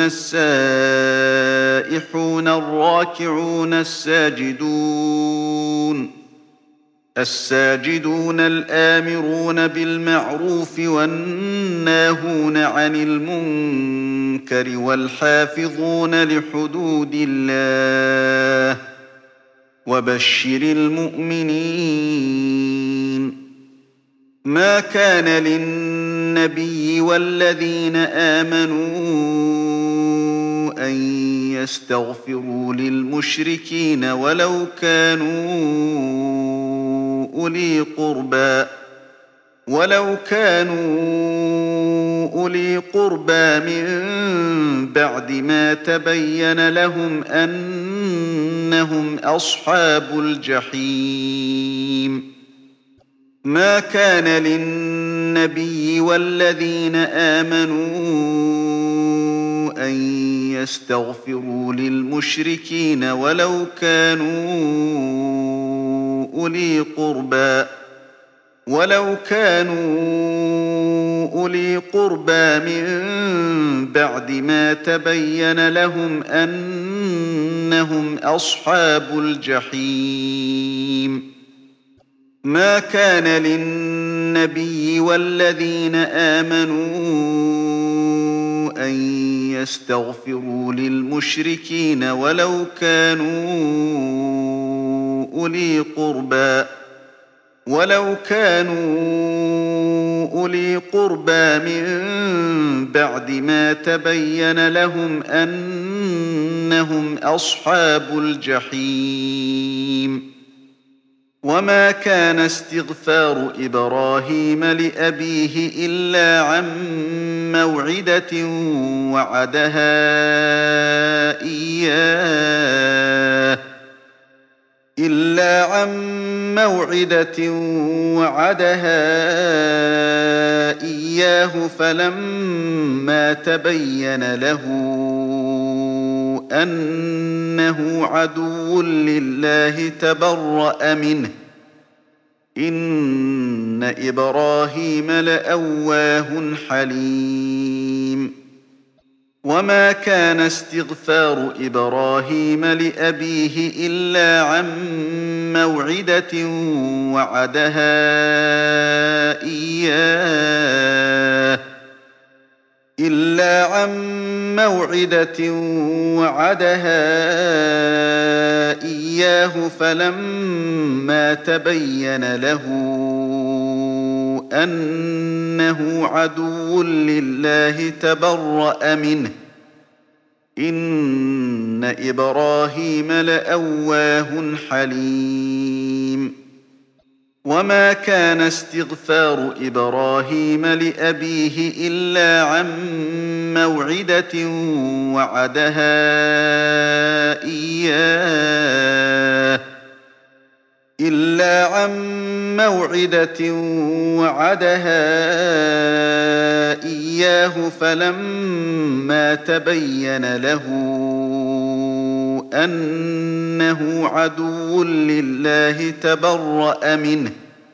السائحون الراكعون الساجدون الساجدون الآمرون بالمعروف والناهون عن المنكر والحافظون لحدود الله وبشر المؤمنين ما كان للنبي والذين آمنوا أن يستغفروا للمشركين ولو كانوا أولي قربى ولو كانوا أولي قربى من بعد ما تبين لهم أنهم أصحاب الجحيم ما كان للنبي والذين آمنوا أن يستغفروا للمشركين ولو كانوا أولي قربى ولو كانوا أولي قربى من بعد ما تبين لهم أنهم أصحاب الجحيم ما كان للنبي والذين آمنوا أن يستغفروا للمشركين ولو كانوا أولي قربى ولو كانوا أولي قربى من بعد ما تبين لهم أنهم أصحاب الجحيم وما كان استغفار إبراهيم لأبيه إلا عن موعدة وعدها إياه إلا عن موعدة وعدها إياه فلما تبين له أنه عدو لله تبرأ منه إن إبراهيم لأواه حليم وما كان استغفار إبراهيم لأبيه إلا عن موعدة وعدها إياه إلا عن موعدة وعدها إياه فلما تبين له أنه عدو لله تبرأ منه إن إبراهيم لأواه حليم وما كان استغفار إبراهيم لأبيه إلا عن موعدة وعدها إياه إلا عن موعدة وعدها إياه فلما تبين له أنه عدو لله تبرأ منه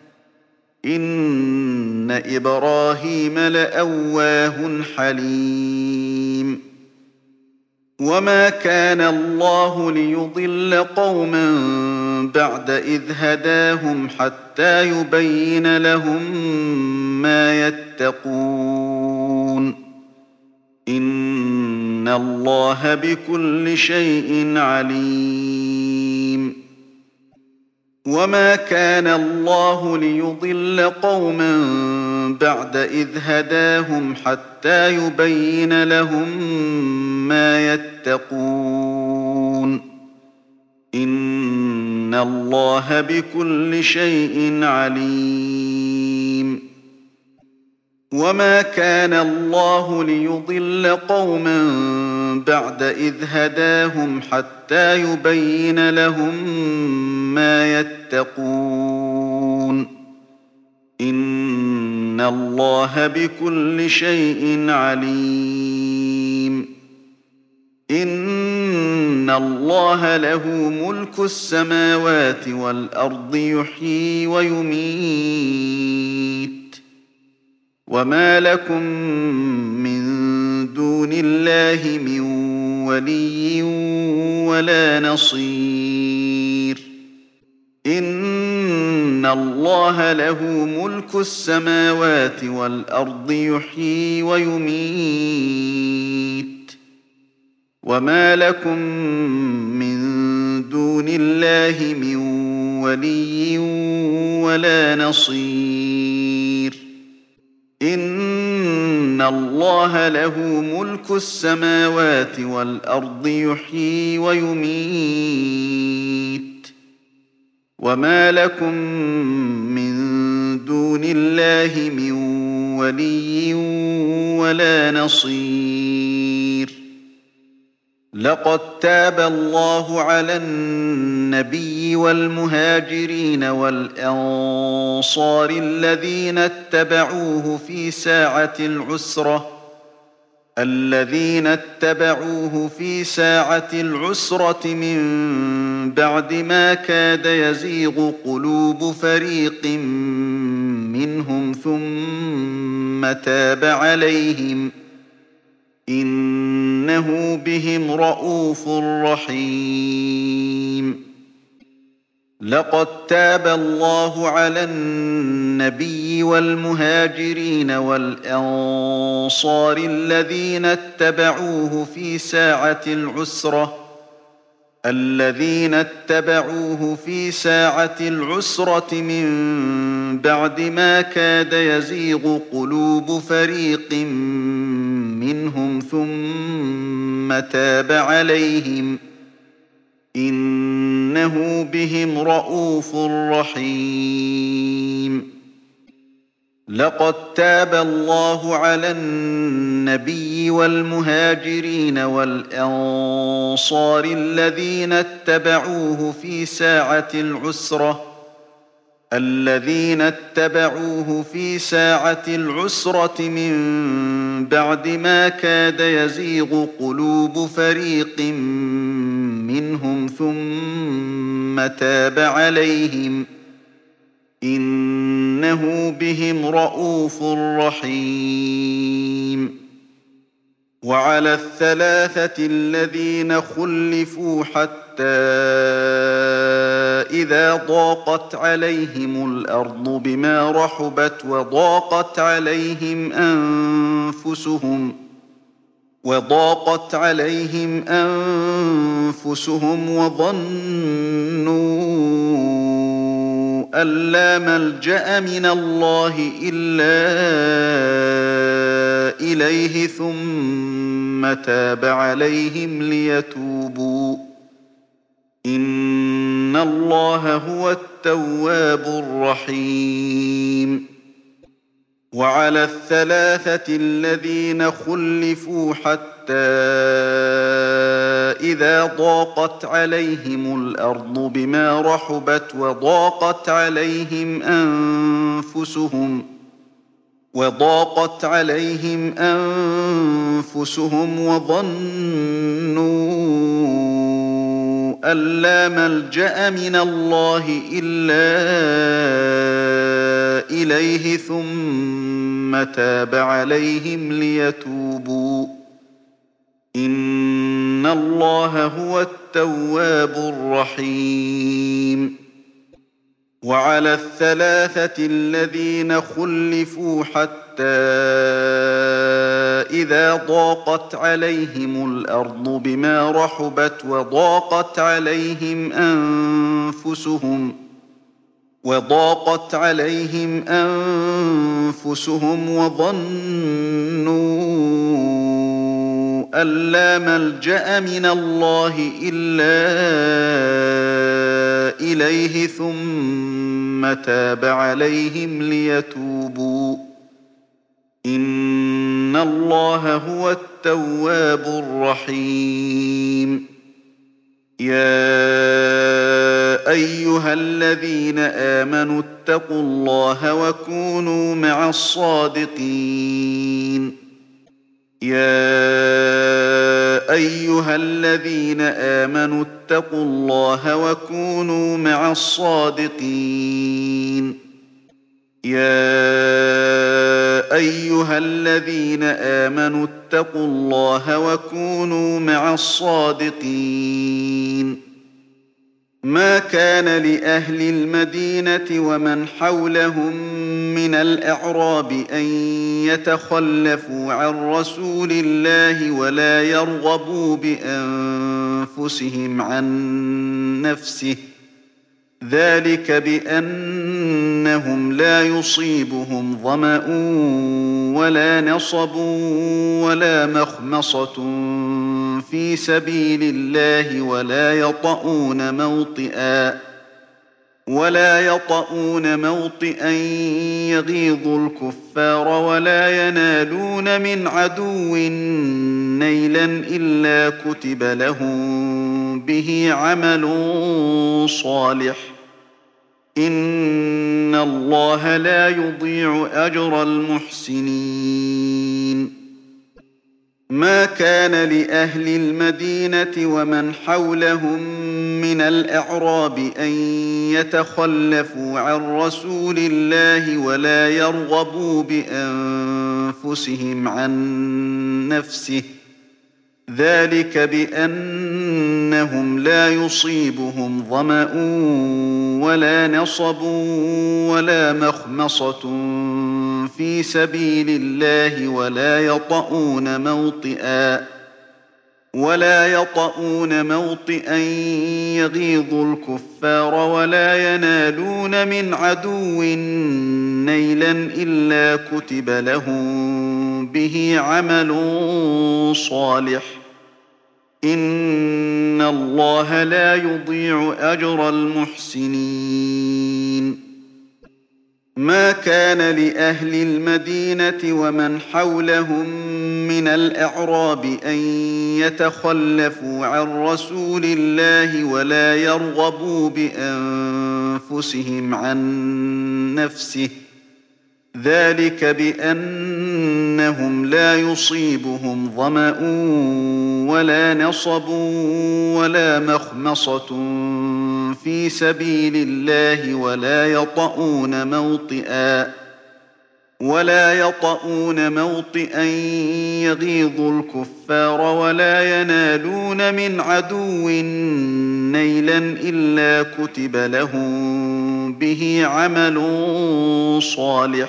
إن إبراهيم لأواه حليم وما كان الله ليضل قوما بعد إذ هداهم حتى يبين لهم ما يتقون إن الله بكل شيء عليم وما كان الله ليضل قوما بعد إذ هداهم حتى يبين لهم ما يتقون إن الله بكل شيء عليم وما كان الله ليضل قوما بعد إذ هداهم حتى يبين لهم ما يتقون إن الله بكل شيء عليم إن الله له ملك السماوات والأرض يحيي ويميت وما لكم من دون الله من ولي ولا نصير إن الله له ملك السماوات والأرض يحيي ويميت وما لكم من دون الله من ولي ولا نصير إن الله له ملك السماوات والأرض يحيي ويميت وما لكم من دون الله من ولي ولا نصير لقد تاب الله على النبي والمهاجرين والأنصار الذين اتبعوه في ساعة العسرة الذين اتبعوه في ساعة العسرة من بعد ما كاد يزيغ قلوب فريق منهم ثم تاب عليهم إنه بهم رءوف رحيم لقد تاب الله على النبي والمهاجرين والأنصار الذين اتبعوه في ساعة العسرة الذين اتبعوه في ساعة العسرة من بعد ما كاد يزيغ قلوب فريق منهم ثم تاب عليهم إنه بهم رءوف رحيم لقد تاب الله على النبي والمهاجرين والأنصار الذين اتبعوه في ساعة العسرة الذين اتبعوه في ساعة العسرة من بعد ما كاد يزيغ قلوب فريق منهم ثم تاب عليهم إنه بهم رءوف رحيم وعلى الثلاثة الذين خلفوا حتى إذا ضاقت عليهم الأرض بما رحبت وضاقت عليهم أنفسهم وضاقت عليهم أنفسهم وظنوا أن لا ملجأ من الله إلا إليه ثم تاب عليهم ليتوبوا إن الله هو التواب الرحيم وعلى الثلاثة الذين خلفوا حتى إذا ضاقت عليهم الأرض بما رحبت وضاقت عليهم أنفسهم وضاقت عليهم أنفسهم وظنوا أن لا ملجأ من الله إلا إليه ثم تاب عليهم ليتوبوا إن الله هو التواب الرحيم وعلى الثلاثة الذين خلفوا حتى إذا ضاقت عليهم الأرض بما رحبت وضاقت عليهم أنفسهم وضاقت عليهم أنفسهم وظنوا أن لا ملجأ من الله إلا إليه ثم تاب عليهم ليتوبوا إن الله هو التواب الرحيم يا أيها الذين آمنوا اتقوا الله وكونوا مع الصادقين يا أيها الذين آمنوا اتقوا الله وكونوا مع الصادقين يا أيها الذين آمنوا اتقوا الله وكونوا مع الصادقين ما كان لأهل المدينة ومن حولهم من الأعراب أن يتخلفوا عن رسول الله ولا يرغبوا بأنفسهم عن نفسه ذلك بأنهم لا يصيبهم ظمأ ولا نصب ولا مخمصة في سبيل الله ولا يطؤون موطئا ولا يطؤون موطئا يغيظ الكفار ولا ينالون من عدو نيلا إلا كتب لهم به عمل صالح إن الله لا يضيع أجر المحسنين ما كان لأهل المدينة ومن حولهم من الأعراب أن يتخلفوا عن رسول الله ولا يرغبوا بأنفسهم عن نفسه ذلك بأنهم لا يصيبهم ظمأ ولا نصب ولا مخمصة في سبيل الله ولا يطؤون موطئا ولا يطؤون موطئا يغيظ الكفار ولا ينالون من عدو نيلا إلا كتب لهم به عمل صالح إن الله لا يضيع أجر المحسنين ما كان لأهل المدينة ومن حولهم من الأعراب أن يتخلفوا عن رسول الله ولا يرغبوا بأنفسهم عن نفسه ذلك بأنهم لا يصيبهم ظمأ ولا نصب ولا مخمصة في سبيل الله ولا يطؤون موطئا ولا يطؤون موطئا يغيظ الكفار ولا ينالون من عدو نيلا إلا كتب لهم به عمل صالح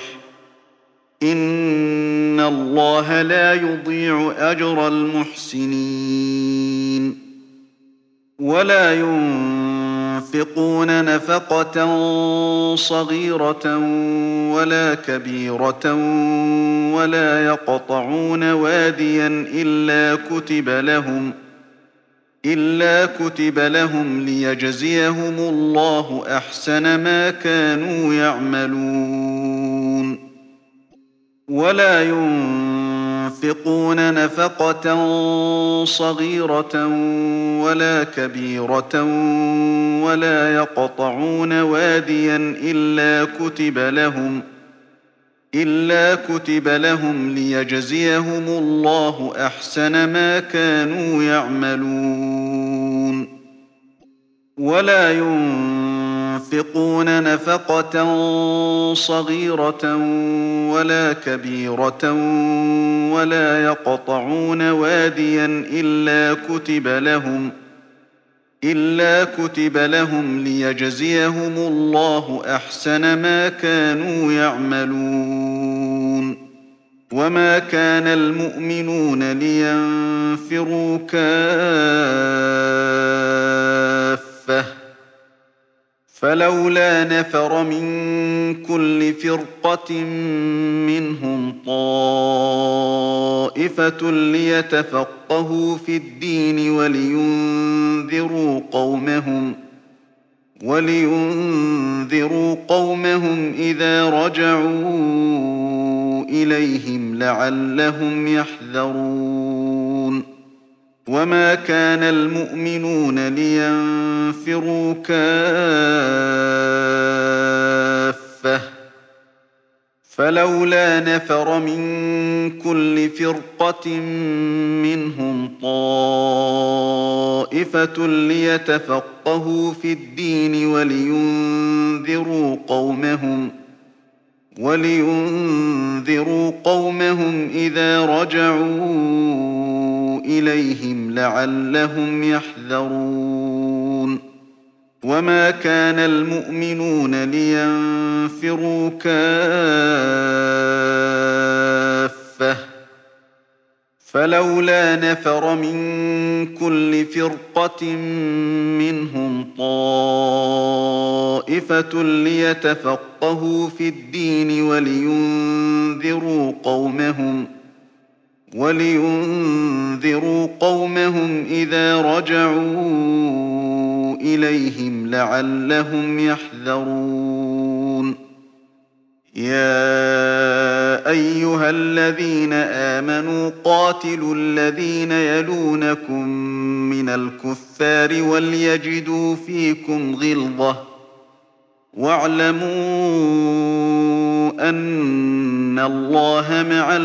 إن الله لا يضيع أجر المحسنين ولا ينفقون نفقة صغيرة ولا كبيرة ولا يقطعون واديا إلا كتب لهم إلا كتب لهم ليجزيهم الله أحسن ما كانوا يعملون ولا ينفقون نفقة صغيرة ولا كبيرة ولا يقطعون واديا إلا كتب لهم إلا كتب لهم ليجزيهم الله أحسن ما كانوا يعملون ولا ينفقون نفقة صغيرة ولا كبيرة ولا يقطعون واديا إلا كتب لهم إلا كتب لهم ليجزيهم الله أحسن ما كانوا يعملون وما كان المؤمنون لينفروا كافة فلولا نفر من كل فرقة منهم طائفة ليتفقهوا في الدين ولينذروا قومهم ولينذروا قومهم إذا رجعوا إليهم لعلهم يحذرون وما كان المؤمنون لينفروا كافة فلولا نفر من كل فرقة منهم طائفة ليتفقهوا في الدين ولينذروا قومهم ولينذروا قومهم إذا رجعوا إليهم لعلهم يحذرون وما كان المؤمنون لينفروا كافة فلولا نفر من كل فرقة منهم طائفة ليتفقهوا في الدين ولينذروا قومهم ولينذروا قومهم إذا رجعوا إليهم لعلهم يحذرون يا أيها الذين آمنوا قاتلوا الذين يلونكم من الكفار وليجدوا فيكم غلظة واعلموا أن الله مع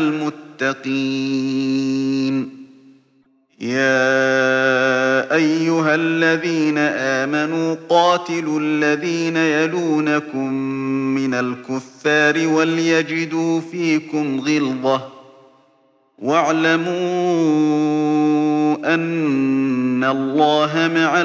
المتقين يا أيها الذين آمنوا قاتلوا الذين يلونكم من الكفار وليجدوا فيكم غلظة واعلموا أن الله مع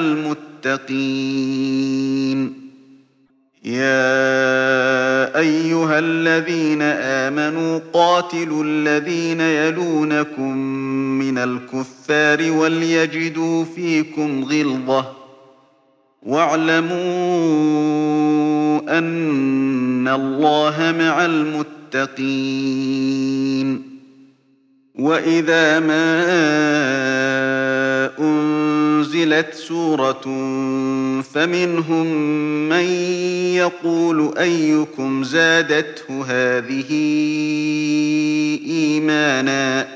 المتقين يا أيها الذين آمنوا قاتلوا الذين يلونكم من الكفار وليجدوا فيكم غلظة واعلموا أن الله مع المتقين وإذا ما أنزلت سورة فمنهم من يقول أيكم زادته هذه إيمانا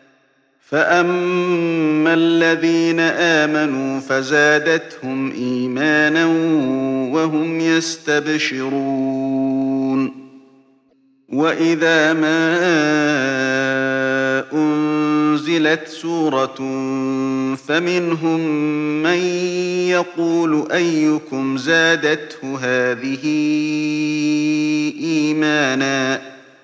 فأما الذين آمنوا فزادتهم إيمانا وهم يستبشرون وإذا ما أنزلت سورة فمنهم من يقول أيكم زادته هذه إيمانا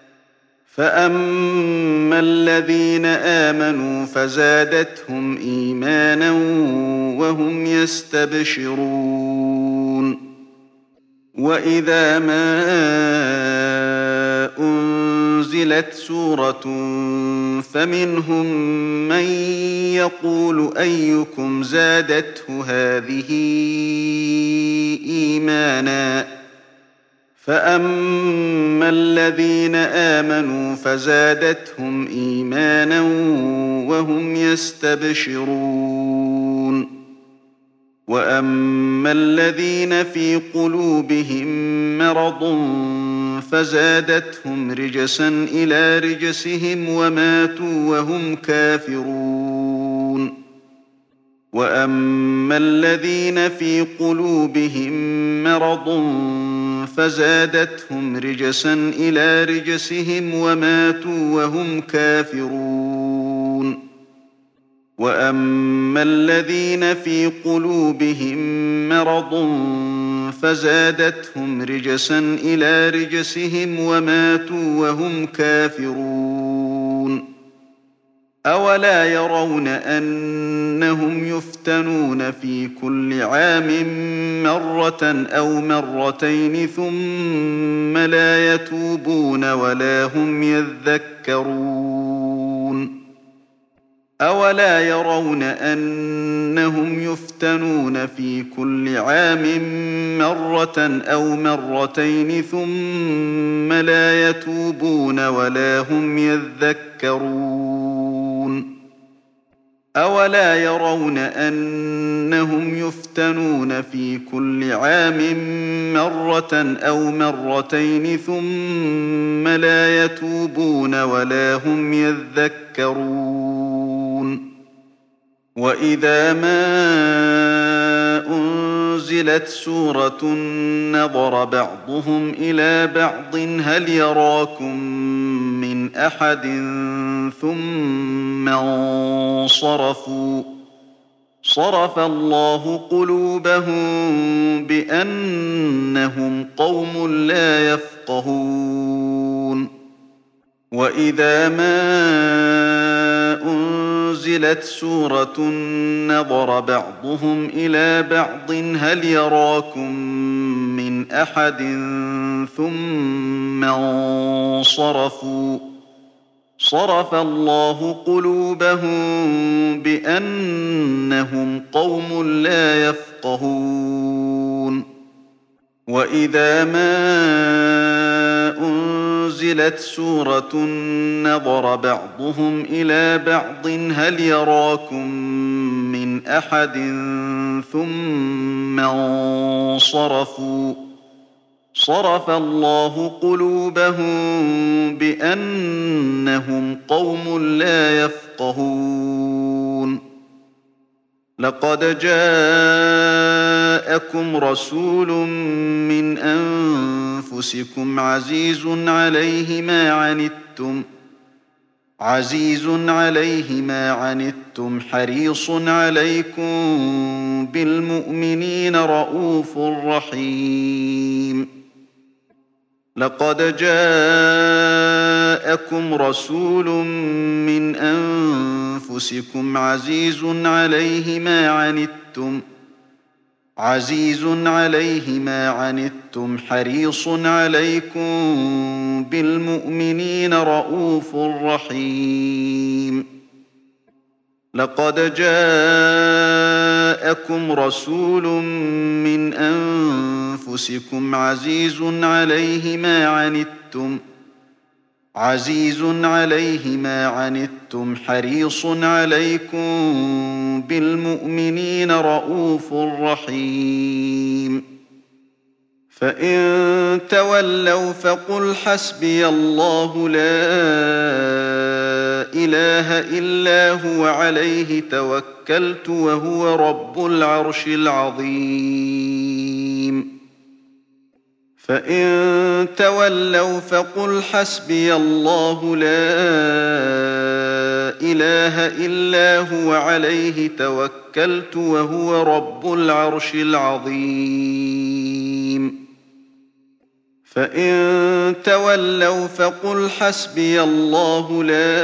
فأما الذين آمنوا فزادتهم إيمانا وهم يستبشرون وإذا ما أنزلت سورة فمنهم من يقول أيكم زادته هذه إيمانا فأما الذين آمنوا فزادتهم إيمانا وهم يستبشرون وأما الذين في قلوبهم مرض فزادتهم رجسا إلى رجسهم وماتوا وهم كافرون وأما الذين في قلوبهم مرض فزادتهم رجسا إلى رجسهم وماتوا وهم كافرون وأما الذين في قلوبهم مرض فزادتهم رجسا إلى رجسهم وماتوا وهم كافرون أولا يرون أنهم يفتنون في كل عام مرة أو مرتين ثم لا يتوبون ولا هم يذكرون أولا يرون أنهم يفتنون في كل عام مرة أو مرتين ثم لا يتوبون ولا هم يذكرون أولا يرون أنهم يفتنون في كل عام مرة أو مرتين ثم لا يتوبون ولا هم يذكرون وإذا ما أنزلت سورة نظر بعضهم إلى بعض هل يراكم من أحد ثم انصرفوا صرف الله قلوبهم بأنهم قوم لا يفقهون وإذا ما أنزلت سورة نظر بعضهم إلى بعض هل يراكم من أحد ثم انصرفوا صرف الله قلوبهم بأنهم قوم لا يفقهون وإذا ما أنزلت سورة نظر بعضهم إلى بعض هل يراكم من أحد ثم انصرفوا صرف الله قلوبهم بأنهم قوم لا يفقهون لقد جاءكم رسول من أنفسكم عزيز عليه ما عنتم عزيز عليه ما عنتم حريص عليكم بالمؤمنين رءوف رحيم لقد جاءكم رسول من أنفسكم عزيز عليه ما عنتم عزيز عليه ما عنتم حريص عليكم بالمؤمنين رءوف رحيم لقد جاءكم رسول من أنفسكم عزيز عليه ما عنتم عزيز عليه ما عنتم حريص عليكم بالمؤمنين رءوف رحيم فإن تولوا فقل حسبي الله لا إله إلا هو عليه توكلت وهو رب العرش العظيم فإن تولوا فقل حسبي الله لا إله إلا هو عليه توكلت وهو رب العرش العظيم فإن تولوا فقل حسبي الله لا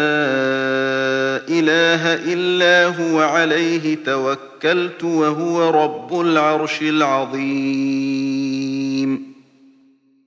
إله إلا هو عليه توكلت وهو رب العرش العظيم